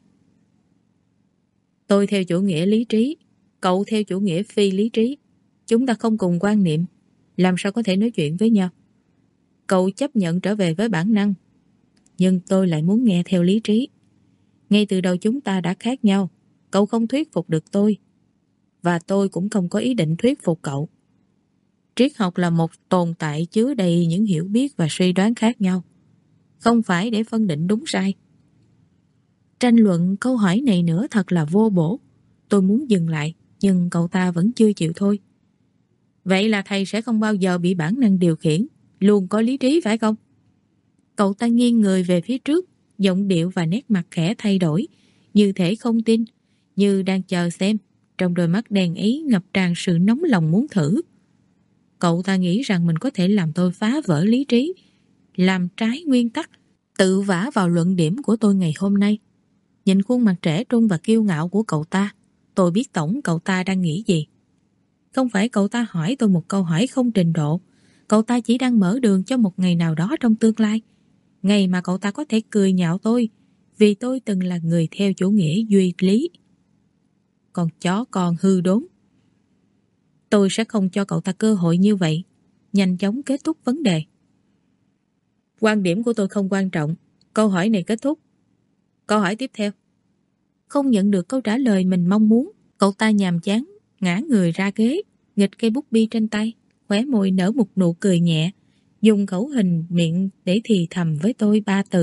Tôi theo chủ nghĩa lý trí, cậu theo chủ nghĩa phi lý trí. Chúng ta không cùng quan niệm, làm sao có thể nói chuyện với nhau? Cậu chấp nhận trở về với bản năng, nhưng tôi lại muốn nghe theo lý trí. Ngay từ đầu chúng ta đã khác nhau. Cậu không thuyết phục được tôi, và tôi cũng không có ý định thuyết phục cậu. Triết học là một tồn tại chứa đầy những hiểu biết và suy đoán khác nhau, không phải để phân định đúng sai. Tranh luận câu hỏi này nữa thật là vô bổ. Tôi muốn dừng lại, nhưng cậu ta vẫn chưa chịu thôi. Vậy là thầy sẽ không bao giờ bị bản năng điều khiển, luôn có lý trí phải không? Cậu ta nghiêng người về phía trước, giọng điệu và nét mặt khẽ thay đổi, như thể không tin, như đang chờ xem. Trong đôi mắt đen ấy ngập tràn sự nóng lòng muốn thử. Cậu ta nghĩ rằng mình có thể làm tôi phá vỡ lý trí, làm trái nguyên tắc, tự vả vào luận điểm của tôi ngày hôm nay. Nhìn khuôn mặt trẻ trung và kiêu ngạo của cậu ta, tôi biết tổng cậu ta đang nghĩ gì. Không phải cậu ta hỏi tôi một câu hỏi không trình độ, cậu ta chỉ đang mở đường cho một ngày nào đó trong tương lai, ngày mà cậu ta có thể cười nhạo tôi vì tôi từng là người theo chủ nghĩa duy lý. Con chó con hư đốn. Tôi sẽ không cho cậu ta cơ hội như vậy. Nhanh chóng kết thúc vấn đề. Quan điểm của tôi không quan trọng. Câu hỏi này kết thúc. Câu hỏi tiếp theo. Không nhận được câu trả lời mình mong muốn, cậu ta nhàm chán ngã người ra ghế, nghịch cây bút bi trên tay, khóe môi nở một nụ cười nhẹ, dùng khẩu hình miệng để thì thầm với tôi ba từ: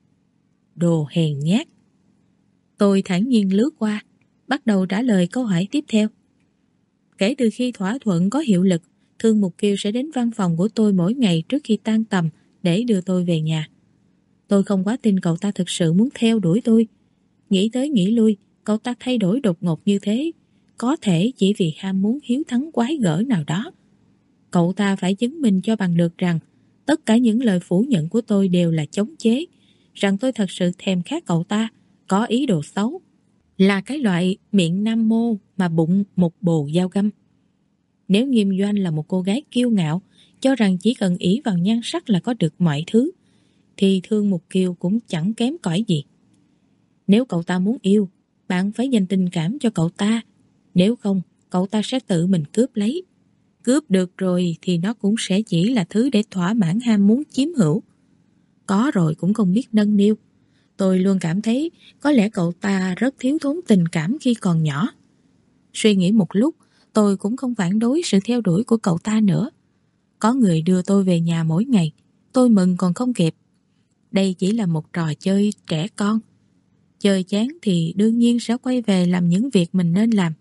đồ hèn nhát. Tôi thản nhiên lướt qua, bắt đầu trả lời câu hỏi tiếp theo. Kể từ khi thỏa thuận có hiệu lực, Thương Mục Kiêu sẽ đến văn phòng của tôi mỗi ngày trước khi tan tầm để đưa tôi về nhà. Tôi không quá tin cậu ta thực sự muốn theo đuổi tôi. Nghĩ tới nghĩ lui, cậu ta thay đổi đột ngột như thế, có thể chỉ vì ham muốn hiếu thắng quái gở nào đó. Cậu ta phải chứng minh cho bằng được rằng tất cả những lời phủ nhận của tôi đều là chống chế, rằng tôi thật sự thèm khát cậu ta, có ý đồ xấu, là cái loại miệng nam mô mà bụng một bồ dao găm. Nếu Nghiêm Doanh là một cô gái kiêu ngạo, cho rằng chỉ cần ỷ vào nhan sắc là có được mọi thứ, thì Thương Mục Kiêu cũng chẳng kém cỏi gì. Nếu cậu ta muốn yêu, bạn phải dành tình cảm cho cậu ta. Nếu không, cậu ta sẽ tự mình cướp lấy. Cướp được rồi thì nó cũng sẽ chỉ là thứ để thỏa mãn ham muốn chiếm hữu. Có rồi cũng không biết nâng niu. Tôi luôn cảm thấy có lẽ cậu ta rất thiếu thốn tình cảm khi còn nhỏ. Suy nghĩ một lúc, tôi cũng không phản đối sự theo đuổi của cậu ta nữa. Có người đưa tôi về nhà mỗi ngày, tôi mừng còn không kịp. Đây chỉ là một trò chơi trẻ con. Chơi chán thì đương nhiên sẽ quay về làm những việc mình nên làm.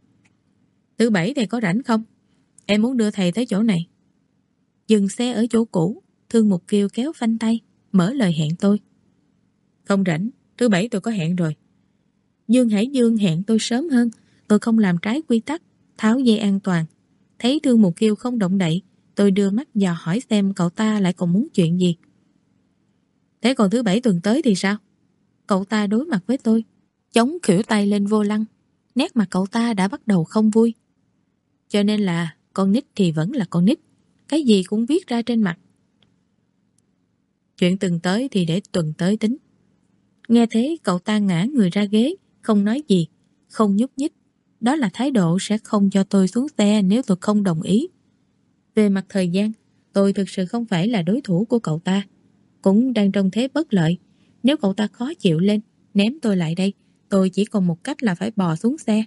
Thứ bảy thầy có rảnh không? Em muốn đưa thầy tới chỗ này. Dừng xe ở chỗ cũ, Thương Mục Kiều kéo phanh tay, mở lời hẹn tôi. Không rảnh, thứ bảy tôi có hẹn rồi. Dương Hải Dương hẹn tôi sớm hơn, tôi không làm trái quy tắc, tháo dây an toàn. Thấy Thương Mục Kiều không động đậy, tôi đưa mắt dò hỏi xem cậu ta lại còn muốn chuyện gì. Thế còn thứ bảy tuần tới thì sao? Cậu ta đối mặt với tôi, chống khuỷu tay lên vô lăng. Nét mặt cậu ta đã bắt đầu không vui. Cho nên là con nít thì vẫn là con nít, cái gì cũng viết ra trên mặt. Chuyện tuần tới thì để tuần tới tính. Nghe thế cậu ta ngã người ra ghế, không nói gì, không nhúc nhích. Đó là thái độ sẽ không cho tôi xuống xe nếu tôi không đồng ý. Về mặt thời gian, tôi thực sự không phải là đối thủ của cậu ta. Cũng đang trong thế bất lợi. Nếu cậu ta khó chịu lên, ném tôi lại đây, tôi chỉ còn một cách là phải bò xuống xe.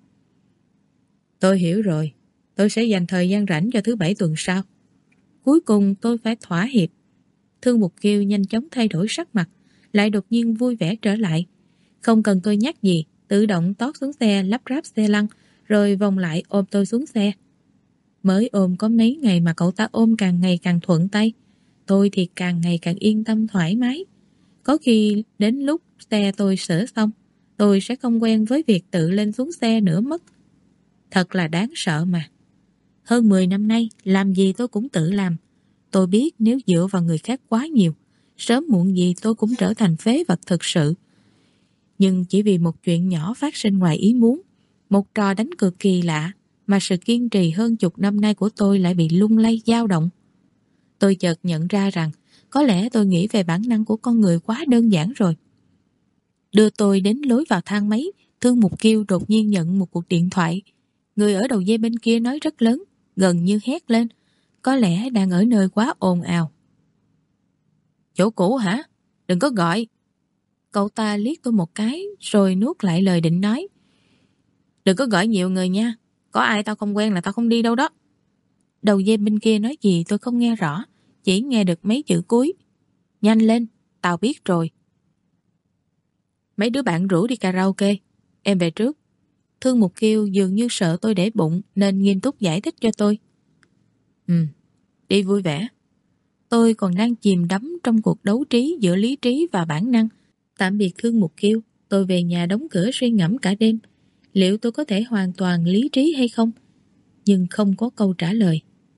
Tôi hiểu rồi, tôi sẽ dành thời gian rảnh cho thứ bảy tuần sau. Cuối cùng tôi phải thỏa hiệp. Thương Mục Kiều nhanh chóng thay đổi sắc mặt, lại đột nhiên vui vẻ trở lại. Không cần tôi nhắc gì, tự động tót xuống xe, lắp ráp xe lăn, rồi vòng lại ôm tôi xuống xe. Mới ôm có mấy ngày mà cậu ta ôm càng ngày càng thuận tay. Tôi thì càng ngày càng yên tâm thoải mái. Có khi đến lúc xe tôi sửa xong, tôi sẽ không quen với việc tự lên xuống xe nữa mất. Thật là đáng sợ mà. Hơn mười năm nay, làm gì tôi cũng tự làm. Tôi biết nếu dựa vào người khác quá nhiều, sớm muộn gì tôi cũng trở thành phế vật thực sự. Nhưng chỉ vì một chuyện nhỏ phát sinh ngoài ý muốn, một trò đánh cực kỳ lạ, mà sự kiên trì hơn chục năm nay của tôi lại bị lung lay dao động. Tôi chợt nhận ra rằng có lẽ tôi nghĩ về bản năng của con người quá đơn giản rồi. Đưa tôi đến lối vào thang máy, Thương Mục Kiều đột nhiên nhận một cuộc điện thoại. Người ở đầu dây bên kia nói rất lớn, gần như hét lên. Có lẽ đang ở nơi quá ồn ào. Chỗ cũ hả? Đừng có gọi. Cậu ta liếc tôi một cái rồi nuốt lại lời định nói. Đừng có gọi nhiều người nha. Có ai tao không quen là tao không đi đâu đó. Đầu dây bên kia nói gì tôi không nghe rõ, chỉ nghe được mấy chữ cuối. Nhanh lên, tao biết rồi. Mấy đứa bạn rủ đi karaoke, em về trước. Thương Mục Kiều dường như sợ tôi để bụng nên nghiêm túc giải thích cho tôi. Ừ, đi vui vẻ. Tôi còn đang chìm đắm trong cuộc đấu trí giữa lý trí và bản năng. Tạm biệt Thương Mục Kiều, tôi về nhà đóng cửa suy ngẫm cả đêm. Liệu tôi có thể hoàn toàn lý trí hay không? Nhưng không có câu trả lời.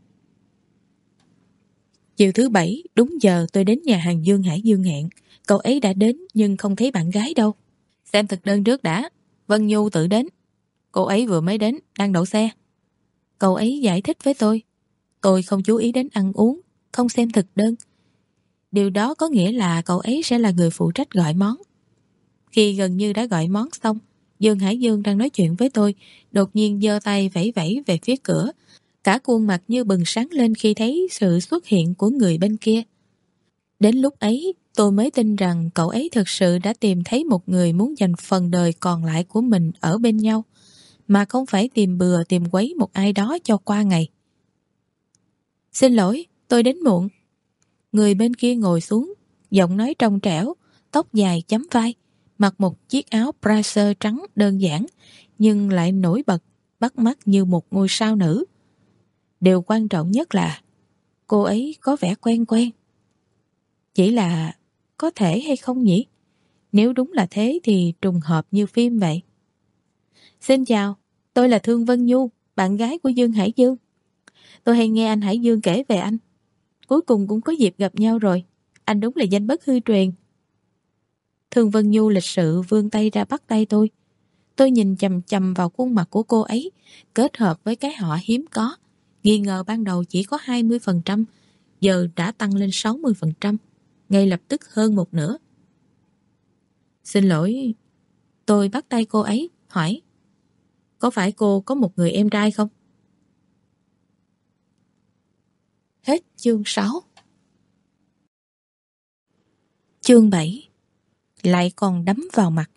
Chiều thứ bảy, đúng giờ tôi đến nhà hàng Dương Hải Dương hẹn. Cậu ấy đã đến nhưng không thấy bạn gái đâu. Xem thực đơn trước đã. Vân Nhu tự đến. Cô ấy vừa mới đến, đang đậu xe. Cậu ấy giải thích với tôi. Tôi không chú ý đến ăn uống, không xem thực đơn. Điều đó có nghĩa là cậu ấy sẽ là người phụ trách gọi món. Khi gần như đã gọi món xong, Dương Hải Dương đang nói chuyện với tôi, đột nhiên giơ tay vẫy vẫy về phía cửa. Cả khuôn mặt như bừng sáng lên khi thấy sự xuất hiện của người bên kia. Đến lúc ấy, tôi mới tin rằng cậu ấy thực sự đã tìm thấy một người muốn dành phần đời còn lại của mình ở bên nhau, mà không phải tìm bừa tìm quấy một ai đó cho qua ngày. Xin lỗi, tôi đến muộn. Người bên kia ngồi xuống, giọng nói trong trẻo, tóc dài chấm vai, mặc một chiếc áo blazer trắng đơn giản, nhưng lại nổi bật, bắt mắt như một ngôi sao nữ. Điều quan trọng nhất là cô ấy có vẻ quen quen. Chỉ là có thể hay không nhỉ? Nếu đúng là thế thì trùng hợp như phim vậy. Xin chào, tôi là Thương Vân Nhu, bạn gái của Dương Hải Dương. Tôi hay nghe anh Hải Dương kể về anh. Cuối cùng cũng có dịp gặp nhau rồi. Anh đúng là danh bất hư truyền. Thương Vân Nhu lịch sự vươn tay ra bắt tay tôi. Tôi nhìn chằm chằm vào khuôn mặt của cô ấy, kết hợp với cái họ hiếm có. Nghi ngờ ban đầu chỉ có hai mươi phần trăm, giờ đã tăng lên sáu mươi phần trăm, ngay lập tức hơn một nửa. Xin lỗi, tôi bắt tay cô ấy, hỏi. Có phải cô có một người em trai không? Hết chương sáu. Chương bảy. Lại còn đấm vào mặt.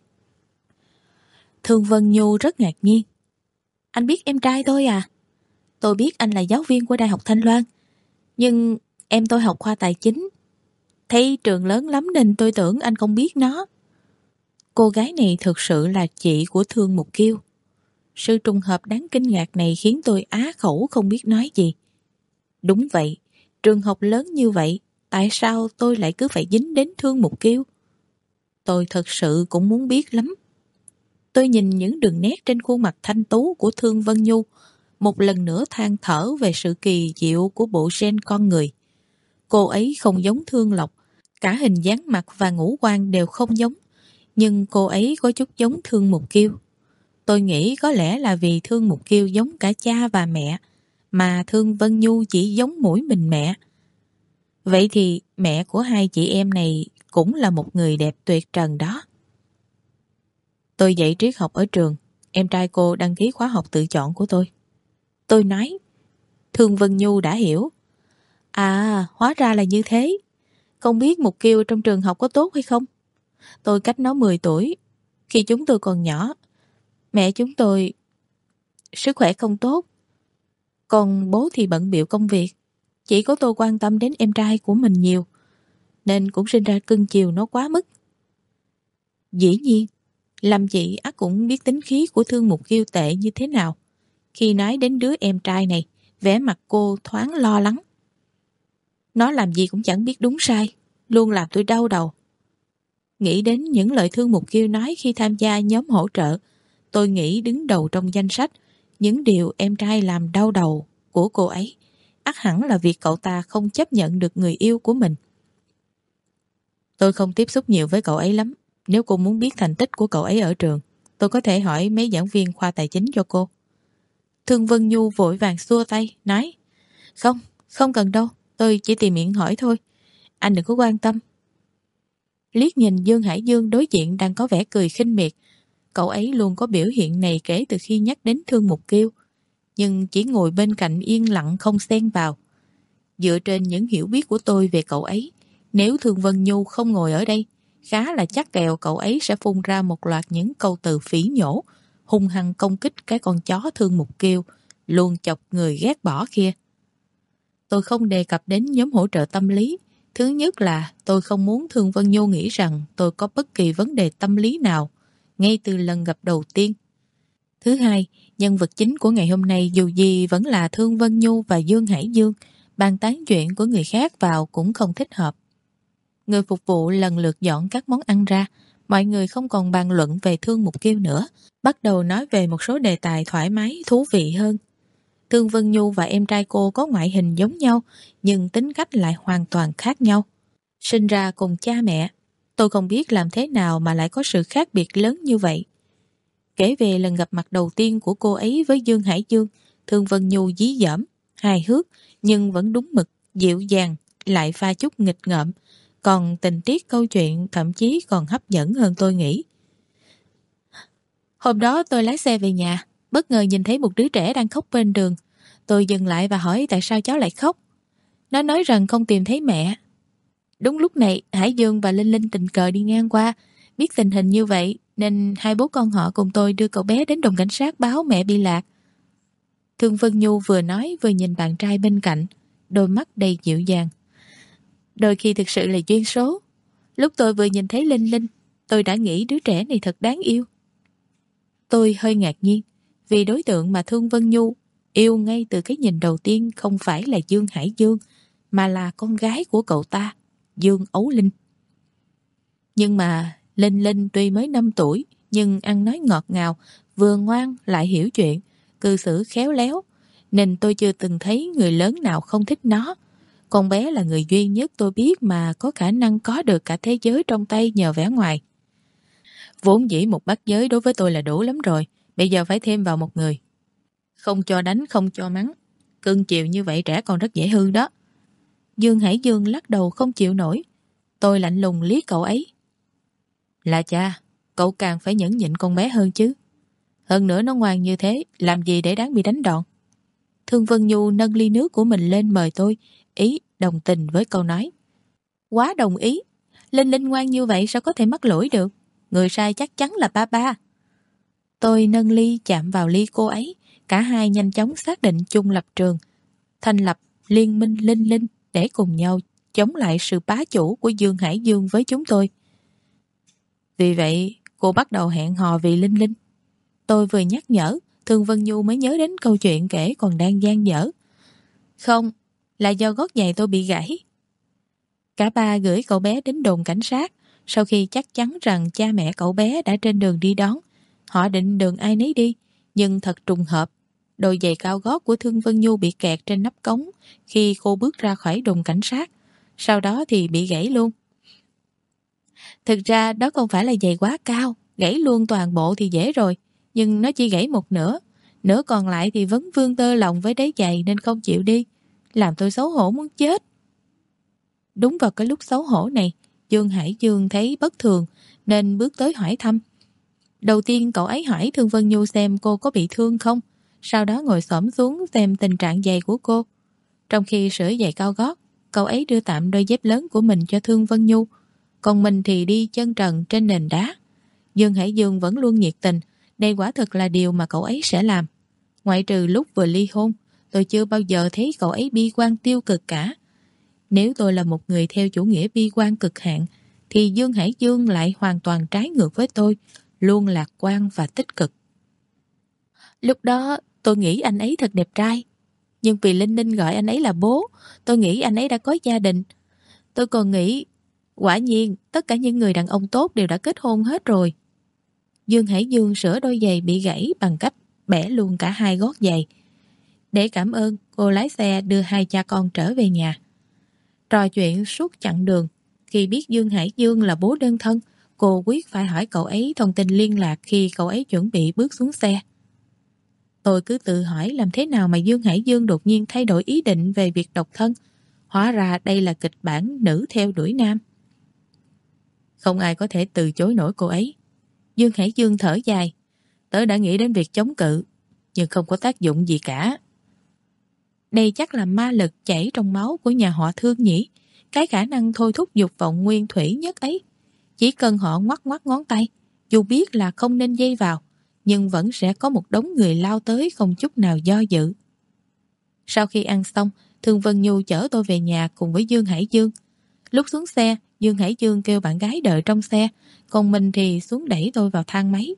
Thương Vân Nhu rất ngạc nhiên. Anh biết em trai tôi à? Tôi biết anh là giáo viên của Đại học Thanh Loan, nhưng em tôi học khoa tài chính. Thấy trường lớn lắm nên tôi tưởng anh không biết nó. Cô gái này thực sự là chị của Thương Mục Kiêu. Sự trùng hợp đáng kinh ngạc này khiến tôi á khẩu không biết nói gì. Đúng vậy, trường học lớn như vậy, tại sao tôi lại cứ phải dính đến Thương Mục Kiêu? Tôi thật sự cũng muốn biết lắm. Tôi nhìn những đường nét trên khuôn mặt thanh tú của Thương Vân Nhu, một lần nữa than thở về sự kỳ diệu của bộ gen con người. Cô ấy không giống Thương Lộc, cả hình dáng mặt và ngũ quan đều không giống, nhưng cô ấy có chút giống Thương Mục Kiêu. Tôi nghĩ có lẽ là vì Thương Mục Kiêu giống cả cha và mẹ, mà Thương Vân Nhu chỉ giống mỗi mình mẹ. Vậy thì mẹ của hai chị em này cũng là một người đẹp tuyệt trần đó. Tôi dạy triết học ở trường, em trai cô đăng ký khóa học tự chọn của tôi. Tôi nói. Thương Vân Nhu đã hiểu. À, hóa ra là như thế. Không biết Mục Kiêu trong trường học có tốt hay không? Tôi cách nó mười tuổi. Khi chúng tôi còn nhỏ, mẹ chúng tôi sức khỏe không tốt, còn bố thì bận bịu công việc. Chỉ có tôi quan tâm đến em trai của mình nhiều, nên cũng sinh ra cưng chiều nó quá mức. Dĩ nhiên, làm chị ắt cũng biết tính khí của Thương Mục Kiêu tệ như thế nào. Khi nói đến đứa em trai này, vẻ mặt cô thoáng lo lắng. Nó làm gì cũng chẳng biết đúng sai, luôn làm tôi đau đầu. Nghĩ đến những lời Thương Mục Kiêu nói khi tham gia nhóm hỗ trợ, tôi nghĩ đứng đầu trong danh sách những điều em trai làm đau đầu của cô ấy ắt hẳn là việc cậu ta không chấp nhận được người yêu của mình. Tôi không tiếp xúc nhiều với cậu ấy lắm. Nếu cô muốn biết thành tích của cậu ấy ở trường, tôi có thể hỏi mấy giảng viên khoa tài chính cho cô. Thương Vân Nhu vội vàng xua tay, nói: Không, không cần đâu, tôi chỉ tìm miệng hỏi thôi. Anh đừng có quan tâm. Liếc nhìn Dương Hải Dương đối diện đang có vẻ cười khinh miệt. Cậu ấy luôn có biểu hiện này kể từ khi nhắc đến Thương Mục Kiêu, nhưng chỉ ngồi bên cạnh yên lặng không xen vào. Dựa trên những hiểu biết của tôi về cậu ấy, nếu Thương Vân Nhu không ngồi ở đây, khá là chắc kèo cậu ấy sẽ phun ra một loạt những câu từ phỉ nhổ, hung hăng công kích cái con chó Thương Mục Kiêu luôn chọc người ghét bỏ kia. Tôi không đề cập đến nhóm hỗ trợ tâm lý. Thứ nhất là tôi không muốn Thương Vân Nhu nghĩ rằng tôi có bất kỳ vấn đề tâm lý nào ngay từ lần gặp đầu tiên. Thứ hai, nhân vật chính của ngày hôm nay dù gì vẫn là Thương Vân Nhu và Dương Hải Dương. Bàn tán chuyện của người khác vào cũng không thích hợp. Người phục vụ lần lượt dọn các món ăn ra. Mọi người không còn bàn luận về Thương Mục Kiêu nữa, bắt đầu nói về một số đề tài thoải mái, thú vị hơn. Thương Vân Nhu và em trai cô có ngoại hình giống nhau, nhưng tính cách lại hoàn toàn khác nhau. Sinh ra cùng cha mẹ, tôi không biết làm thế nào mà lại có sự khác biệt lớn như vậy. Kể về lần gặp mặt đầu tiên của cô ấy với Dương Hải Dương, Thương Vân Nhu dí dỏm, hài hước, nhưng vẫn đúng mực, dịu dàng, lại pha chút nghịch ngợm. Còn tình tiết câu chuyện thậm chí còn hấp dẫn hơn tôi nghĩ. Hôm đó tôi lái xe về nhà, bất ngờ nhìn thấy một đứa trẻ đang khóc bên đường. Tôi dừng lại và hỏi tại sao cháu lại khóc. Nó nói rằng không tìm thấy mẹ. Đúng lúc này, Hải Dương và Linh Linh tình cờ đi ngang qua. Biết tình hình như vậy, nên hai bố con họ cùng tôi đưa cậu bé đến đồn cảnh sát báo mẹ bị lạc. Thương Vân Nhu vừa nói vừa nhìn bạn trai bên cạnh, đôi mắt đầy dịu dàng. Đôi khi thực sự là duyên số. Lúc tôi vừa nhìn thấy Linh Linh, tôi đã nghĩ đứa trẻ này thật đáng yêu. Tôi hơi ngạc nhiên, vì đối tượng mà Thương Vân Nhu yêu ngay từ cái nhìn đầu tiên không phải là Dương Hải Dương, mà là con gái của cậu ta, Dương Ấu Linh. Nhưng mà Linh Linh tuy mới năm tuổi, nhưng ăn nói ngọt ngào, vừa ngoan lại hiểu chuyện, cư xử khéo léo, nên tôi chưa từng thấy người lớn nào không thích nó. Con bé là người duy nhất tôi biết mà có khả năng có được cả thế giới trong tay nhờ vẻ ngoài. Vốn dĩ một bát giới đối với tôi là đủ lắm rồi, bây giờ phải thêm vào một người. Không cho đánh, không cho mắng. Cưng chiều như vậy trẻ còn rất dễ hư đó. Dương Hải Dương lắc đầu không chịu nổi. Tôi lạnh lùng liếc cậu ấy. Là cha, cậu càng phải nhẫn nhịn con bé hơn chứ. Hơn nữa nó ngoan như thế, làm gì để đáng bị đánh đòn. Thương Vân Nhu nâng ly nước của mình lên mời tôi, ý đồng tình với câu nói. Quá đồng ý. Linh Linh ngoan như vậy sao có thể mắc lỗi được. Người sai chắc chắn là ba ba. Tôi nâng ly chạm vào ly cô ấy. Cả hai nhanh chóng xác định chung lập trường, thành lập liên minh Linh Linh để cùng nhau chống lại sự bá chủ của Dương Hải Dương với chúng tôi. Vì vậy, cô bắt đầu hẹn hò vì Linh Linh. Tôi vừa nhắc nhở, Thương Vân Nhu mới nhớ đến câu chuyện kể còn đang dang dở. Không, là do gót giày tôi bị gãy. Cả ba gửi cậu bé đến đồn cảnh sát. Sau khi chắc chắn rằng cha mẹ cậu bé đã trên đường đi đón, họ định đường ai nấy đi. Nhưng thật trùng hợp, đôi giày cao gót của Thương Vân Nhu bị kẹt trên nắp cống khi cô bước ra khỏi đồn cảnh sát. Sau đó thì bị gãy luôn. Thực ra đó không phải là giày quá cao, gãy luôn toàn bộ thì dễ rồi. Nhưng nó chỉ gãy một nửa, nửa còn lại thì vẫn vương tơ lòng với đáy giày nên không chịu đi. Làm tôi xấu hổ muốn chết. Đúng vào cái lúc xấu hổ này, Dương Hải Dương thấy bất thường nên bước tới hỏi thăm. Đầu tiên cậu ấy hỏi Thương Vân Nhu xem cô có bị thương không, sau đó ngồi xổm xuống xem tình trạng giày của cô. Trong khi sửa giày cao gót, cậu ấy đưa tạm đôi dép lớn của mình cho Thương Vân Nhu, còn mình thì đi chân trần trên nền đá. Dương Hải Dương vẫn luôn nhiệt tình, đây quả thực là điều mà cậu ấy sẽ làm. Ngoại trừ lúc vừa ly hôn, tôi chưa bao giờ thấy cậu ấy bi quan tiêu cực cả. Nếu tôi là một người theo chủ nghĩa bi quan cực hạn, thì Dương Hải Dương lại hoàn toàn trái ngược với tôi, luôn lạc quan và tích cực. Lúc đó tôi nghĩ anh ấy thật đẹp trai, nhưng vì Linh Ninh gọi anh ấy là bố, tôi nghĩ anh ấy đã có gia đình. Tôi còn nghĩ, quả nhiên tất cả những người đàn ông tốt đều đã kết hôn hết rồi. Dương Hải Dương sửa đôi giày bị gãy bằng cách bẻ luôn cả hai gót giày. Để cảm ơn, cô lái xe đưa hai cha con trở về nhà. Trò chuyện suốt chặng đường. Khi biết Dương Hải Dương là bố đơn thân, cô quyết phải hỏi cậu ấy thông tin liên lạc khi cậu ấy chuẩn bị bước xuống xe. Tôi cứ tự hỏi làm thế nào mà Dương Hải Dương đột nhiên thay đổi ý định về việc độc thân. Hóa ra đây là kịch bản nữ theo đuổi nam. Không ai có thể từ chối nổi cô ấy. Dương Hải Dương thở dài. Tớ đã nghĩ đến việc chống cự, nhưng không có tác dụng gì cả. Đây chắc là ma lực chảy trong máu của nhà họ Thương nhỉ. Cái khả năng thôi thúc dục vọng nguyên thủy nhất ấy. Chỉ cần họ ngoắc ngoắc ngón tay, dù biết là không nên dây vào, nhưng vẫn sẽ có một đống người lao tới không chút nào do dự. Sau khi ăn xong, Thương Vân Nhu chở tôi về nhà cùng với Dương Hải Dương. Lúc xuống xe, Dương Hải Dương kêu bạn gái đợi trong xe, còn mình thì xuống đẩy tôi vào thang máy.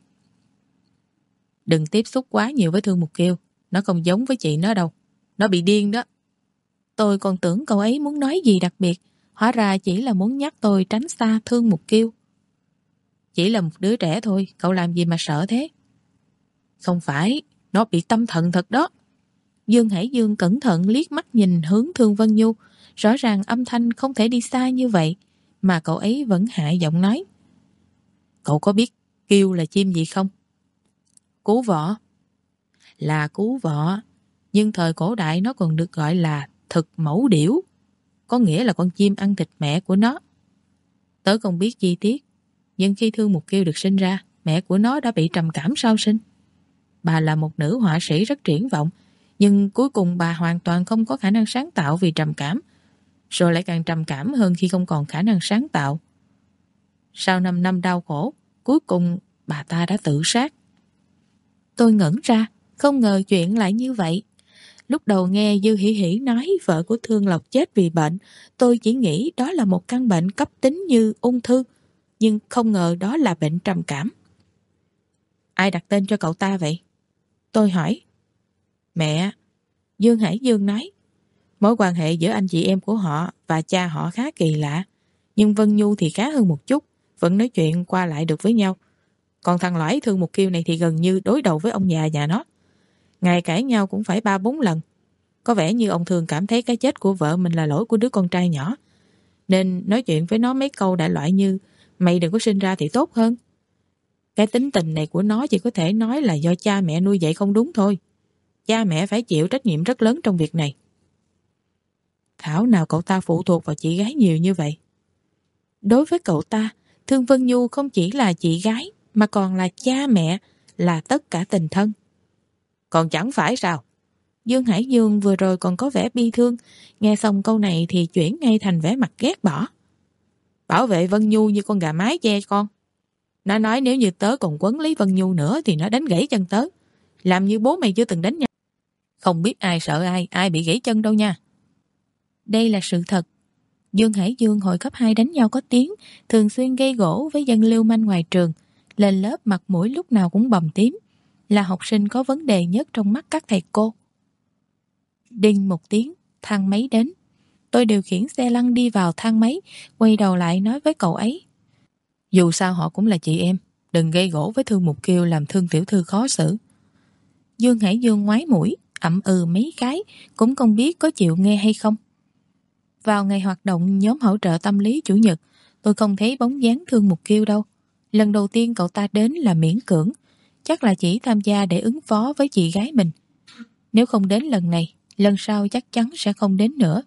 Đừng tiếp xúc quá nhiều với Thương Mục Kiều, nó không giống với chị nó đâu. Nó bị điên đó. Tôi còn tưởng cậu ấy muốn nói gì đặc biệt, hóa ra chỉ là muốn nhắc tôi tránh xa Thương Mục Kiều. Chỉ là một đứa trẻ thôi, cậu làm gì mà sợ thế? Không phải, nó bị tâm thần thật đó. Dương Hải Dương cẩn thận liếc mắt nhìn hướng Thương Vân Nhu, rõ ràng âm thanh không thể đi xa như vậy, mà cậu ấy vẫn hạ giọng nói. Cậu có biết Kiều là chim gì không? Cú vọ. Là cú vọ, nhưng thời cổ đại nó còn được gọi là thực mẫu điểu, có nghĩa là con chim ăn thịt mẹ của nó. Tớ không biết chi tiết, nhưng khi Thương Mục Kiều được sinh ra, mẹ của nó đã bị trầm cảm sau sinh. Bà là một nữ họa sĩ rất triển vọng, nhưng cuối cùng bà hoàn toàn không có khả năng sáng tạo vì trầm cảm, rồi lại càng trầm cảm hơn khi không còn khả năng sáng tạo. Sau năm năm đau khổ, cuối cùng bà ta đã tự sát. Tôi ngẩn ra, không ngờ chuyện lại như vậy. Lúc đầu nghe Dư Hỷ Hỷ nói vợ của Thương Lộc chết vì bệnh, tôi chỉ nghĩ đó là một căn bệnh cấp tính như ung thư, nhưng không ngờ đó là bệnh trầm cảm. Ai đặt tên cho cậu ta vậy? Tôi hỏi. Mẹ. Dương Hải Dương nói. Mối quan hệ giữa anh chị em của họ và cha họ khá kỳ lạ, nhưng Vân Nhu thì khá hơn một chút, vẫn nói chuyện qua lại được với nhau. Còn thằng lõi Thương Mục Kiều này thì gần như đối đầu với ông già nhà nó. Ngày cãi nhau cũng phải ba bốn lần. Có vẻ như ông Thương cảm thấy cái chết của vợ mình là lỗi của đứa con trai nhỏ, nên nói chuyện với nó mấy câu đại loại như mày đừng có sinh ra thì tốt hơn. Cái tính tình này của nó chỉ có thể nói là do cha mẹ nuôi dạy không đúng thôi. Cha mẹ phải chịu trách nhiệm rất lớn trong việc này. Thảo nào cậu ta phụ thuộc vào chị gái nhiều như vậy. Đối với cậu ta, Thương Vân Nhu không chỉ là chị gái mà còn là cha mẹ, là tất cả tình thân. Còn chẳng phải sao? Dương Hải Dương vừa rồi còn có vẻ bi thương, nghe xong câu này thì chuyển ngay thành vẻ mặt ghét bỏ. Bảo vệ Vân Nhu như con gà mái che con. Nó nói nếu như tớ còn quấn lấy Vân Nhu nữa thì nó đánh gãy chân tớ. Làm như bố mày chưa từng đánh nhau. Không biết ai sợ ai, ai bị gãy chân đâu nha. Đây là sự thật. Dương Hải Dương hồi cấp hai đánh nhau có tiếng, thường xuyên gây gổ với dân lưu manh ngoài trường. Lên lớp mặt mũi lúc nào cũng bầm tím, là học sinh có vấn đề nhất trong mắt các thầy cô. Đinh một tiếng, thang máy đến. Tôi điều khiển xe lăn đi vào thang máy, quay đầu lại nói với cậu ấy. Dù sao họ cũng là chị em, đừng gây gổ với Thương Mục Kiều làm Thương tiểu thư khó xử. Dương Hải Dương ngoái mũi, ậm ừ mấy cái, cũng không biết có chịu nghe hay không. Vào ngày hoạt động nhóm hỗ trợ tâm lý chủ nhật, tôi không thấy bóng dáng Thương Mục Kiều đâu. Lần đầu tiên cậu ta đến là miễn cưỡng, chắc là chỉ tham gia để ứng phó với chị gái mình. Nếu không đến lần này, lần sau chắc chắn sẽ không đến nữa.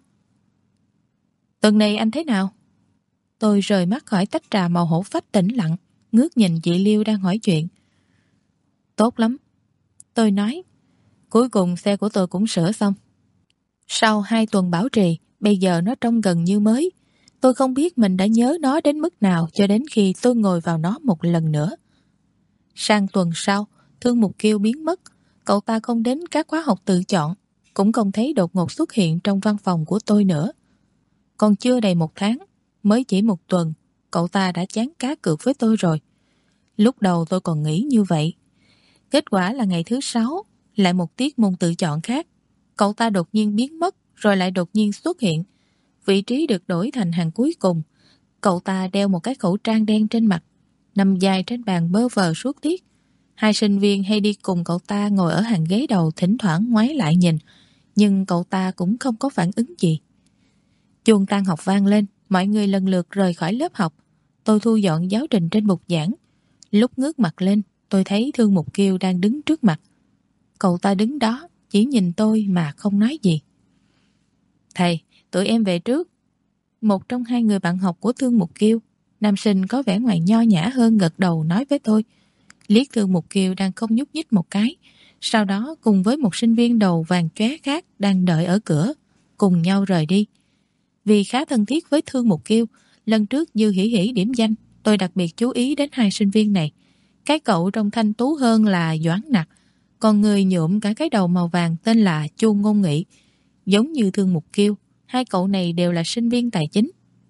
Tuần này anh thế nào? Tôi rời mắt khỏi tách trà màu hổ phách tĩnh lặng, ngước nhìn chị Liêu đang hỏi chuyện. Tốt lắm. Tôi nói, cuối cùng xe của tôi cũng sửa xong. Sau hai tuần bảo trì, bây giờ nó trông gần như mới. Tôi không biết mình đã nhớ nó đến mức nào cho đến khi tôi ngồi vào nó một lần nữa. Sang tuần sau, Thương Mục Kiều biến mất. Cậu ta không đến các khóa học tự chọn, cũng không thấy đột ngột xuất hiện trong văn phòng của tôi nữa. Còn chưa đầy một tháng, mới chỉ một tuần, cậu ta đã chán cá cược với tôi rồi. Lúc đầu tôi còn nghĩ như vậy. Kết quả là ngày thứ sáu, lại một tiết môn tự chọn khác. Cậu ta đột nhiên biến mất, rồi lại đột nhiên xuất hiện. Vị trí được đổi thành hàng cuối cùng. Cậu ta đeo một cái khẩu trang đen trên mặt, nằm dài trên bàn bơ vờ suốt tiết. Hai sinh viên hay đi cùng cậu ta ngồi ở hàng ghế đầu thỉnh thoảng ngoái lại nhìn, nhưng cậu ta cũng không có phản ứng gì. Chuông tan học vang lên, mọi người lần lượt rời khỏi lớp học. Tôi thu dọn giáo trình trên bục giảng. Lúc ngước mặt lên, tôi thấy Thương Mục Kiều đang đứng trước mặt. Cậu ta đứng đó, chỉ nhìn tôi mà không nói gì. Thầy, tụi em về trước. Một trong hai người bạn học của Thương Mục Kiều, nam sinh có vẻ ngoài nho nhã hơn, gật đầu nói với tôi. Liếc Thương Mục Kiều đang không nhúc nhích một cái. Sau đó cùng với một sinh viên đầu vàng chóe khác đang đợi ở cửa, cùng nhau rời đi. Vì khá thân thiết với Thương Mục Kiều, lần trước Dư Hỉ Hỉ điểm danh, tôi đặc biệt chú ý đến hai sinh viên này. Cái cậu trông thanh tú hơn là Doãn Nặc, còn người nhuộm cả cái đầu màu vàng tên là Chu Ngôn Nghị. Giống như Thương Mục Kiều, hai cậu này đều là sinh viên tài chính.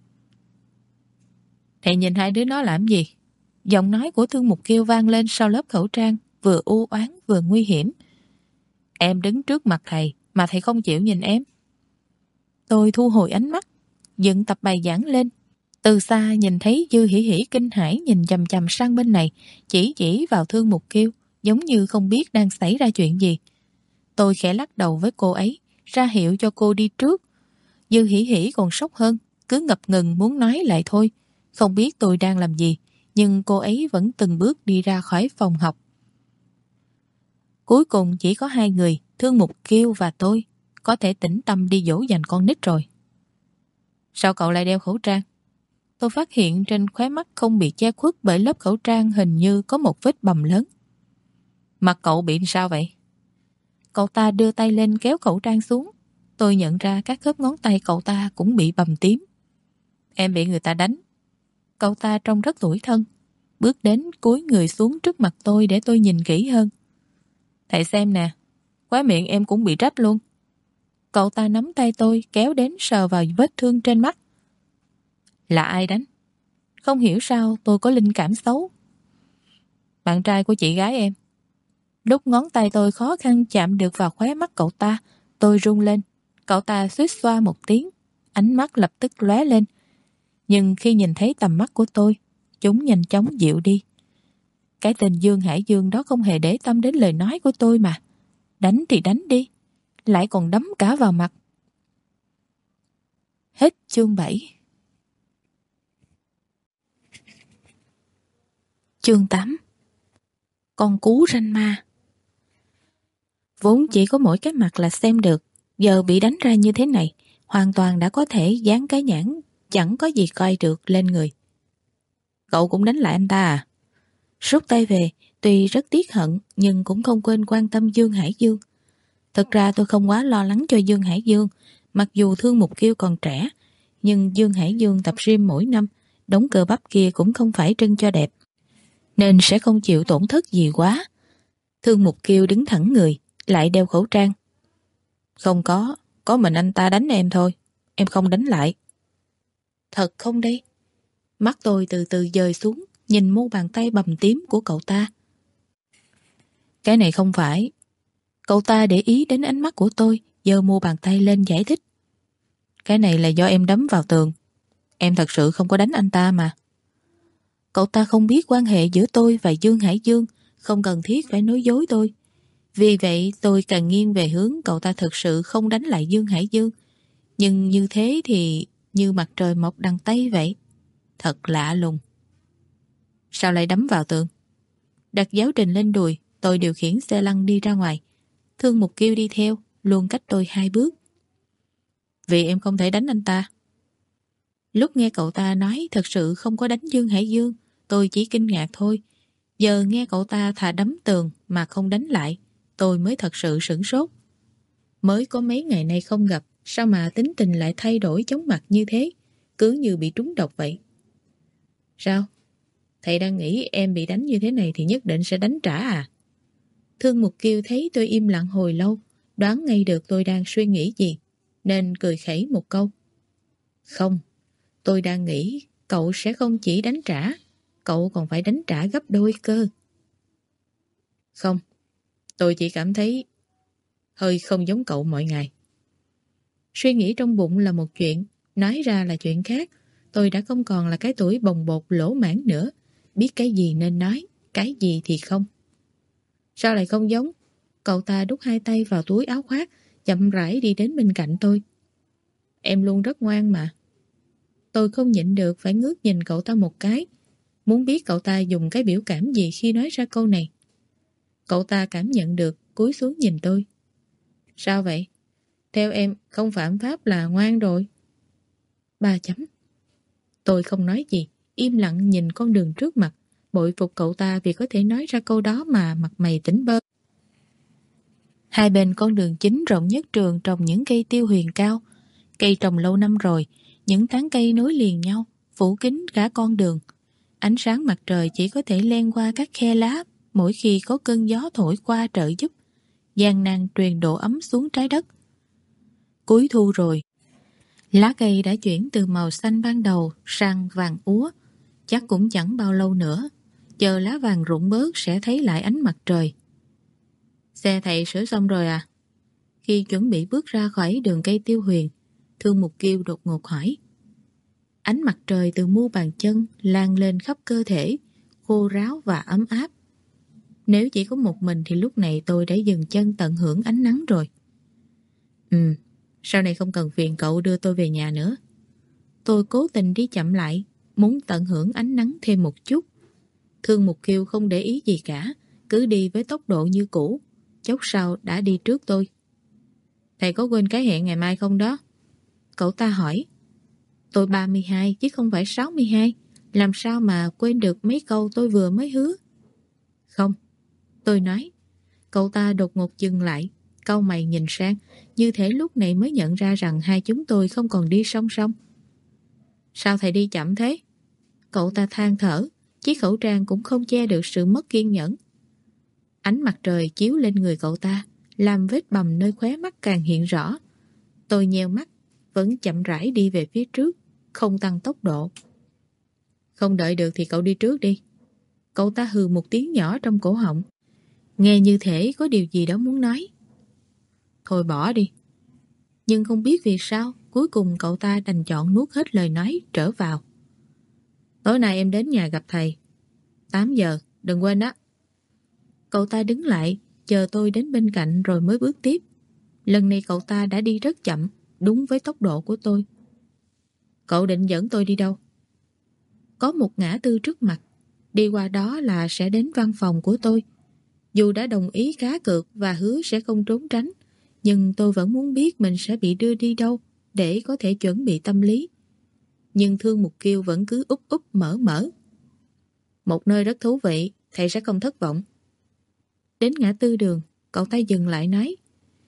Thầy nhìn hai đứa nó làm gì? Giọng nói của Thương Mục Kiều vang lên sau lớp khẩu trang, vừa u oán vừa nguy hiểm. Em đứng trước mặt thầy, mà thầy không chịu nhìn em. Tôi thu hồi ánh mắt, dựng tập bài giảng lên. Từ xa nhìn thấy Dư Hỉ Hỉ kinh hãi nhìn chằm chằm sang bên này, chỉ chỉ vào Thương Mục Kiều, giống như không biết đang xảy ra chuyện gì. Tôi khẽ lắc đầu với cô ấy, ra hiệu cho cô đi trước. Dư Hỉ Hỉ còn sốc hơn, cứ ngập ngừng muốn nói lại thôi. Không biết tôi đang làm gì, nhưng cô ấy vẫn từng bước đi ra khỏi phòng học. Cuối cùng chỉ có hai người, Thương Mục Kiều và tôi, có thể tĩnh tâm đi dỗ dành con nít rồi. Sao cậu lại đeo khẩu trang? Tôi phát hiện trên khóe mắt không bị che khuất bởi lớp khẩu trang hình như có một vết bầm lớn. Mặt cậu bị sao vậy? Cậu ta đưa tay lên kéo khẩu trang xuống. Tôi nhận ra các khớp ngón tay cậu ta cũng bị bầm tím. Em bị người ta đánh. Cậu ta trông rất tủi thân, bước đến cúi người xuống trước mặt tôi để tôi nhìn kỹ hơn. Thầy xem nè, khóe miệng em cũng bị rách luôn. Cậu ta nắm tay tôi kéo đến sờ vào vết thương trên mắt. Là ai đánh? Không hiểu sao tôi có linh cảm xấu. Bạn trai của chị gái em. Lúc ngón tay tôi khó khăn chạm được vào khóe mắt cậu ta, tôi run lên. Cậu ta suýt xoa một tiếng, ánh mắt lập tức lóe lên. Nhưng khi nhìn thấy tầm mắt của tôi, chúng nhanh chóng dịu đi. Cái tên Dương Hải Dương đó không hề để tâm đến lời nói của tôi mà. Đánh thì đánh đi, lại còn đấm cả vào mặt. Hết chương bảy. Chương tám. Con cú ranh ma. Vốn chỉ có mỗi cái mặt là xem được, giờ bị đánh ra như thế này, hoàn toàn đã có thể dán cái nhãn chẳng có gì coi được lên người. Cậu cũng đánh lại anh ta à? Rút tay về, tuy rất tiếc hận nhưng cũng không quên quan tâm Dương Hải Dương. Thật ra tôi không quá lo lắng cho Dương Hải Dương, mặc dù Thương Mục Kiêu còn trẻ, nhưng Dương Hải Dương tập gym mỗi năm, đống cơ bắp kia cũng không phải trưng cho đẹp, nên sẽ không chịu tổn thất gì quá. Thương Mục Kiêu đứng thẳng người, lại đeo khẩu trang. Không có, có mình anh ta đánh em thôi, em không đánh lại. Thật không đây? Mắt tôi từ từ dời xuống, nhìn mu bàn tay bầm tím của cậu ta. Cái này không phải. Cậu ta để ý đến ánh mắt của tôi, giơ mu bàn tay lên giải thích. Cái này là do em đấm vào tường. Em thật sự không có đánh anh ta mà. Cậu ta không biết quan hệ giữa tôi và Dương Hải Dương, không cần thiết phải nói dối tôi. Vì vậy tôi càng nghiêng về hướng cậu ta thật sự không đánh lại Dương Hải Dương. Nhưng như thế thì như mặt trời mọc đằng Tây vậy. Thật lạ lùng. Sao lại đấm vào tường? Đặt giáo trình lên đùi, tôi điều khiển xe lăn đi ra ngoài. Thương Mục Kiêu đi theo, luôn cách tôi hai bước. Vì em không thể đánh anh ta. Lúc nghe cậu ta nói thật sự không có đánh Dương Hải Dương, tôi chỉ kinh ngạc thôi. Giờ nghe cậu ta thà đấm tường mà không đánh lại, tôi mới thật sự sửng sốt. Mới có mấy ngày nay không gặp, sao mà tính tình lại thay đổi chóng mặt như thế, cứ như bị trúng độc vậy. Sao? Thầy đang nghĩ em bị đánh như thế này thì nhất định sẽ đánh trả à? Thương Mục Kiêu thấy tôi im lặng hồi lâu, đoán ngay được tôi đang suy nghĩ gì, nên cười khẩy một câu. Không, tôi đang nghĩ cậu sẽ không chỉ đánh trả, cậu còn phải đánh trả gấp đôi cơ. Không, tôi chỉ cảm thấy hơi không giống cậu mọi ngày. Suy nghĩ trong bụng là một chuyện, nói ra là chuyện khác. Tôi đã không còn là cái tuổi bồng bột lỗ mãn nữa, biết cái gì nên nói, cái gì thì không. Sao lại không giống? Cậu ta đút hai tay vào túi áo khoác, chậm rãi đi đến bên cạnh tôi. Em luôn rất ngoan mà. Tôi không nhịn được phải ngước nhìn cậu ta một cái, muốn biết cậu ta dùng cái biểu cảm gì khi nói ra câu này. Cậu ta cảm nhận được, cúi xuống nhìn tôi. Sao vậy? Theo em, không phạm pháp là ngoan rồi. Ba chấm. Tôi không nói gì, im lặng nhìn con đường trước mặt, bội phục cậu ta vì có thể nói ra câu đó mà mặt mày tỉnh bơ. Hai bên con đường chính rộng nhất trường trồng những cây tiêu huyền cao. Cây trồng lâu năm rồi, những tán cây nối liền nhau, phủ kín cả con đường. Ánh sáng mặt trời chỉ có thể len qua các khe lá mỗi khi có cơn gió thổi qua trợ giúp, gian nan truyền độ ấm xuống trái đất. Cuối thu rồi, lá cây đã chuyển từ màu xanh ban đầu sang vàng úa. Chắc cũng chẳng bao lâu nữa, chờ lá vàng rụng bớt sẽ thấy lại ánh mặt trời. Xe thầy sửa xong rồi à? Khi chuẩn bị bước ra khỏi đường cây tiêu huyền, Thương Mục Kiêu đột ngột hỏi. Ánh mặt trời từ mu bàn chân lan lên khắp cơ thể, khô ráo và ấm áp. Nếu chỉ có một mình thì lúc này tôi đã dừng chân tận hưởng ánh nắng rồi. Ừ, sau này không cần phiền cậu đưa tôi về nhà nữa. Tôi cố tình đi chậm lại, muốn tận hưởng ánh nắng thêm một chút. Thương Mục Kiêu không để ý gì cả, cứ đi với tốc độ như cũ. Chốc sau đã đi trước tôi. Thầy có quên cái hẹn ngày mai không đó? Cậu ta hỏi. Tôi ba mươi hai chứ không phải sáu mươi hai, làm sao mà quên được mấy câu tôi vừa mới hứa? Không, tôi nói. Cậu ta đột ngột dừng lại, cau mày nhìn sang, như thể lúc này mới nhận ra rằng hai chúng tôi không còn đi song song. Sao thầy đi chậm thế? Cậu ta than thở, chiếc khẩu trang cũng không che được sự mất kiên nhẫn. Ánh mặt trời chiếu lên người cậu ta, làm vết bầm nơi khóe mắt càng hiện rõ. Tôi nheo mắt, vẫn chậm rãi đi về phía trước, không tăng tốc độ. Không đợi được thì cậu đi trước đi. Cậu ta hừ một tiếng nhỏ trong cổ họng, nghe như thể có điều gì đó muốn nói. Thôi bỏ đi. Nhưng không biết vì sao, cuối cùng cậu ta đành chọn nuốt hết lời nói, trở vào. Tối nay em đến nhà gặp thầy. tám giờ, đừng quên đó. Cậu ta đứng lại, chờ tôi đến bên cạnh rồi mới bước tiếp. Lần này cậu ta đã đi rất chậm, đúng với tốc độ của tôi. Cậu định dẫn tôi đi đâu? Có một ngã tư trước mặt, đi qua đó là sẽ đến văn phòng của tôi. Dù đã đồng ý cá cược và hứa sẽ không trốn tránh, nhưng tôi vẫn muốn biết mình sẽ bị đưa đi đâu để có thể chuẩn bị tâm lý. Nhưng Thương Mục Kiêu vẫn cứ úp úp mở mở. Một nơi rất thú vị, thầy sẽ không thất vọng. Đến ngã tư đường, cậu ta dừng lại nói.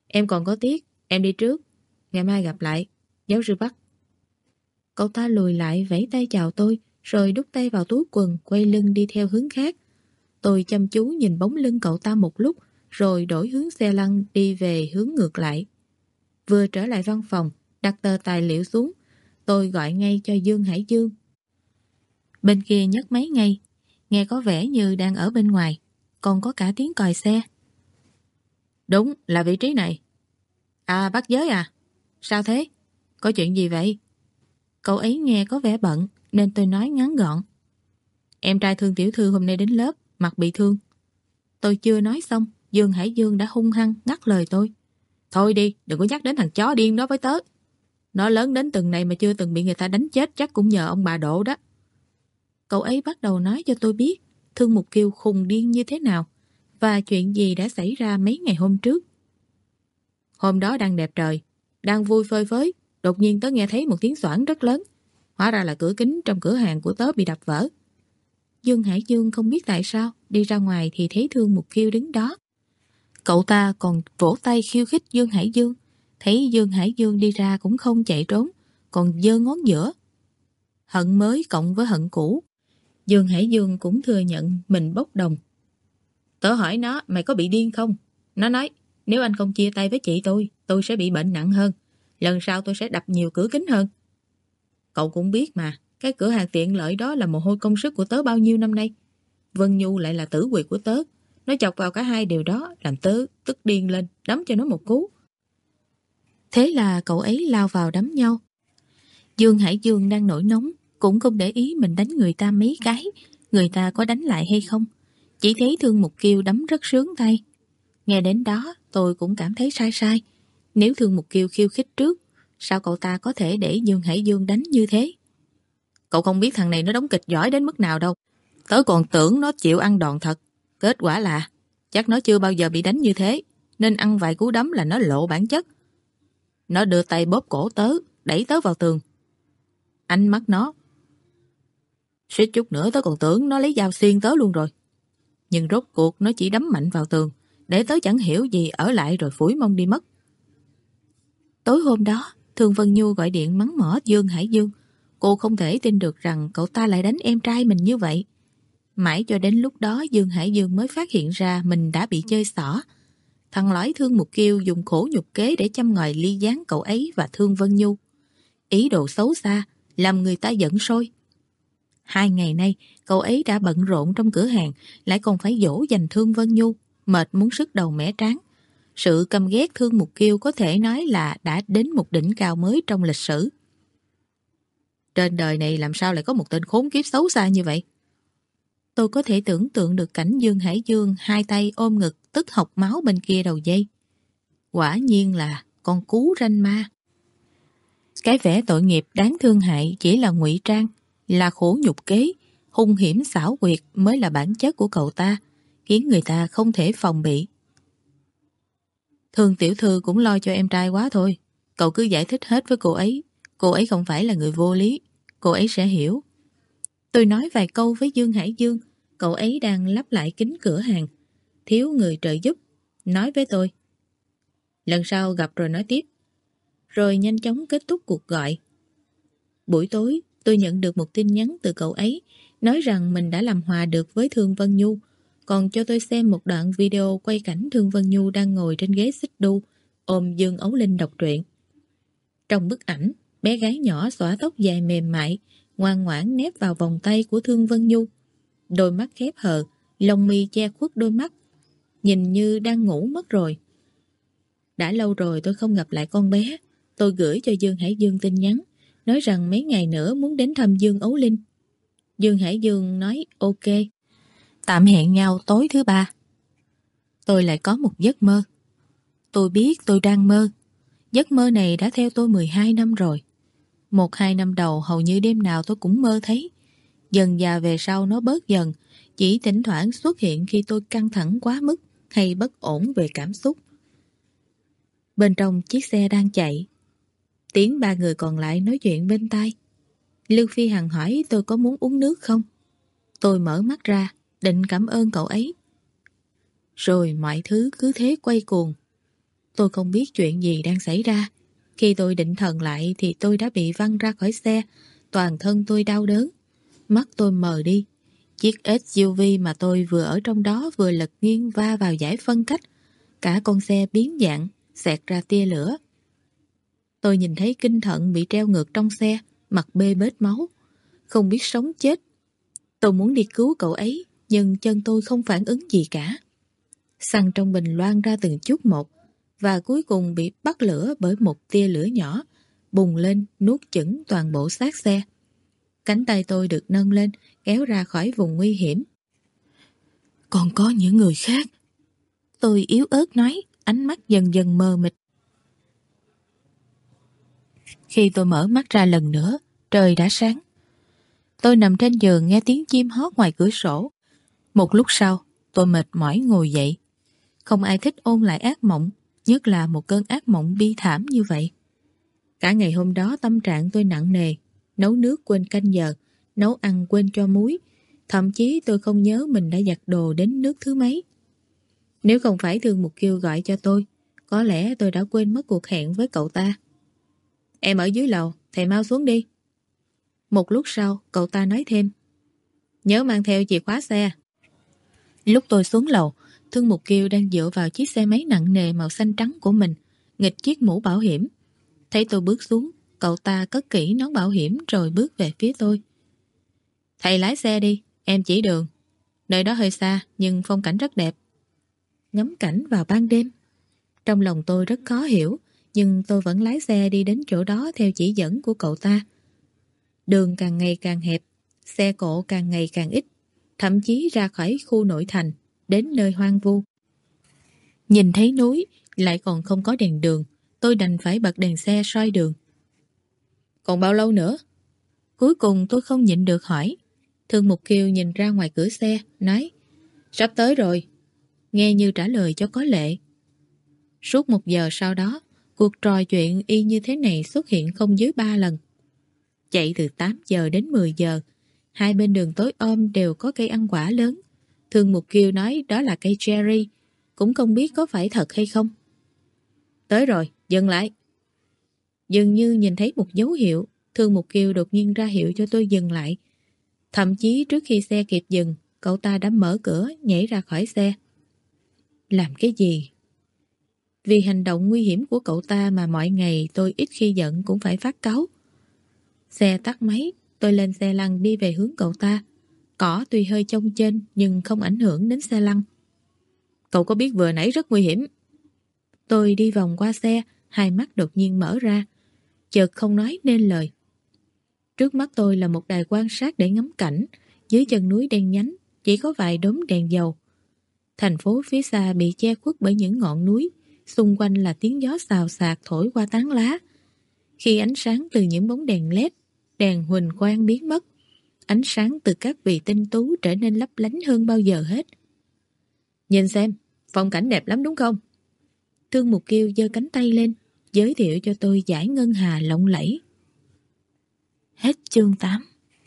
Em còn có tiết, em đi trước. Ngày mai gặp lại, giáo sư Bắc. Cậu ta lùi lại vẫy tay chào tôi, rồi đút tay vào túi quần, quay lưng đi theo hướng khác. Tôi chăm chú nhìn bóng lưng cậu ta một lúc, rồi đổi hướng xe lăn đi về hướng ngược lại. Vừa trở lại văn phòng, đặt tờ tài liệu xuống, tôi gọi ngay cho Dương Hải Dương. Bên kia nhấc máy ngay, nghe có vẻ như đang ở bên ngoài, còn có cả tiếng còi xe. Đúng, là vị trí này. À, bác Giới à? Sao thế? Có chuyện gì vậy? Cậu ấy nghe có vẻ bận, nên tôi nói ngắn gọn. Em trai Thương tiểu thư hôm nay đến lớp, mặt bị thương. Tôi chưa nói xong, Dương Hải Dương đã hung hăng ngắt lời tôi. Thôi đi, đừng có nhắc đến thằng chó điên đó với tớ. Nó lớn đến từng này mà chưa từng bị người ta đánh chết chắc cũng nhờ ông bà Độ đó. Cậu ấy bắt đầu nói cho tôi biết Thương Mục Kiều khùng điên như thế nào và chuyện gì đã xảy ra mấy ngày hôm trước. Hôm đó đang đẹp trời, đang vui phơi phới, đột nhiên tớ nghe thấy một tiếng xoảng rất lớn. Hóa ra là cửa kính trong cửa hàng của tớ bị đập vỡ. Dương Hải Dương không biết tại sao đi ra ngoài thì thấy Thương Mục Kiều đứng đó. Cậu ta còn vỗ tay khiêu khích Dương Hải Dương. Thấy Dương Hải Dương đi ra cũng không chạy trốn, còn giơ ngón giữa. Hận mới cộng với hận cũ, Dương Hải Dương cũng thừa nhận mình bốc đồng. Tớ hỏi nó mày có bị điên không? Nó nói nếu anh không chia tay với chị tôi, tôi sẽ bị bệnh nặng hơn. Lần sau tôi sẽ đập nhiều cửa kính hơn. Cậu cũng biết mà, cái cửa hàng tiện lợi đó là mồ hôi công sức của tớ bao nhiêu năm nay. Vân Nhu lại là tử quyệt của tớ. Nó chọc vào cả hai điều đó làm tớ tức điên lên, đấm cho nó một cú. Thế là cậu ấy lao vào đấm nhau. Dương Hải Dương đang nổi nóng, cũng không để ý mình đánh người ta mấy cái, người ta có đánh lại hay không. Chỉ thấy Thương Mục Kiều đấm rất sướng tay. Nghe đến đó tôi cũng cảm thấy sai sai. Nếu Thương Mục Kiều khiêu khích trước, sao cậu ta có thể để Dương Hải Dương đánh như thế? Cậu không biết thằng này nó đóng kịch giỏi đến mức nào đâu. Tớ còn tưởng nó chịu ăn đòn thật. Kết quả là chắc nó chưa bao giờ bị đánh như thế, nên ăn vài cú đấm là nó lộ bản chất. Nó đưa tay bóp cổ tớ, đẩy tớ vào tường. Ánh mắt nó, suýt chút nữa tớ còn tưởng nó lấy dao xiên tớ luôn rồi. Nhưng rốt cuộc nó chỉ đấm mạnh vào tường, để tớ chẳng hiểu gì ở lại rồi phủi mông đi mất. Tối hôm đó, Thương Vân Nhu gọi điện mắng mỏ Dương Hải Dương. Cô không thể tin được rằng cậu ta lại đánh em trai mình như vậy. Mãi cho đến lúc đó Dương Hải Dương mới phát hiện ra mình đã bị chơi xỏ. Thằng lõi Thương Mục Kiều dùng khổ nhục kế để châm ngòi ly gián cậu ấy và Thương Vân Nhu. Ý đồ xấu xa, làm người ta giận sôi. Hai ngày nay, cậu ấy đã bận rộn trong cửa hàng, lại còn phải dỗ dành Thương Vân Nhu, mệt muốn sứt đầu mẻ trán. Sự căm ghét Thương Mục Kiều có thể nói là đã đến một đỉnh cao mới trong lịch sử. Trên đời này làm sao lại có một tên khốn kiếp xấu xa như vậy? Tôi có thể tưởng tượng được cảnh Dương Hải Dương hai tay ôm ngực tức học máu bên kia đầu dây. Quả nhiên là con cú ranh ma. Cái vẻ tội nghiệp đáng thương hại chỉ là ngụy trang, là khổ nhục kế, hung hiểm xảo quyệt mới là bản chất của cậu ta, khiến người ta không thể phòng bị. Thương tiểu thư cũng lo cho em trai quá thôi. Cậu cứ giải thích hết với cô ấy. Cô ấy không phải là người vô lý. Cô ấy sẽ hiểu. Tôi nói vài câu với Dương Hải Dương. Cậu ấy đang lắp lại kính cửa hàng. Thiếu người trợ giúp. Nói với tôi. Lần sau gặp rồi nói tiếp. Rồi nhanh chóng kết thúc cuộc gọi. Buổi tối, tôi nhận được một tin nhắn từ cậu ấy, nói rằng mình đã làm hòa được với Thương Vân Nhu, còn cho tôi xem một đoạn video quay cảnh Thương Vân Nhu đang ngồi trên ghế xích đu, ôm Dương Ấu Linh đọc truyện. Trong bức ảnh, bé gái nhỏ xõa tóc dài mềm mại, ngoan ngoãn nép vào vòng tay của Thương Vân Nhu. Đôi mắt khép hờ, lông mi che khuất đôi mắt, nhìn như đang ngủ mất rồi. Đã lâu rồi tôi không gặp lại con bé. Tôi gửi cho Dương Hải Dương tin nhắn, nói rằng mấy ngày nữa muốn đến thăm Dương Ấu Linh. Dương Hải Dương nói ok. Tạm hẹn nhau tối thứ ba. Tôi lại có một giấc mơ. Tôi biết tôi đang mơ. Giấc mơ này đã theo tôi mười hai năm rồi. Một hai năm đầu hầu như đêm nào tôi cũng mơ thấy. Dần dà về sau nó bớt dần, chỉ thỉnh thoảng xuất hiện khi tôi căng thẳng quá mức hay bất ổn về cảm xúc. Bên trong chiếc xe đang chạy, tiếng ba người còn lại nói chuyện bên tai. Lưu Phi Hằng hỏi tôi có muốn uống nước không. Tôi mở mắt ra, định cảm ơn cậu ấy. Rồi mọi thứ cứ thế quay cuồng. Tôi không biết chuyện gì đang xảy ra. Khi tôi định thần lại thì tôi đã bị văng ra khỏi xe, toàn thân tôi đau đớn. Mắt tôi mờ đi. Chiếc ét u vê mà tôi vừa ở trong đó vừa lật nghiêng va vào dải phân cách. Cả con xe biến dạng, xẹt ra tia lửa. Tôi nhìn thấy Kinh Thận bị treo ngược trong xe, mặt bê bết máu, không biết sống chết. Tôi muốn đi cứu cậu ấy, nhưng chân tôi không phản ứng gì cả. Xăng trong bình loang ra từng chút một, và cuối cùng bị bắt lửa bởi một tia lửa nhỏ, bùng lên nuốt chửng toàn bộ xác xe. Cánh tay tôi được nâng lên, kéo ra khỏi vùng nguy hiểm. Còn có những người khác. Tôi yếu ớt nói, ánh mắt dần dần mờ mịt. Khi tôi mở mắt ra lần nữa, trời đã sáng. Tôi nằm trên giường nghe tiếng chim hót ngoài cửa sổ. Một lúc sau, tôi mệt mỏi ngồi dậy. Không ai thích ôn lại ác mộng, nhất là một cơn ác mộng bi thảm như vậy. Cả ngày hôm đó tâm trạng tôi nặng nề, nấu nước quên canh giờ, nấu ăn quên cho muối, thậm chí tôi không nhớ mình đã giặt đồ đến nước thứ mấy. Nếu không phải Thương Mục Kiều gọi cho tôi, có lẽ tôi đã quên mất cuộc hẹn với cậu ta. Em ở dưới lầu, thầy mau xuống đi. Một lúc sau, cậu ta nói thêm, nhớ mang theo chìa khóa xe. Lúc tôi xuống lầu, Thương Mục Kiều đang dựa vào chiếc xe máy nặng nề màu xanh trắng của mình, nghịch chiếc mũ bảo hiểm. Thấy tôi bước xuống, cậu ta cất kỹ nón bảo hiểm rồi bước về phía tôi. Thầy lái xe đi, em chỉ đường. Nơi đó hơi xa, nhưng phong cảnh rất đẹp. Ngắm cảnh vào ban đêm. Trong lòng tôi rất khó hiểu, nhưng tôi vẫn lái xe đi đến chỗ đó theo chỉ dẫn của cậu ta. Đường càng ngày càng hẹp, xe cộ càng ngày càng ít, thậm chí ra khỏi khu nội thành, đến nơi hoang vu. Nhìn thấy núi, lại còn không có đèn đường, tôi đành phải bật đèn xe soi đường. Còn bao lâu nữa? Cuối cùng tôi không nhịn được hỏi. Thương Mục Kiều nhìn ra ngoài cửa xe, nói, sắp tới rồi. Nghe như trả lời cho có lệ. Suốt một giờ sau đó, cuộc trò chuyện y như thế này xuất hiện không dưới ba lần. Chạy từ tám giờ đến mười giờ, hai bên đường tối om đều có cây ăn quả lớn. Thương Mục Kiều nói đó là cây cherry, cũng không biết có phải thật hay không. Tới rồi, dừng lại. Dường như nhìn thấy một dấu hiệu, Thương Mục Kiều đột nhiên ra hiệu cho tôi dừng lại. Thậm chí trước khi xe kịp dừng, cậu ta đã mở cửa, nhảy ra khỏi xe. Làm cái gì? Vì hành động nguy hiểm của cậu ta mà mọi ngày tôi ít khi giận cũng phải phát cáu. Xe tắt máy, tôi lên xe lăn đi về hướng cậu ta. Cỏ tuy hơi chông chênh nhưng không ảnh hưởng đến xe lăn. Cậu có biết vừa nãy rất nguy hiểm. Tôi đi vòng qua xe, hai mắt đột nhiên mở ra, chợt không nói nên lời. Trước mắt tôi là một đài quan sát để ngắm cảnh, dưới chân núi đen nhánh, chỉ có vài đốm đèn dầu. Thành phố phía xa bị che khuất bởi những ngọn núi, xung quanh là tiếng gió xào xạc thổi qua tán lá. Khi ánh sáng từ những bóng đèn led, đèn huỳnh quang biến mất, ánh sáng từ các vì tinh tú trở nên lấp lánh hơn bao giờ hết. Nhìn xem, phong cảnh đẹp lắm đúng không? Thương Mục Kiều giơ cánh tay lên, giới thiệu cho tôi dải ngân hà lộng lẫy. Hết chương tám.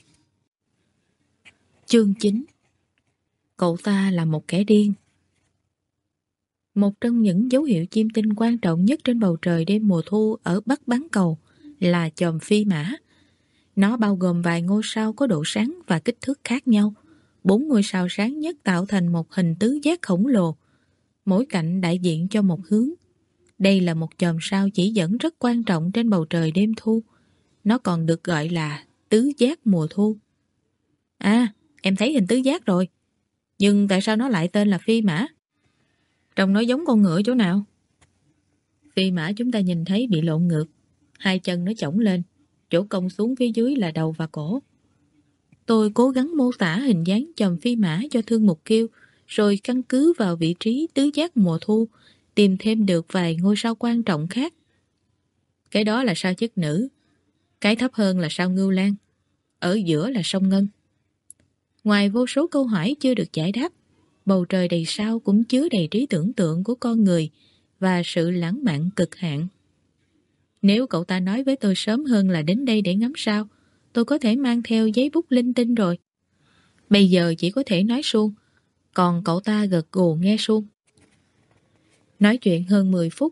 Chương chín. Cậu ta là một kẻ điên. Một trong những dấu hiệu chiêm tinh quan trọng nhất trên bầu trời đêm mùa thu ở Bắc Bán Cầu là chòm phi mã. Nó bao gồm vài ngôi sao có độ sáng và kích thước khác nhau. Bốn ngôi sao sáng nhất tạo thành một hình tứ giác khổng lồ, mỗi cạnh đại diện cho một hướng. Đây là một chòm sao chỉ dẫn rất quan trọng trên bầu trời đêm thu. Nó còn được gọi là tứ giác mùa thu. À, em thấy hình tứ giác rồi. Nhưng tại sao nó lại tên là phi mã? Trông nó giống con ngựa chỗ nào? Phi mã chúng ta nhìn thấy bị lộn ngược, hai chân nó chổng lên, chỗ cong xuống phía dưới là đầu và cổ. Tôi cố gắng mô tả hình dáng chòm phi mã cho Thương Mục Kiều, rồi căn cứ vào vị trí tứ giác mùa thu, tìm thêm được vài ngôi sao quan trọng khác. Cái đó là sao chức nữ, cái thấp hơn là sao Ngưu Lang, ở giữa là sông Ngân. Ngoài vô số câu hỏi chưa được giải đáp, bầu trời đầy sao cũng chứa đầy trí tưởng tượng của con người và sự lãng mạn cực hạn. Nếu cậu ta nói với tôi sớm hơn là đến đây để ngắm sao, tôi có thể mang theo giấy bút linh tinh rồi. Bây giờ chỉ có thể nói suông, còn cậu ta gật gù nghe suông. Nói chuyện hơn mười phút,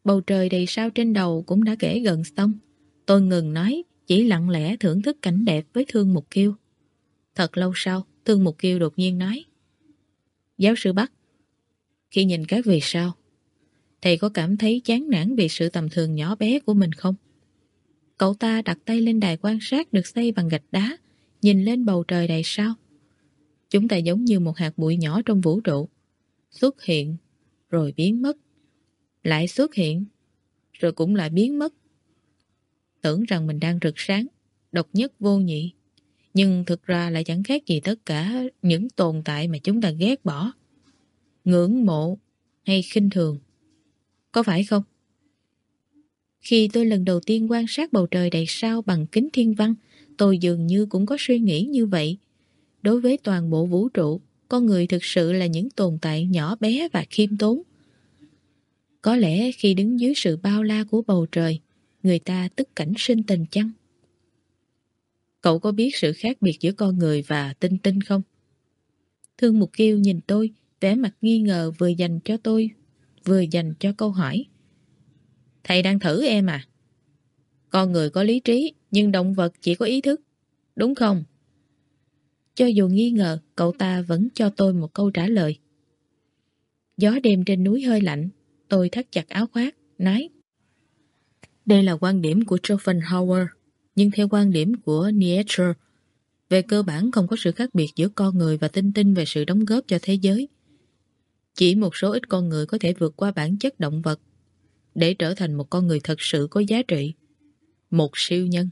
Bầu trời đầy sao trên đầu cũng đã kể gần xong. Tôi ngừng nói, chỉ lặng lẽ thưởng thức cảnh đẹp với Thương Mục Kiêu. Thật lâu sau, Thương Mục Kiêu đột nhiên nói: Giáo sư Bắc, khi nhìn các vì sao, thầy có cảm thấy chán nản vì sự tầm thường nhỏ bé của mình không? Cậu ta đặt tay lên đài quan sát được xây bằng gạch đá, nhìn lên bầu trời đầy sao. Chúng ta giống như một hạt bụi nhỏ trong vũ trụ, xuất hiện rồi biến mất, lại xuất hiện rồi cũng lại biến mất. Tưởng rằng mình đang rực sáng, độc nhất vô nhị, nhưng thực ra lại chẳng khác gì tất cả những tồn tại mà chúng ta ghét bỏ, ngưỡng mộ hay khinh thường. Có phải không? Khi tôi lần đầu tiên quan sát bầu trời đầy sao bằng kính thiên văn, tôi dường như cũng có suy nghĩ như vậy. Đối với toàn bộ vũ trụ, con người thực sự là những tồn tại nhỏ bé và khiêm tốn. Có lẽ khi đứng dưới sự bao la của bầu trời, người ta tức cảnh sinh tình chăng? Cậu có biết sự khác biệt giữa con người và tinh tinh không? Thương Mục Kiêu nhìn tôi, vẻ mặt nghi ngờ vừa dành cho tôi, vừa dành cho câu hỏi. Thầy đang thử em à? Con người có lý trí, nhưng động vật chỉ có ý thức, đúng không? Cho dù nghi ngờ, cậu ta vẫn cho tôi một câu trả lời. Gió đêm trên núi hơi lạnh, tôi thắt chặt áo khoác, nói: Đây là quan điểm của Schopenhauer, nhưng theo quan điểm của Nietzsche, về cơ bản không có sự khác biệt giữa con người và tinh tinh về sự đóng góp cho thế giới. Chỉ một số ít con người có thể vượt qua bản chất động vật để trở thành một con người thật sự có giá trị, một siêu nhân.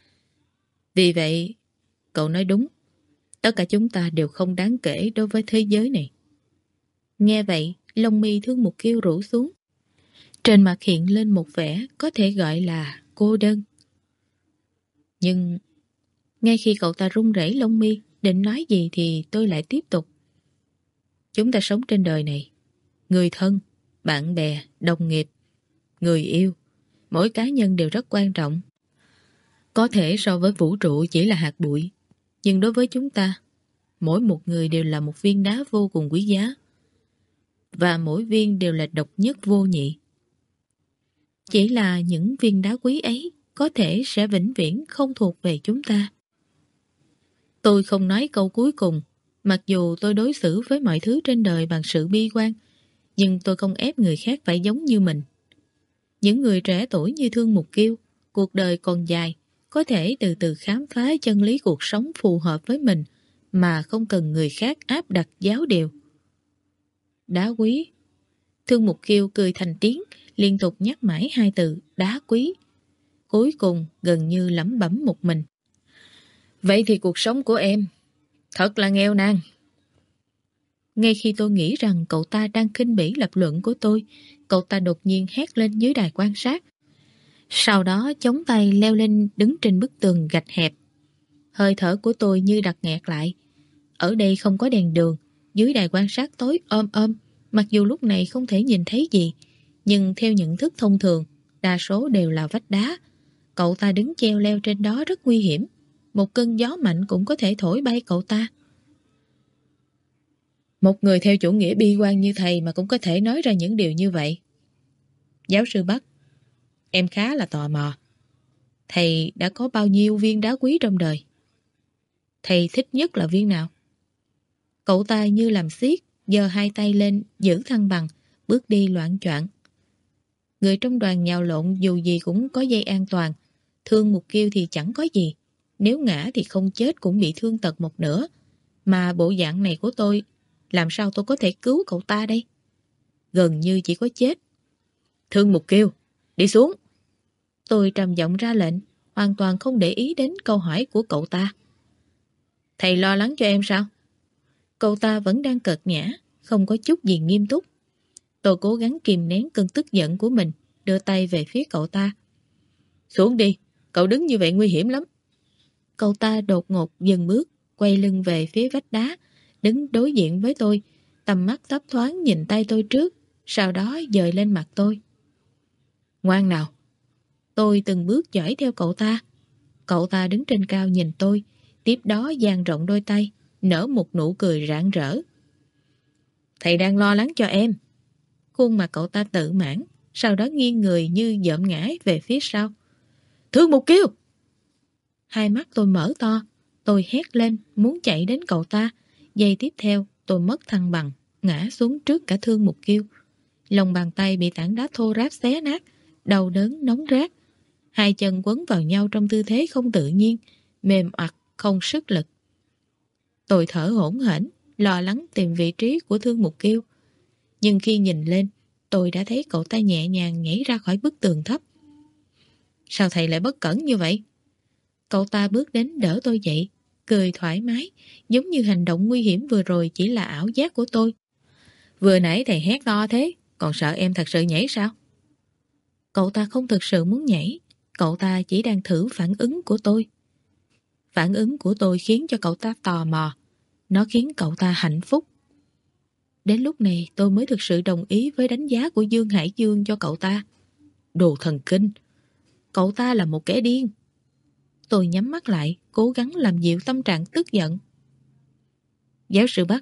Vì vậy, cậu nói đúng, tất cả chúng ta đều không đáng kể đối với thế giới này. Nghe vậy, lông mi Thương Mục Kiêu rũ xuống. Trên mặt hiện lên một vẻ có thể gọi là cô đơn. Nhưng ngay khi cậu ta run rẩy lông mi định nói gì thì tôi lại tiếp tục. Chúng ta sống trên đời này, người thân, bạn bè, đồng nghiệp, người yêu, mỗi cá nhân đều rất quan trọng. Có thể so với vũ trụ chỉ là hạt bụi, nhưng đối với chúng ta, mỗi một người đều là một viên đá vô cùng quý giá. Và mỗi viên đều là độc nhất vô nhị. Chỉ là những viên đá quý ấy có thể sẽ vĩnh viễn không thuộc về chúng ta. Tôi không nói câu cuối cùng, mặc dù tôi đối xử với mọi thứ trên đời bằng sự bi quan, nhưng tôi không ép người khác phải giống như mình. Những người trẻ tuổi như Thương Mục Kiêu, cuộc đời còn dài, có thể từ từ khám phá chân lý cuộc sống phù hợp với mình mà không cần người khác áp đặt giáo điều. Đá quý. Thương Mục Kiêu cười thành tiếng, liên tục nhắc mãi hai từ đá quý. Cuối cùng gần như lẩm bẩm một mình. Vậy thì cuộc sống của em thật là nghèo nàn. Ngay khi tôi nghĩ rằng cậu ta đang khinh bỉ lập luận của tôi, cậu ta đột nhiên hét lên dưới đài quan sát. Sau đó chống tay leo lên đứng trên bức tường gạch hẹp. Hơi thở của tôi như đặt nghẹt lại. Ở đây không có đèn đường, dưới đài quan sát tối om om, mặc dù lúc này không thể nhìn thấy gì, nhưng theo nhận thức thông thường, đa số đều là vách đá. Cậu ta đứng treo leo trên đó rất nguy hiểm. Một cơn gió mạnh cũng có thể thổi bay cậu ta. Một người theo chủ nghĩa bi quan như thầy mà cũng có thể nói ra những điều như vậy. Giáo sư Bắc, em khá là tò mò. Thầy đã có bao nhiêu viên đá quý trong đời? Thầy thích nhất là viên nào? Cậu ta như làm xiết, giơ hai tay lên, giữ thăng bằng, bước đi loạng choạng. Người trong đoàn nhào lộn dù gì cũng có dây an toàn. Thương Mục Kiêu thì chẳng có gì. Nếu ngã thì không chết cũng bị thương tật một nửa. Mà bộ dạng này của tôi, làm sao tôi có thể cứu cậu ta đây? Gần như chỉ có chết. Thương Mục Kiêu, đi xuống. Tôi trầm giọng ra lệnh, hoàn toàn không để ý đến câu hỏi của cậu ta. Thầy lo lắng cho em sao? Cậu ta vẫn đang cợt nhã, không có chút gì nghiêm túc. Tôi cố gắng kìm nén cơn tức giận của mình, đưa tay về phía cậu ta. Xuống đi, cậu đứng như vậy nguy hiểm lắm. Cậu ta đột ngột dừng bước, quay lưng về phía vách đá, đứng đối diện với tôi, tầm mắt thấp thoáng nhìn tay tôi trước, sau đó dời lên mặt tôi. Ngoan nào. Tôi từng bước dõi theo cậu ta. Cậu ta đứng trên cao nhìn tôi, tiếp đó dang rộng đôi tay, nở một nụ cười rạng rỡ. Thầy đang lo lắng cho em. Khuôn mặt cậu ta tự mãn, sau đó nghiêng người như dợm ngã về phía sau. Thương Mục Kiều! Hai mắt tôi mở to, tôi hét lên muốn chạy đến cậu ta. Giây tiếp theo tôi mất thăng bằng, ngã xuống trước cả Thương Mục Kiều. Lòng bàn tay bị tảng đá thô ráp xé nát, đau đớn nóng rát. Hai chân quấn vào nhau trong tư thế không tự nhiên, mềm oặt, không sức lực. Tôi thở hổn hển, lo lắng tìm vị trí của Thương Mục Kiều. Nhưng khi nhìn lên, tôi đã thấy cậu ta nhẹ nhàng nhảy ra khỏi bức tường thấp. Sao thầy lại bất cẩn như vậy? Cậu ta bước đến đỡ tôi dậy, cười thoải mái, giống như hành động nguy hiểm vừa rồi chỉ là ảo giác của tôi. Vừa nãy thầy hét to thế, còn sợ em thật sự nhảy sao? Cậu ta không thực sự muốn nhảy, cậu ta chỉ đang thử phản ứng của tôi. Phản ứng của tôi khiến cho cậu ta tò mò, nó khiến cậu ta hạnh phúc. Đến lúc này tôi mới thực sự đồng ý với đánh giá của Dương Hải Dương cho cậu ta. Đồ thần kinh! Cậu ta là một kẻ điên. Tôi nhắm mắt lại, cố gắng làm dịu tâm trạng tức giận. Giáo sư Bắc.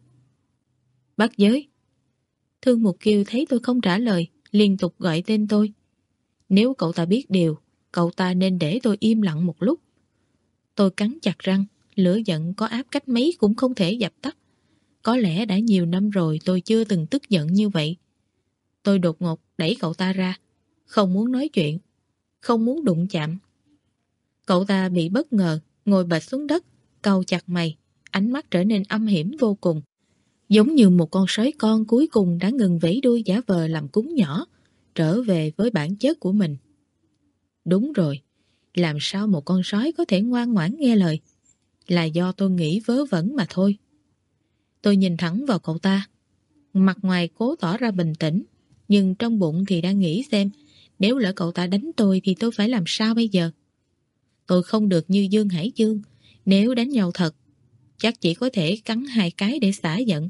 Bắc Giới. Thương Mục Kiều thấy tôi không trả lời, liên tục gọi tên tôi. Nếu cậu ta biết điều, cậu ta nên để tôi im lặng một lúc. Tôi cắn chặt răng, lửa giận có áp cách mấy cũng không thể dập tắt. Có lẽ đã nhiều năm rồi tôi chưa từng tức giận như vậy. Tôi đột ngột đẩy cậu ta ra, không muốn nói chuyện, không muốn đụng chạm. Cậu ta bị bất ngờ, ngồi bệt xuống đất, cau chặt mày, ánh mắt trở nên âm hiểm vô cùng. Giống như một con sói con cuối cùng đã ngừng vẫy đuôi giả vờ làm cún nhỏ, trở về với bản chất của mình. Đúng rồi, làm sao một con sói có thể ngoan ngoãn nghe lời? Là do tôi nghĩ vớ vẩn mà thôi. Tôi nhìn thẳng vào cậu ta. Mặt ngoài cố tỏ ra bình tĩnh, nhưng trong bụng thì đang nghĩ xem nếu lỡ cậu ta đánh tôi thì tôi phải làm sao bây giờ? Tôi không được như Dương Hải Dương, nếu đánh nhau thật, chắc chỉ có thể cắn hai cái để xả giận.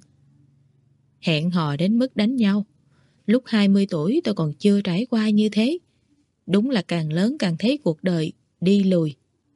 Hẹn hò đến mức đánh nhau. Lúc hai mươi tuổi tôi còn chưa trải qua như thế. Đúng là càng lớn càng thấy cuộc đời đi lùi.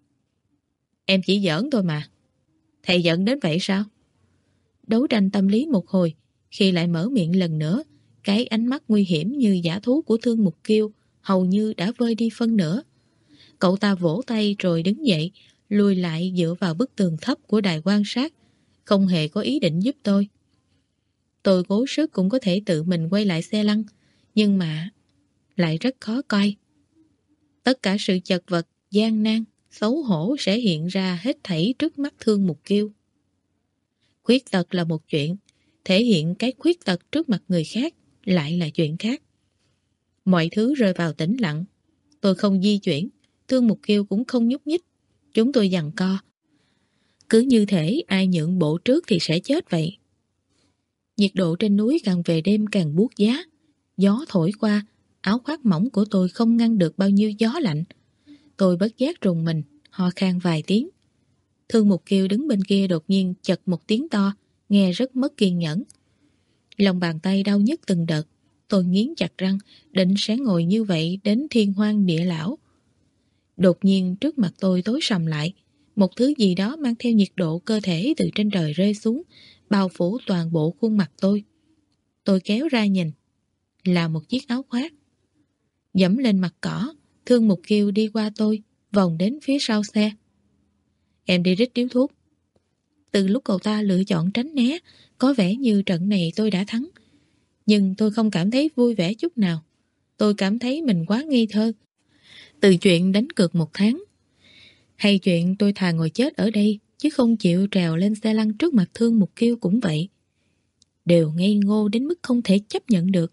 Em chỉ giỡn thôi mà. Thầy giận đến vậy sao? Đấu tranh tâm lý một hồi, khi lại mở miệng lần nữa, cái ánh mắt nguy hiểm như dã thú của Thương Mục Kiều hầu như đã vơi đi phân nửa. Cậu ta vỗ tay rồi đứng dậy, lùi lại dựa vào bức tường thấp của đài quan sát, không hề có ý định giúp tôi. Tôi cố sức cũng có thể tự mình quay lại xe lăn, nhưng mà lại rất khó coi. Tất cả sự chật vật, gian nan, xấu hổ sẽ hiện ra hết thảy trước mắt Thương Mục Kiều. Khuyết tật là một chuyện, thể hiện cái khuyết tật trước mặt người khác lại là chuyện khác. Mọi thứ rơi vào tĩnh lặng. Tôi không di chuyển, Thương Mục Kiều cũng không nhúc nhích. Chúng tôi giằng co. Cứ như thể ai nhượng bộ trước thì sẽ chết vậy. Nhiệt độ trên núi càng về đêm càng buốt giá. Gió thổi qua, áo khoác mỏng của tôi không ngăn được bao nhiêu gió lạnh. Tôi bất giác rùng mình, ho khan vài tiếng. Thương Mục Kiều đứng bên kia đột nhiên chật một tiếng to, nghe rất mất kiên nhẫn. Lòng bàn tay đau nhức từng đợt. Tôi nghiến chặt răng, định sẽ ngồi như vậy đến thiên hoang địa lão. Đột nhiên trước mặt tôi tối sầm lại. Một thứ gì đó mang theo nhiệt độ cơ thể từ trên trời rơi xuống, bao phủ toàn bộ khuôn mặt tôi. Tôi kéo ra nhìn. Là một chiếc áo khoác. Dẫm lên mặt cỏ, Thương Mục Kiều đi qua tôi, vòng đến phía sau xe. Em đi rít điếu thuốc. Từ lúc cậu ta lựa chọn tránh né, có vẻ như trận này tôi đã thắng. Nhưng tôi không cảm thấy vui vẻ chút nào. Tôi cảm thấy mình quá ngây thơ. Từ chuyện đánh cược một tháng, hay chuyện tôi thà ngồi chết ở đây, chứ không chịu trèo lên xe lăn trước mặt Thương Mục Kiều cũng vậy. Đều ngây ngô đến mức không thể chấp nhận được.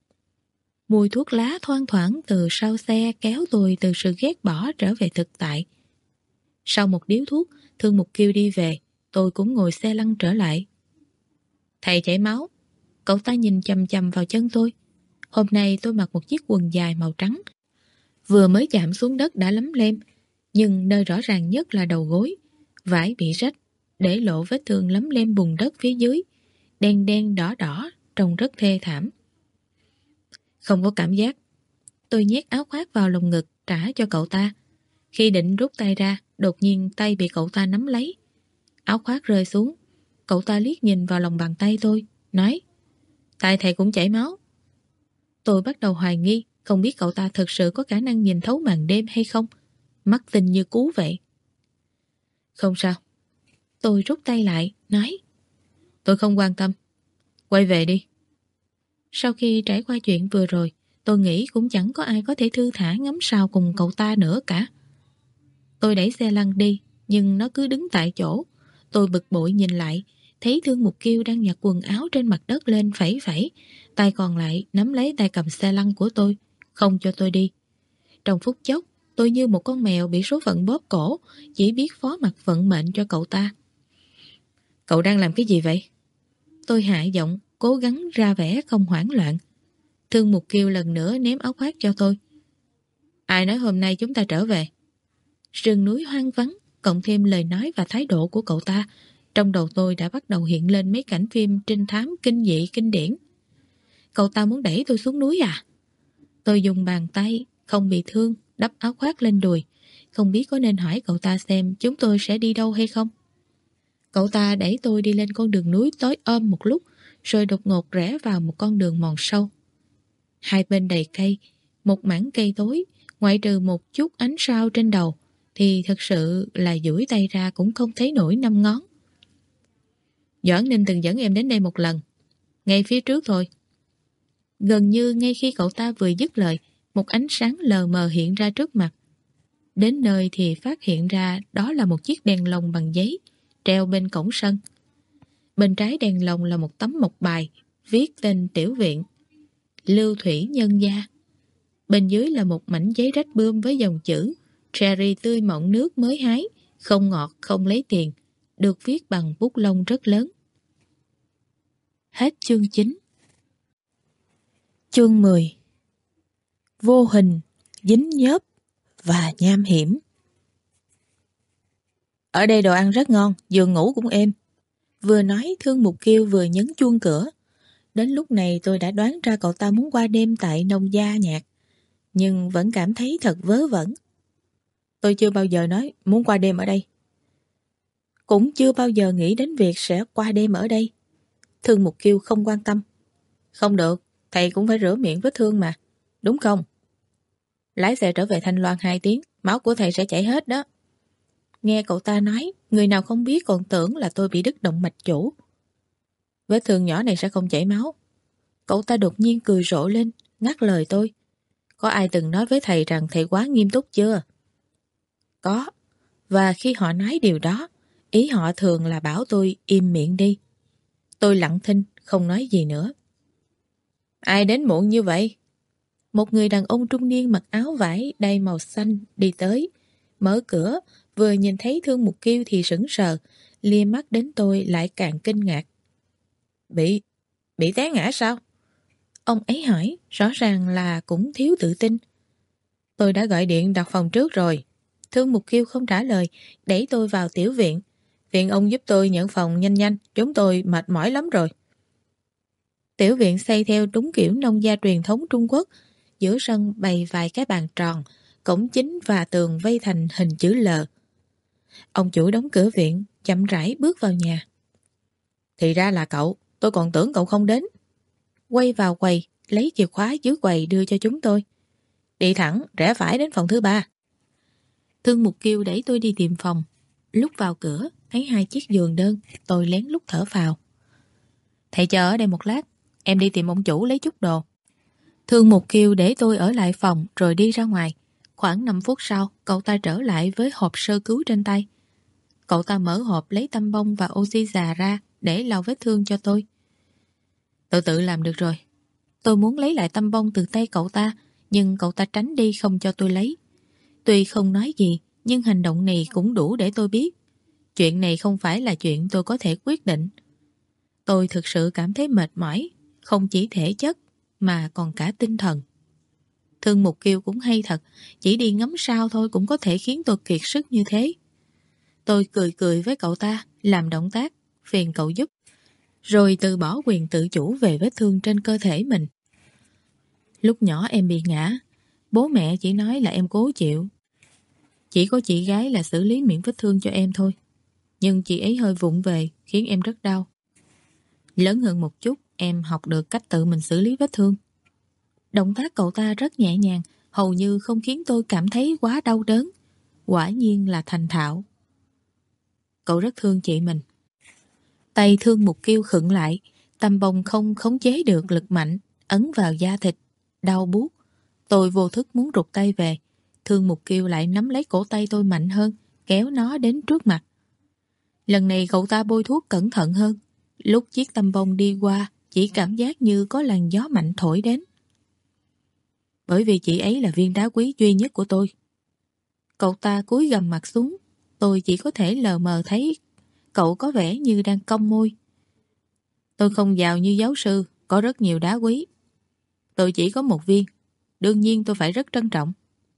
Mùi thuốc lá thoang thoảng từ sau xe kéo tôi từ sự ghét bỏ trở về thực tại. Sau một điếu thuốc, Thương Mục Kiều đi về, tôi cũng ngồi xe lăn trở lại. Thầy chảy máu. Cậu ta nhìn chằm chằm vào chân tôi. Hôm nay tôi mặc một chiếc quần dài màu trắng. Vừa mới chạm xuống đất đã lấm lem, nhưng nơi rõ ràng nhất là đầu gối. Vải bị rách, để lộ vết thương lấm lem bùn đất phía dưới. Đen đen đỏ đỏ, trông rất thê thảm. Không có cảm giác. Tôi nhét áo khoác vào lồng ngực trả cho cậu ta. Khi định rút tay ra, đột nhiên tay bị cậu ta nắm lấy. Áo khoác rơi xuống. Cậu ta liếc nhìn vào lòng bàn tay tôi, nói: Tay thầy cũng chảy máu. Tôi bắt đầu hoài nghi, không biết cậu ta thực sự có khả năng nhìn thấu màn đêm hay không. Mắt tinh như cú vậy. Không sao. Tôi rút tay lại, nói: Tôi không quan tâm. Quay về đi. Sau khi trải qua chuyện vừa rồi, tôi nghĩ cũng chẳng có ai có thể thư thả ngắm sao cùng cậu ta nữa cả. Tôi đẩy xe lăn đi, nhưng nó cứ đứng tại chỗ. Tôi bực bội nhìn lại, thấy Thương Mục Kiêu đang nhặt quần áo trên mặt đất lên phẩy phẩy, tay còn lại nắm lấy tay cầm xe lăn của tôi, không cho tôi đi. Trong phút chốc, tôi như một con mèo bị số phận bóp cổ, chỉ biết phó mặc vận mệnh cho cậu ta. Cậu đang làm cái gì vậy? Tôi hạ giọng, cố gắng ra vẻ không hoảng loạn. Thương Mục Kiêu lần nữa ném áo khoác cho tôi. Ai nói hôm nay chúng ta trở về? Rừng núi hoang vắng, cộng thêm lời nói và thái độ của cậu ta, trong đầu tôi đã bắt đầu hiện lên mấy cảnh phim trinh thám kinh dị kinh điển. Cậu ta muốn đẩy tôi xuống núi à? Tôi dùng bàn tay, không bị thương, đắp áo khoác lên đùi. Không biết có nên hỏi cậu ta xem chúng tôi sẽ đi đâu hay không? Cậu ta đẩy tôi đi lên con đường núi tối om một lúc, rồi đột ngột rẽ vào một con đường mòn sâu. Hai bên đầy cây, một mảng cây tối, ngoại trừ một chút ánh sao trên đầu, thì thật sự là duỗi tay ra cũng không thấy nổi năm ngón. Doãn Ninh từng dẫn em đến đây một lần, ngay phía trước thôi. Gần như ngay khi cậu ta vừa dứt lời, một ánh sáng lờ mờ hiện ra trước mặt. Đến nơi thì phát hiện ra đó là một chiếc đèn lồng bằng giấy, treo bên cổng sân. Bên trái đèn lồng là một tấm mộc bài, viết tên tiểu viện, Lưu Thủy Nhân Gia. Bên dưới là một mảnh giấy rách bươm với dòng chữ Cherry tươi mọng nước mới hái, không ngọt không lấy tiền, được viết bằng bút lông rất lớn. Hết chương chín. Chương mười. Vô hình, dính nhớp và nham hiểm. Ở đây đồ ăn rất ngon, giường ngủ cũng êm. Vừa nói Thương Mục Kiêu vừa nhấn chuông cửa. Đến lúc này tôi đã đoán ra cậu ta muốn qua đêm tại nông gia nhạc, nhưng vẫn cảm thấy thật vớ vẩn. Tôi chưa bao giờ nói muốn qua đêm ở đây. Cũng chưa bao giờ nghĩ đến việc sẽ qua đêm ở đây. Thương Mục Kiêu không quan tâm. Không được, thầy cũng phải rửa miệng vết thương mà, đúng không? Lái xe trở về Thanh Loan hai tiếng, máu của thầy sẽ chảy hết đó. Nghe cậu ta nói, người nào không biết còn tưởng là tôi bị đứt động mạch chủ. Vết thương nhỏ này sẽ không chảy máu. Cậu ta đột nhiên cười rộ lên, ngắt lời tôi. Có ai từng nói với thầy rằng thầy quá nghiêm túc chưa? Có. Và khi họ nói điều đó, ý họ thường là bảo tôi im miệng đi. Tôi lặng thinh, không nói gì nữa. Ai đến muộn như vậy? Một người đàn ông trung niên mặc áo vải đầy màu xanh đi tới, mở cửa, vừa nhìn thấy Thương Mục Kiêu thì sững sờ, lia mắt đến tôi lại càng kinh ngạc. Bị, bị té ngã sao? Ông ấy hỏi, rõ ràng là cũng thiếu tự tin. Tôi đã gọi điện đặt phòng trước rồi. Thương Mục Kiêu không trả lời, đẩy tôi vào tiểu viện. Viện ông giúp tôi nhận phòng nhanh nhanh, chúng tôi mệt mỏi lắm rồi. Tiểu viện xây theo đúng kiểu nông gia truyền thống Trung Quốc, giữa sân bày vài cái bàn tròn, cổng chính và tường vây thành hình chữ L. Ông chủ đóng cửa viện, chậm rãi bước vào nhà. Thì ra là cậu, tôi còn tưởng cậu không đến. Quay vào quầy, lấy chìa khóa dưới quầy đưa cho chúng tôi. Đi thẳng, rẽ phải đến phòng thứ ba. Thương Mục Kiêu đẩy tôi đi tìm phòng. Lúc vào cửa, thấy hai chiếc giường đơn, tôi lén lút thở phào. Thầy chờ ở đây một lát, em đi tìm ông chủ lấy chút đồ. Thương Mục Kiêu để tôi ở lại phòng rồi đi ra ngoài. Khoảng năm phút sau, cậu ta trở lại với hộp sơ cứu trên tay. Cậu ta mở hộp lấy tăm bông và oxy già ra để lau vết thương cho tôi. Tôi tự làm được rồi. Tôi muốn lấy lại tăm bông từ tay cậu ta, nhưng cậu ta tránh đi không cho tôi lấy. Tuy không nói gì, nhưng hành động này cũng đủ để tôi biết. Chuyện này không phải là chuyện tôi có thể quyết định. Tôi thực sự cảm thấy mệt mỏi, không chỉ thể chất, mà còn cả tinh thần. Thương Mục Kiêu cũng hay thật, chỉ đi ngắm sao thôi cũng có thể khiến tôi kiệt sức như thế. Tôi cười cười với cậu ta, làm động tác, phiền cậu giúp, rồi từ bỏ quyền tự chủ về vết thương trên cơ thể mình. Lúc nhỏ em bị ngã, bố mẹ chỉ nói là em cố chịu. Chỉ có chị gái là xử lý miệng vết thương cho em thôi. Nhưng chị ấy hơi vụng về, khiến em rất đau. Lớn hơn một chút, em học được cách tự mình xử lý vết thương. Động tác cậu ta rất nhẹ nhàng, hầu như không khiến tôi cảm thấy quá đau đớn. Quả nhiên là thành thạo. Cậu rất thương chị mình. Tay Thương Mục Kiêu khựng lại, tăm bông không khống chế được lực mạnh, ấn vào da thịt, đau buốt. Tôi vô thức muốn rụt tay về. Thương Mục Kiêu lại nắm lấy cổ tay tôi mạnh hơn, kéo nó đến trước mặt. Lần này cậu ta bôi thuốc cẩn thận hơn. Lúc chiếc tăm bông đi qua, chỉ cảm giác như có làn gió mạnh thổi đến. Bởi vì chị ấy là viên đá quý duy nhất của tôi. Cậu ta cúi gằm mặt xuống, tôi chỉ có thể lờ mờ thấy cậu có vẻ như đang cong môi. Tôi không giàu như giáo sư, có rất nhiều đá quý. Tôi chỉ có một viên, đương nhiên tôi phải rất trân trọng.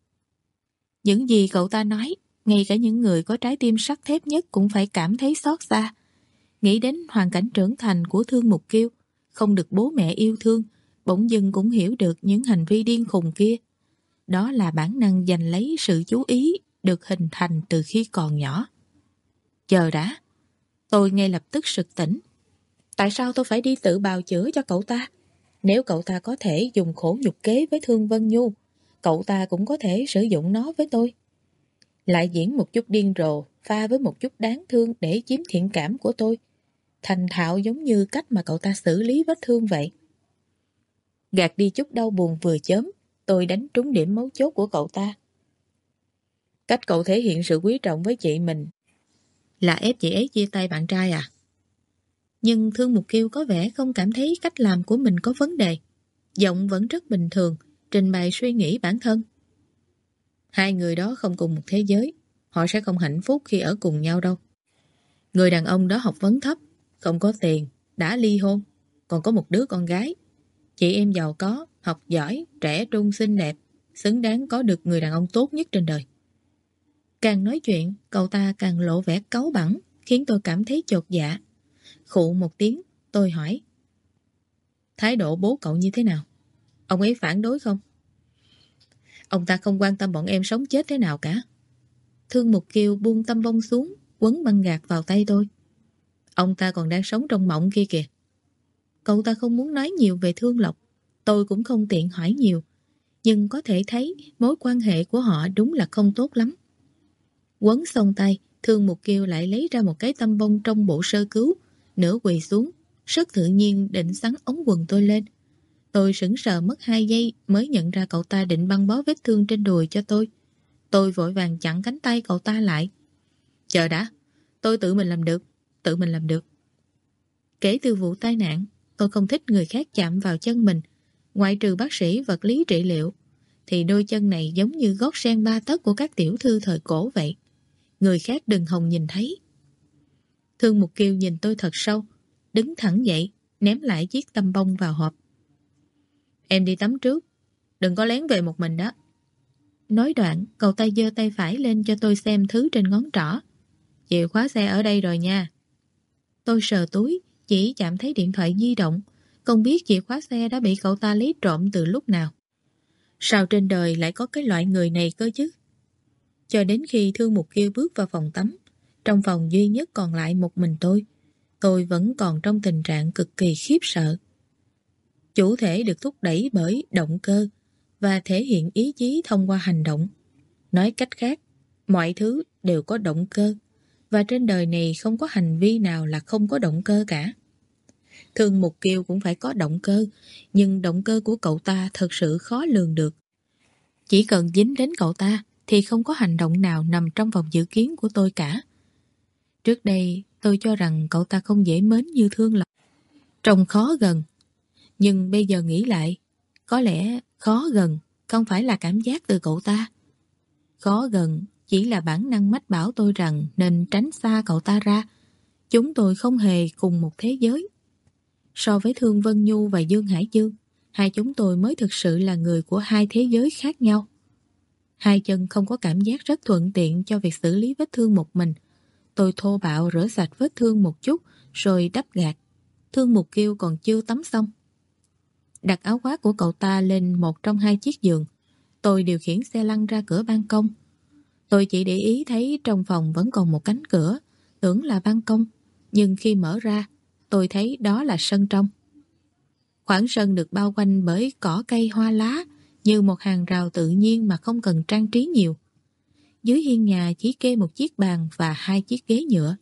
Những gì cậu ta nói, ngay cả những người có trái tim sắt thép nhất cũng phải cảm thấy xót xa. Nghĩ đến hoàn cảnh trưởng thành của Thương Mục Kiêu, không được bố mẹ yêu thương, bỗng dưng cũng hiểu được những hành vi điên khùng kia. Đó là bản năng giành lấy sự chú ý được hình thành từ khi còn nhỏ. Chờ đã, tôi ngay lập tức sực tỉnh. Tại sao tôi phải đi tự bào chữa cho cậu ta? Nếu cậu ta có thể dùng khổ nhục kế với Thương Vân Nhu, cậu ta cũng có thể sử dụng nó với tôi. Lại diễn một chút điên rồ, pha với một chút đáng thương để chiếm thiện cảm của tôi. Thành thạo giống như cách mà cậu ta xử lý vết thương vậy. Gạt đi chút đau buồn vừa chớm, tôi đánh trúng điểm mấu chốt của cậu ta. Cách cậu thể hiện sự quý trọng với chị mình là ép chị ấy chia tay bạn trai à? Nhưng Thương Mục Kiêu có vẻ không cảm thấy cách làm của mình có vấn đề. Giọng vẫn rất bình thường, trình bày suy nghĩ bản thân. Hai người đó không cùng một thế giới, họ sẽ không hạnh phúc khi ở cùng nhau đâu. Người đàn ông đó học vấn thấp, không có tiền, đã ly hôn, còn có một đứa con gái. Chị em giàu có, học giỏi, trẻ trung xinh đẹp, xứng đáng có được người đàn ông tốt nhất trên đời. Càng nói chuyện, cậu ta càng lộ vẻ cáu bẳn, khiến tôi cảm thấy chột dạ. Khụ một tiếng, tôi hỏi. Thái độ bố cậu như thế nào? Ông ấy phản đối không? Ông ta không quan tâm bọn em sống chết thế nào cả. Thương Mục Kiêu buông tăm bông xuống, quấn băng gạc vào tay tôi. Ông ta còn đang sống trong mộng kia kìa. Cậu ta không muốn nói nhiều về Thương Lộc, tôi cũng không tiện hỏi nhiều, nhưng có thể thấy mối quan hệ của họ đúng là không tốt lắm. Quấn xong tay, Thương Mục Kiêu lại lấy ra một cái tăm bông trong bộ sơ cứu, nửa quỳ xuống, rất tự nhiên định xắn ống quần tôi lên. Tôi sững sờ mất hai giây mới nhận ra cậu ta định băng bó vết thương trên đùi cho tôi. Tôi vội vàng chặn cánh tay cậu ta lại. Chờ đã, tôi tự mình làm được, tự mình làm được. Kể từ vụ tai nạn, tôi không thích người khác chạm vào chân mình. Ngoại trừ bác sĩ vật lý trị liệu, thì đôi chân này giống như gót sen ba tấc của các tiểu thư thời cổ vậy. Người khác đừng hòng nhìn thấy. Thương Mục Kiêu nhìn tôi thật sâu, đứng thẳng dậy, ném lại chiếc tăm bông vào hộp. Em đi tắm trước, đừng có lén về một mình đó. Nói đoạn, cậu ta giơ tay phải lên cho tôi xem thứ trên ngón trỏ. Chìa khóa xe ở đây rồi nha. Tôi sờ túi, chỉ chạm thấy điện thoại di động, không biết chìa khóa xe đã bị cậu ta lấy trộm từ lúc nào. Sao trên đời lại có cái loại người này cơ chứ? Cho đến khi Thương Mục Kiêu bước vào phòng tắm, trong phòng duy nhất còn lại một mình tôi, tôi vẫn còn trong tình trạng cực kỳ khiếp sợ. Chủ thể được thúc đẩy bởi động cơ và thể hiện ý chí thông qua hành động. Nói cách khác, mọi thứ đều có động cơ, và trên đời này không có hành vi nào là không có động cơ cả. Thương Mục Kiêu cũng phải có động cơ, nhưng động cơ của cậu ta thật sự khó lường được. Chỉ cần dính đến cậu ta thì không có hành động nào nằm trong vòng dự kiến của tôi cả. Trước đây tôi cho rằng cậu ta không dễ mến như Thương Lộc, trông khó gần. Nhưng bây giờ nghĩ lại, có lẽ khó gần không phải là cảm giác từ cậu ta. Khó gần chỉ là bản năng mách bảo tôi rằng nên tránh xa cậu ta ra. Chúng tôi không hề cùng một thế giới. So với Thương Vân Nhu và Dương Hải Dương, hai chúng tôi mới thực sự là người của hai thế giới khác nhau. Hai chân không có cảm giác rất thuận tiện cho việc xử lý vết thương một mình. Tôi thô bạo rửa sạch vết thương một chút rồi đắp gạt. Thương Mục Kiêu còn chưa tắm xong. Đặt áo khoác của cậu ta lên một trong hai chiếc giường. Tôi điều khiển xe lăn ra cửa ban công. Tôi chỉ để ý thấy trong phòng vẫn còn một cánh cửa, tưởng là ban công, nhưng khi mở ra, tôi thấy đó là sân trong. Khoảng sân được bao quanh bởi cỏ cây hoa lá, như một hàng rào tự nhiên mà không cần trang trí nhiều. Dưới hiên nhà chỉ kê một chiếc bàn và hai chiếc ghế nhựa.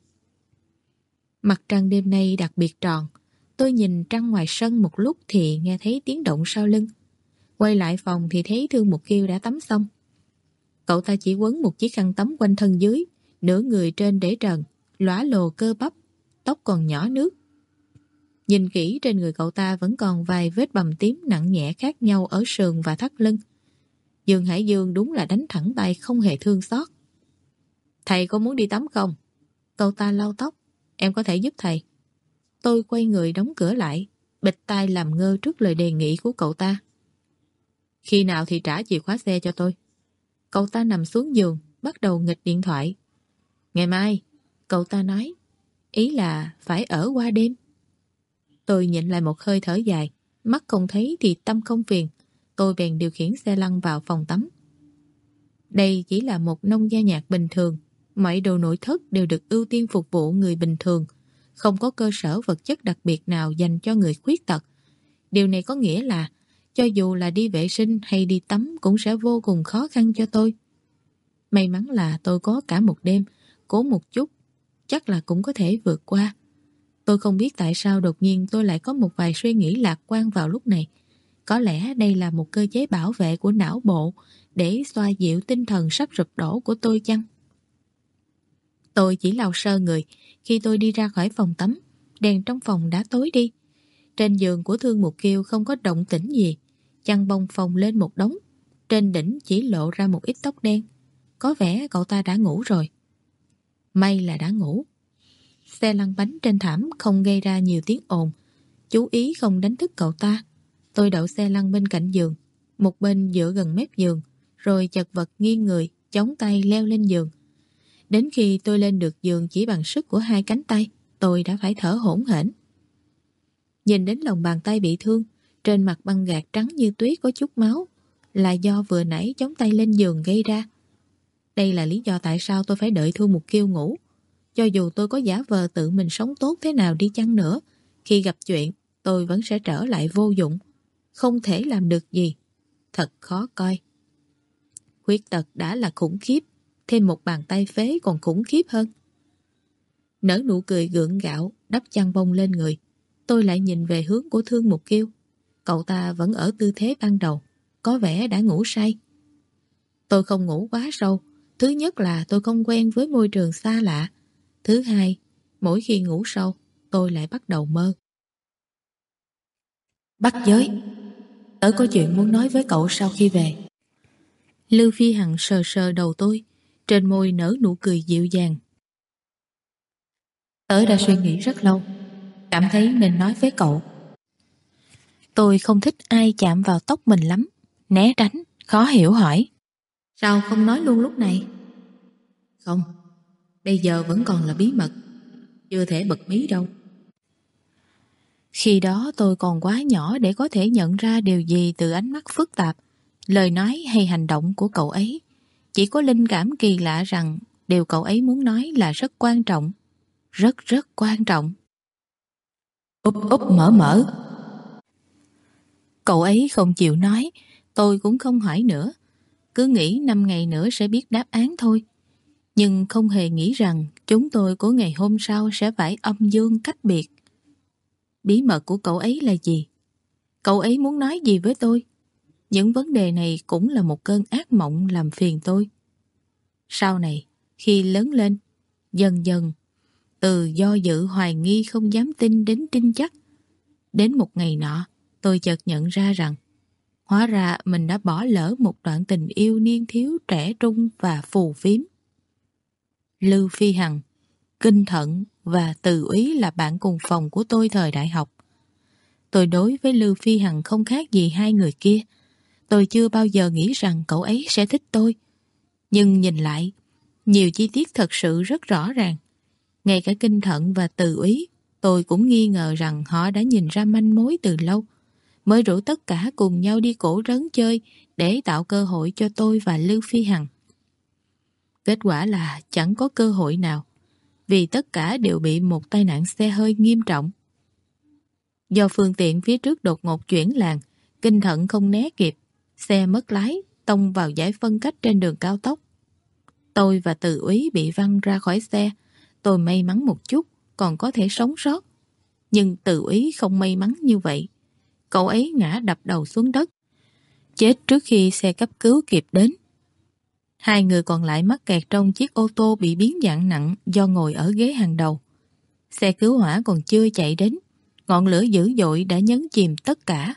Mặt trăng đêm nay đặc biệt tròn. Tôi nhìn trăng ngoài sân một lúc thì nghe thấy tiếng động sau lưng. Quay lại phòng thì thấy Thương Mục Kiêu đã tắm xong. Cậu ta chỉ quấn một chiếc khăn tắm quanh thân dưới, nửa người trên để trần, lóa lồ cơ bắp, tóc còn nhỏ nước. Nhìn kỹ trên người cậu ta vẫn còn vài vết bầm tím nặng nhẹ khác nhau ở sườn và thắt lưng. Dương Hải Dương đúng là đánh thẳng tay không hề thương xót. Thầy có muốn đi tắm không? Cậu ta lau tóc. Em có thể giúp thầy. Tôi quay người đóng cửa lại, bịt tai làm ngơ trước lời đề nghị của cậu ta. Khi nào thì trả chìa khóa xe cho tôi. Cậu ta nằm xuống giường, bắt đầu nghịch điện thoại. Ngày mai, cậu ta nói. Ý là phải ở qua đêm. Tôi nhịn lại một hơi thở dài. Mắt không thấy thì tâm không phiền. Tôi bèn điều khiển xe lăn vào phòng tắm. Đây chỉ là một nông gia nhạc bình thường. Mọi đồ nội thất đều được ưu tiên phục vụ người bình thường. Không có cơ sở vật chất đặc biệt nào dành cho người khuyết tật. Điều này có nghĩa là cho dù là đi vệ sinh hay đi tắm cũng sẽ vô cùng khó khăn cho tôi. May mắn là tôi có cả một đêm, cố một chút, chắc là cũng có thể vượt qua. Tôi không biết tại sao đột nhiên tôi lại có một vài suy nghĩ lạc quan vào lúc này. Có lẽ đây là một cơ chế bảo vệ của não bộ để xoa dịu tinh thần sắp sụp đổ của tôi chăng? Tôi chỉ lau sơ người. Khi tôi đi ra khỏi phòng tắm, đèn trong phòng đã tối đi. Trên giường của Thương Mục Kiêu không có động tĩnh gì. Chăn bông phồng lên một đống. Trên đỉnh chỉ lộ ra một ít tóc đen. Có vẻ cậu ta đã ngủ rồi. May là đã ngủ. Xe lăn bánh trên thảm không gây ra nhiều tiếng ồn. Chú ý không đánh thức cậu ta. Tôi đậu xe lăn bên cạnh giường, một bên dựa gần mép giường, rồi chật vật nghiêng người, chống tay leo lên giường. Đến khi tôi lên được giường chỉ bằng sức của hai cánh tay, tôi đã phải thở hổn hển. Nhìn đến lòng bàn tay bị thương, trên mặt băng gạc trắng như tuyết có chút máu, là do vừa nãy chống tay lên giường gây ra. Đây là lý do tại sao tôi phải đợi Thương Mục Kiêu ngủ. Cho dù tôi có giả vờ tự mình sống tốt thế nào đi chăng nữa, khi gặp chuyện, tôi vẫn sẽ trở lại vô dụng. Không thể làm được gì. Thật khó coi. Khuyết tật đã là khủng khiếp, thêm một bàn tay phế còn khủng khiếp hơn. Nở nụ cười gượng gạo, đắp chăn bông lên người. Tôi lại nhìn về hướng của Thương Mục Kiêu. Cậu ta vẫn ở tư thế ban đầu, có vẻ đã ngủ say. Tôi không ngủ quá sâu. Thứ nhất là tôi không quen với môi trường xa lạ. Thứ hai, mỗi khi ngủ sâu, tôi lại bắt đầu mơ. Bắt giới, tớ có chuyện muốn nói với cậu sau khi về. Lưu Phi Hằng sờ sờ đầu tôi, trên môi nở nụ cười dịu dàng. Tớ đã suy nghĩ rất lâu, cảm thấy nên nói với cậu. Tôi không thích ai chạm vào tóc mình lắm, né tránh, khó hiểu hỏi. Sao không nói luôn lúc này? Không, bây giờ vẫn còn là bí mật, chưa thể bật mí đâu. Khi đó tôi còn quá nhỏ để có thể nhận ra điều gì từ ánh mắt phức tạp, lời nói hay hành động của cậu ấy. Chỉ có linh cảm kỳ lạ rằng điều cậu ấy muốn nói là rất quan trọng. Rất rất quan trọng. Úp úp mở mở. Cậu ấy không chịu nói, tôi cũng không hỏi nữa. Cứ nghĩ năm ngày nữa sẽ biết đáp án thôi. Nhưng không hề nghĩ rằng chúng tôi của ngày hôm sau sẽ phải âm dương cách biệt. Bí mật của cậu ấy là gì? Cậu ấy muốn nói gì với tôi? Những vấn đề này cũng là một cơn ác mộng làm phiền tôi. Sau này, khi lớn lên, dần dần, từ do dự hoài nghi không dám tin đến tin chắc. Đến một ngày nọ, tôi chợt nhận ra rằng hóa ra mình đã bỏ lỡ một đoạn tình yêu niên thiếu trẻ trung và phù phiếm. Lưu Phi Hằng, Kinh Thận và Từ Úy là bạn cùng phòng của tôi thời đại học. Tôi đối với Lưu Phi Hằng không khác gì hai người kia. Tôi chưa bao giờ nghĩ rằng cậu ấy sẽ thích tôi. Nhưng nhìn lại, nhiều chi tiết thật sự rất rõ ràng. Ngay cả Kinh Thận và Từ Úy, tôi cũng nghi ngờ rằng họ đã nhìn ra manh mối từ lâu, mới rủ tất cả cùng nhau đi cổ trấn chơi để tạo cơ hội cho tôi và Lưu Phi Hằng. Kết quả là chẳng có cơ hội nào, vì tất cả đều bị một tai nạn xe hơi nghiêm trọng. Do phương tiện phía trước đột ngột chuyển làn, kinh thận không né kịp, xe mất lái, tông vào dải phân cách trên đường cao tốc. Tôi và Từ úy bị văng ra khỏi xe. Tôi may mắn một chút, còn có thể sống sót. Nhưng Từ úy không may mắn như vậy. Cậu ấy ngã đập đầu xuống đất, chết trước khi xe cấp cứu kịp đến. Hai người còn lại mắc kẹt trong chiếc ô tô bị biến dạng nặng do ngồi ở ghế hàng đầu. Xe cứu hỏa còn chưa chạy đến, ngọn lửa dữ dội đã nhấn chìm tất cả.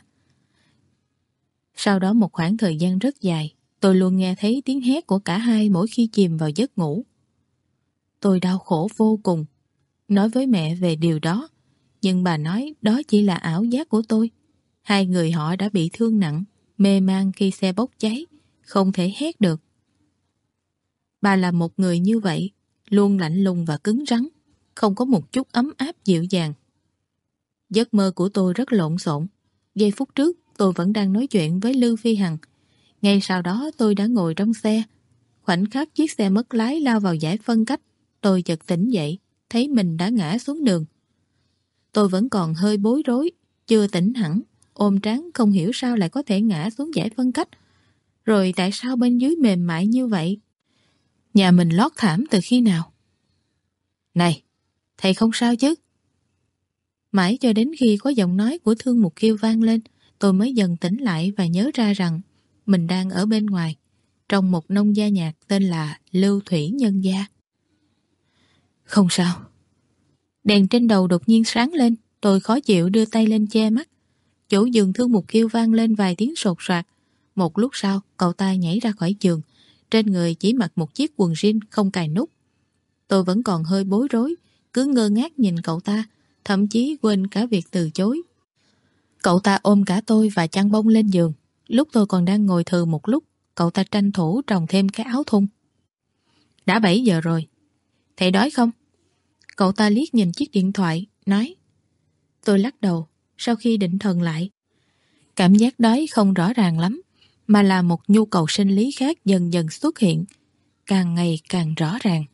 Sau đó một khoảng thời gian rất dài, tôi luôn nghe thấy tiếng hét của cả hai mỗi khi chìm vào giấc ngủ. Tôi đau khổ vô cùng, nói với mẹ về điều đó, nhưng bà nói đó chỉ là ảo giác của tôi. Hai người họ đã bị thương nặng, mê man khi xe bốc cháy, không thể hét được. Bà là một người như vậy, luôn lạnh lùng và cứng rắn, không có một chút ấm áp dịu dàng. Giấc mơ của tôi rất lộn xộn. Giây phút trước, tôi vẫn đang nói chuyện với Lưu Phi Hằng. Ngay sau đó tôi đã ngồi trong xe. Khoảnh khắc chiếc xe mất lái lao vào dải phân cách, tôi chợt tỉnh dậy, thấy mình đã ngã xuống đường. Tôi vẫn còn hơi bối rối, chưa tỉnh hẳn, ôm trán không hiểu sao lại có thể ngã xuống dải phân cách. Rồi tại sao bên dưới mềm mại như vậy? Nhà mình lót thảm từ khi nào? Này, thầy không sao chứ? Mãi cho đến khi có giọng nói của Thương Mục Kiêu vang lên, tôi mới dần tỉnh lại và nhớ ra rằng mình đang ở bên ngoài, trong một nông gia nhạc tên là Lưu Thủy Nhân Gia. Không sao. Đèn trên đầu đột nhiên sáng lên, tôi khó chịu đưa tay lên che mắt. Chỗ giường Thương Mục Kiêu vang lên vài tiếng sột soạt. Một lúc sau, cậu ta nhảy ra khỏi giường, trên người chỉ mặc một chiếc quần jean không cài nút. Tôi vẫn còn hơi bối rối, cứ ngơ ngác nhìn cậu ta, thậm chí quên cả việc từ chối. Cậu ta ôm cả tôi và chăn bông lên giường. Lúc tôi còn đang ngồi thừ một lúc, cậu ta tranh thủ trồng thêm cái áo thun. Đã bảy giờ rồi. Thầy đói không? Cậu ta liếc nhìn chiếc điện thoại, nói. Tôi lắc đầu, sau khi định thần lại. Cảm giác đói không rõ ràng lắm, mà là một nhu cầu sinh lý khác dần dần xuất hiện, càng ngày càng rõ ràng.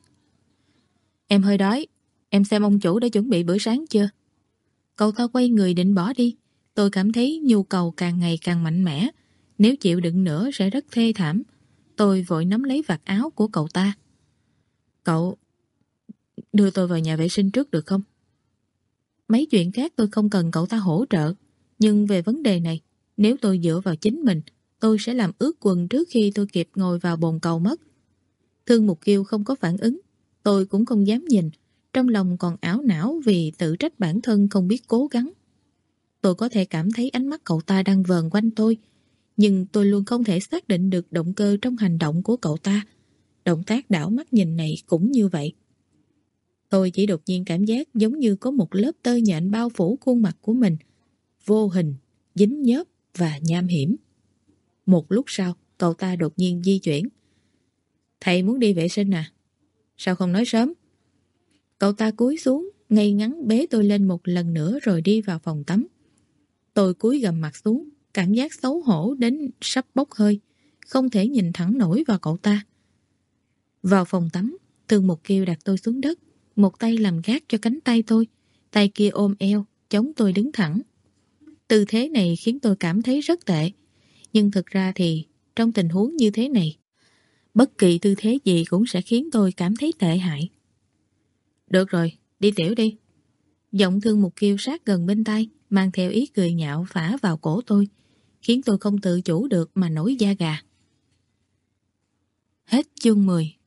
Em hơi đói, em xem ông chủ đã chuẩn bị bữa sáng chưa? Cậu ta quay người định bỏ đi. Tôi cảm thấy nhu cầu càng ngày càng mạnh mẽ, nếu chịu đựng nữa sẽ rất thê thảm. Tôi vội nắm lấy vạt áo của cậu ta. Cậu đưa tôi vào nhà vệ sinh trước được không? Mấy chuyện khác tôi không cần cậu ta hỗ trợ, nhưng về vấn đề này, nếu tôi dựa vào chính mình, tôi sẽ làm ướt quần trước khi tôi kịp ngồi vào bồn cầu mất. Thương Mục Kiêu không có phản ứng, tôi cũng không dám nhìn, trong lòng còn ảo não vì tự trách bản thân không biết cố gắng. Tôi có thể cảm thấy ánh mắt cậu ta đang vờn quanh tôi, nhưng tôi luôn không thể xác định được động cơ trong hành động của cậu ta. Động tác đảo mắt nhìn này cũng như vậy. Tôi chỉ đột nhiên cảm giác giống như có một lớp tơ nhện bao phủ khuôn mặt của mình, vô hình, dính nhớp và nham hiểm. Một lúc sau, cậu ta đột nhiên di chuyển. Thầy muốn đi vệ sinh à? Sao không nói sớm? Cậu ta cúi xuống, ngay ngắn bế tôi lên một lần nữa rồi đi vào phòng tắm. Tôi cúi gằm mặt xuống, cảm giác xấu hổ đến sắp bốc hơi, không thể nhìn thẳng nổi vào cậu ta. Vào phòng tắm, Thương Mục Kiêu đặt tôi xuống đất, một tay làm gác cho cánh tay tôi, tay kia ôm eo, chống tôi đứng thẳng. Tư thế này khiến tôi cảm thấy rất tệ, nhưng thực ra thì trong tình huống như thế này, bất kỳ tư thế gì cũng sẽ khiến tôi cảm thấy tệ hại. Được rồi, đi tiểu đi. Giọng Thương Mục Kiêu sát gần bên tai, mang theo ý cười nhạo phả vào cổ tôi, khiến tôi không tự chủ được mà nổi da gà. Hết chương mười.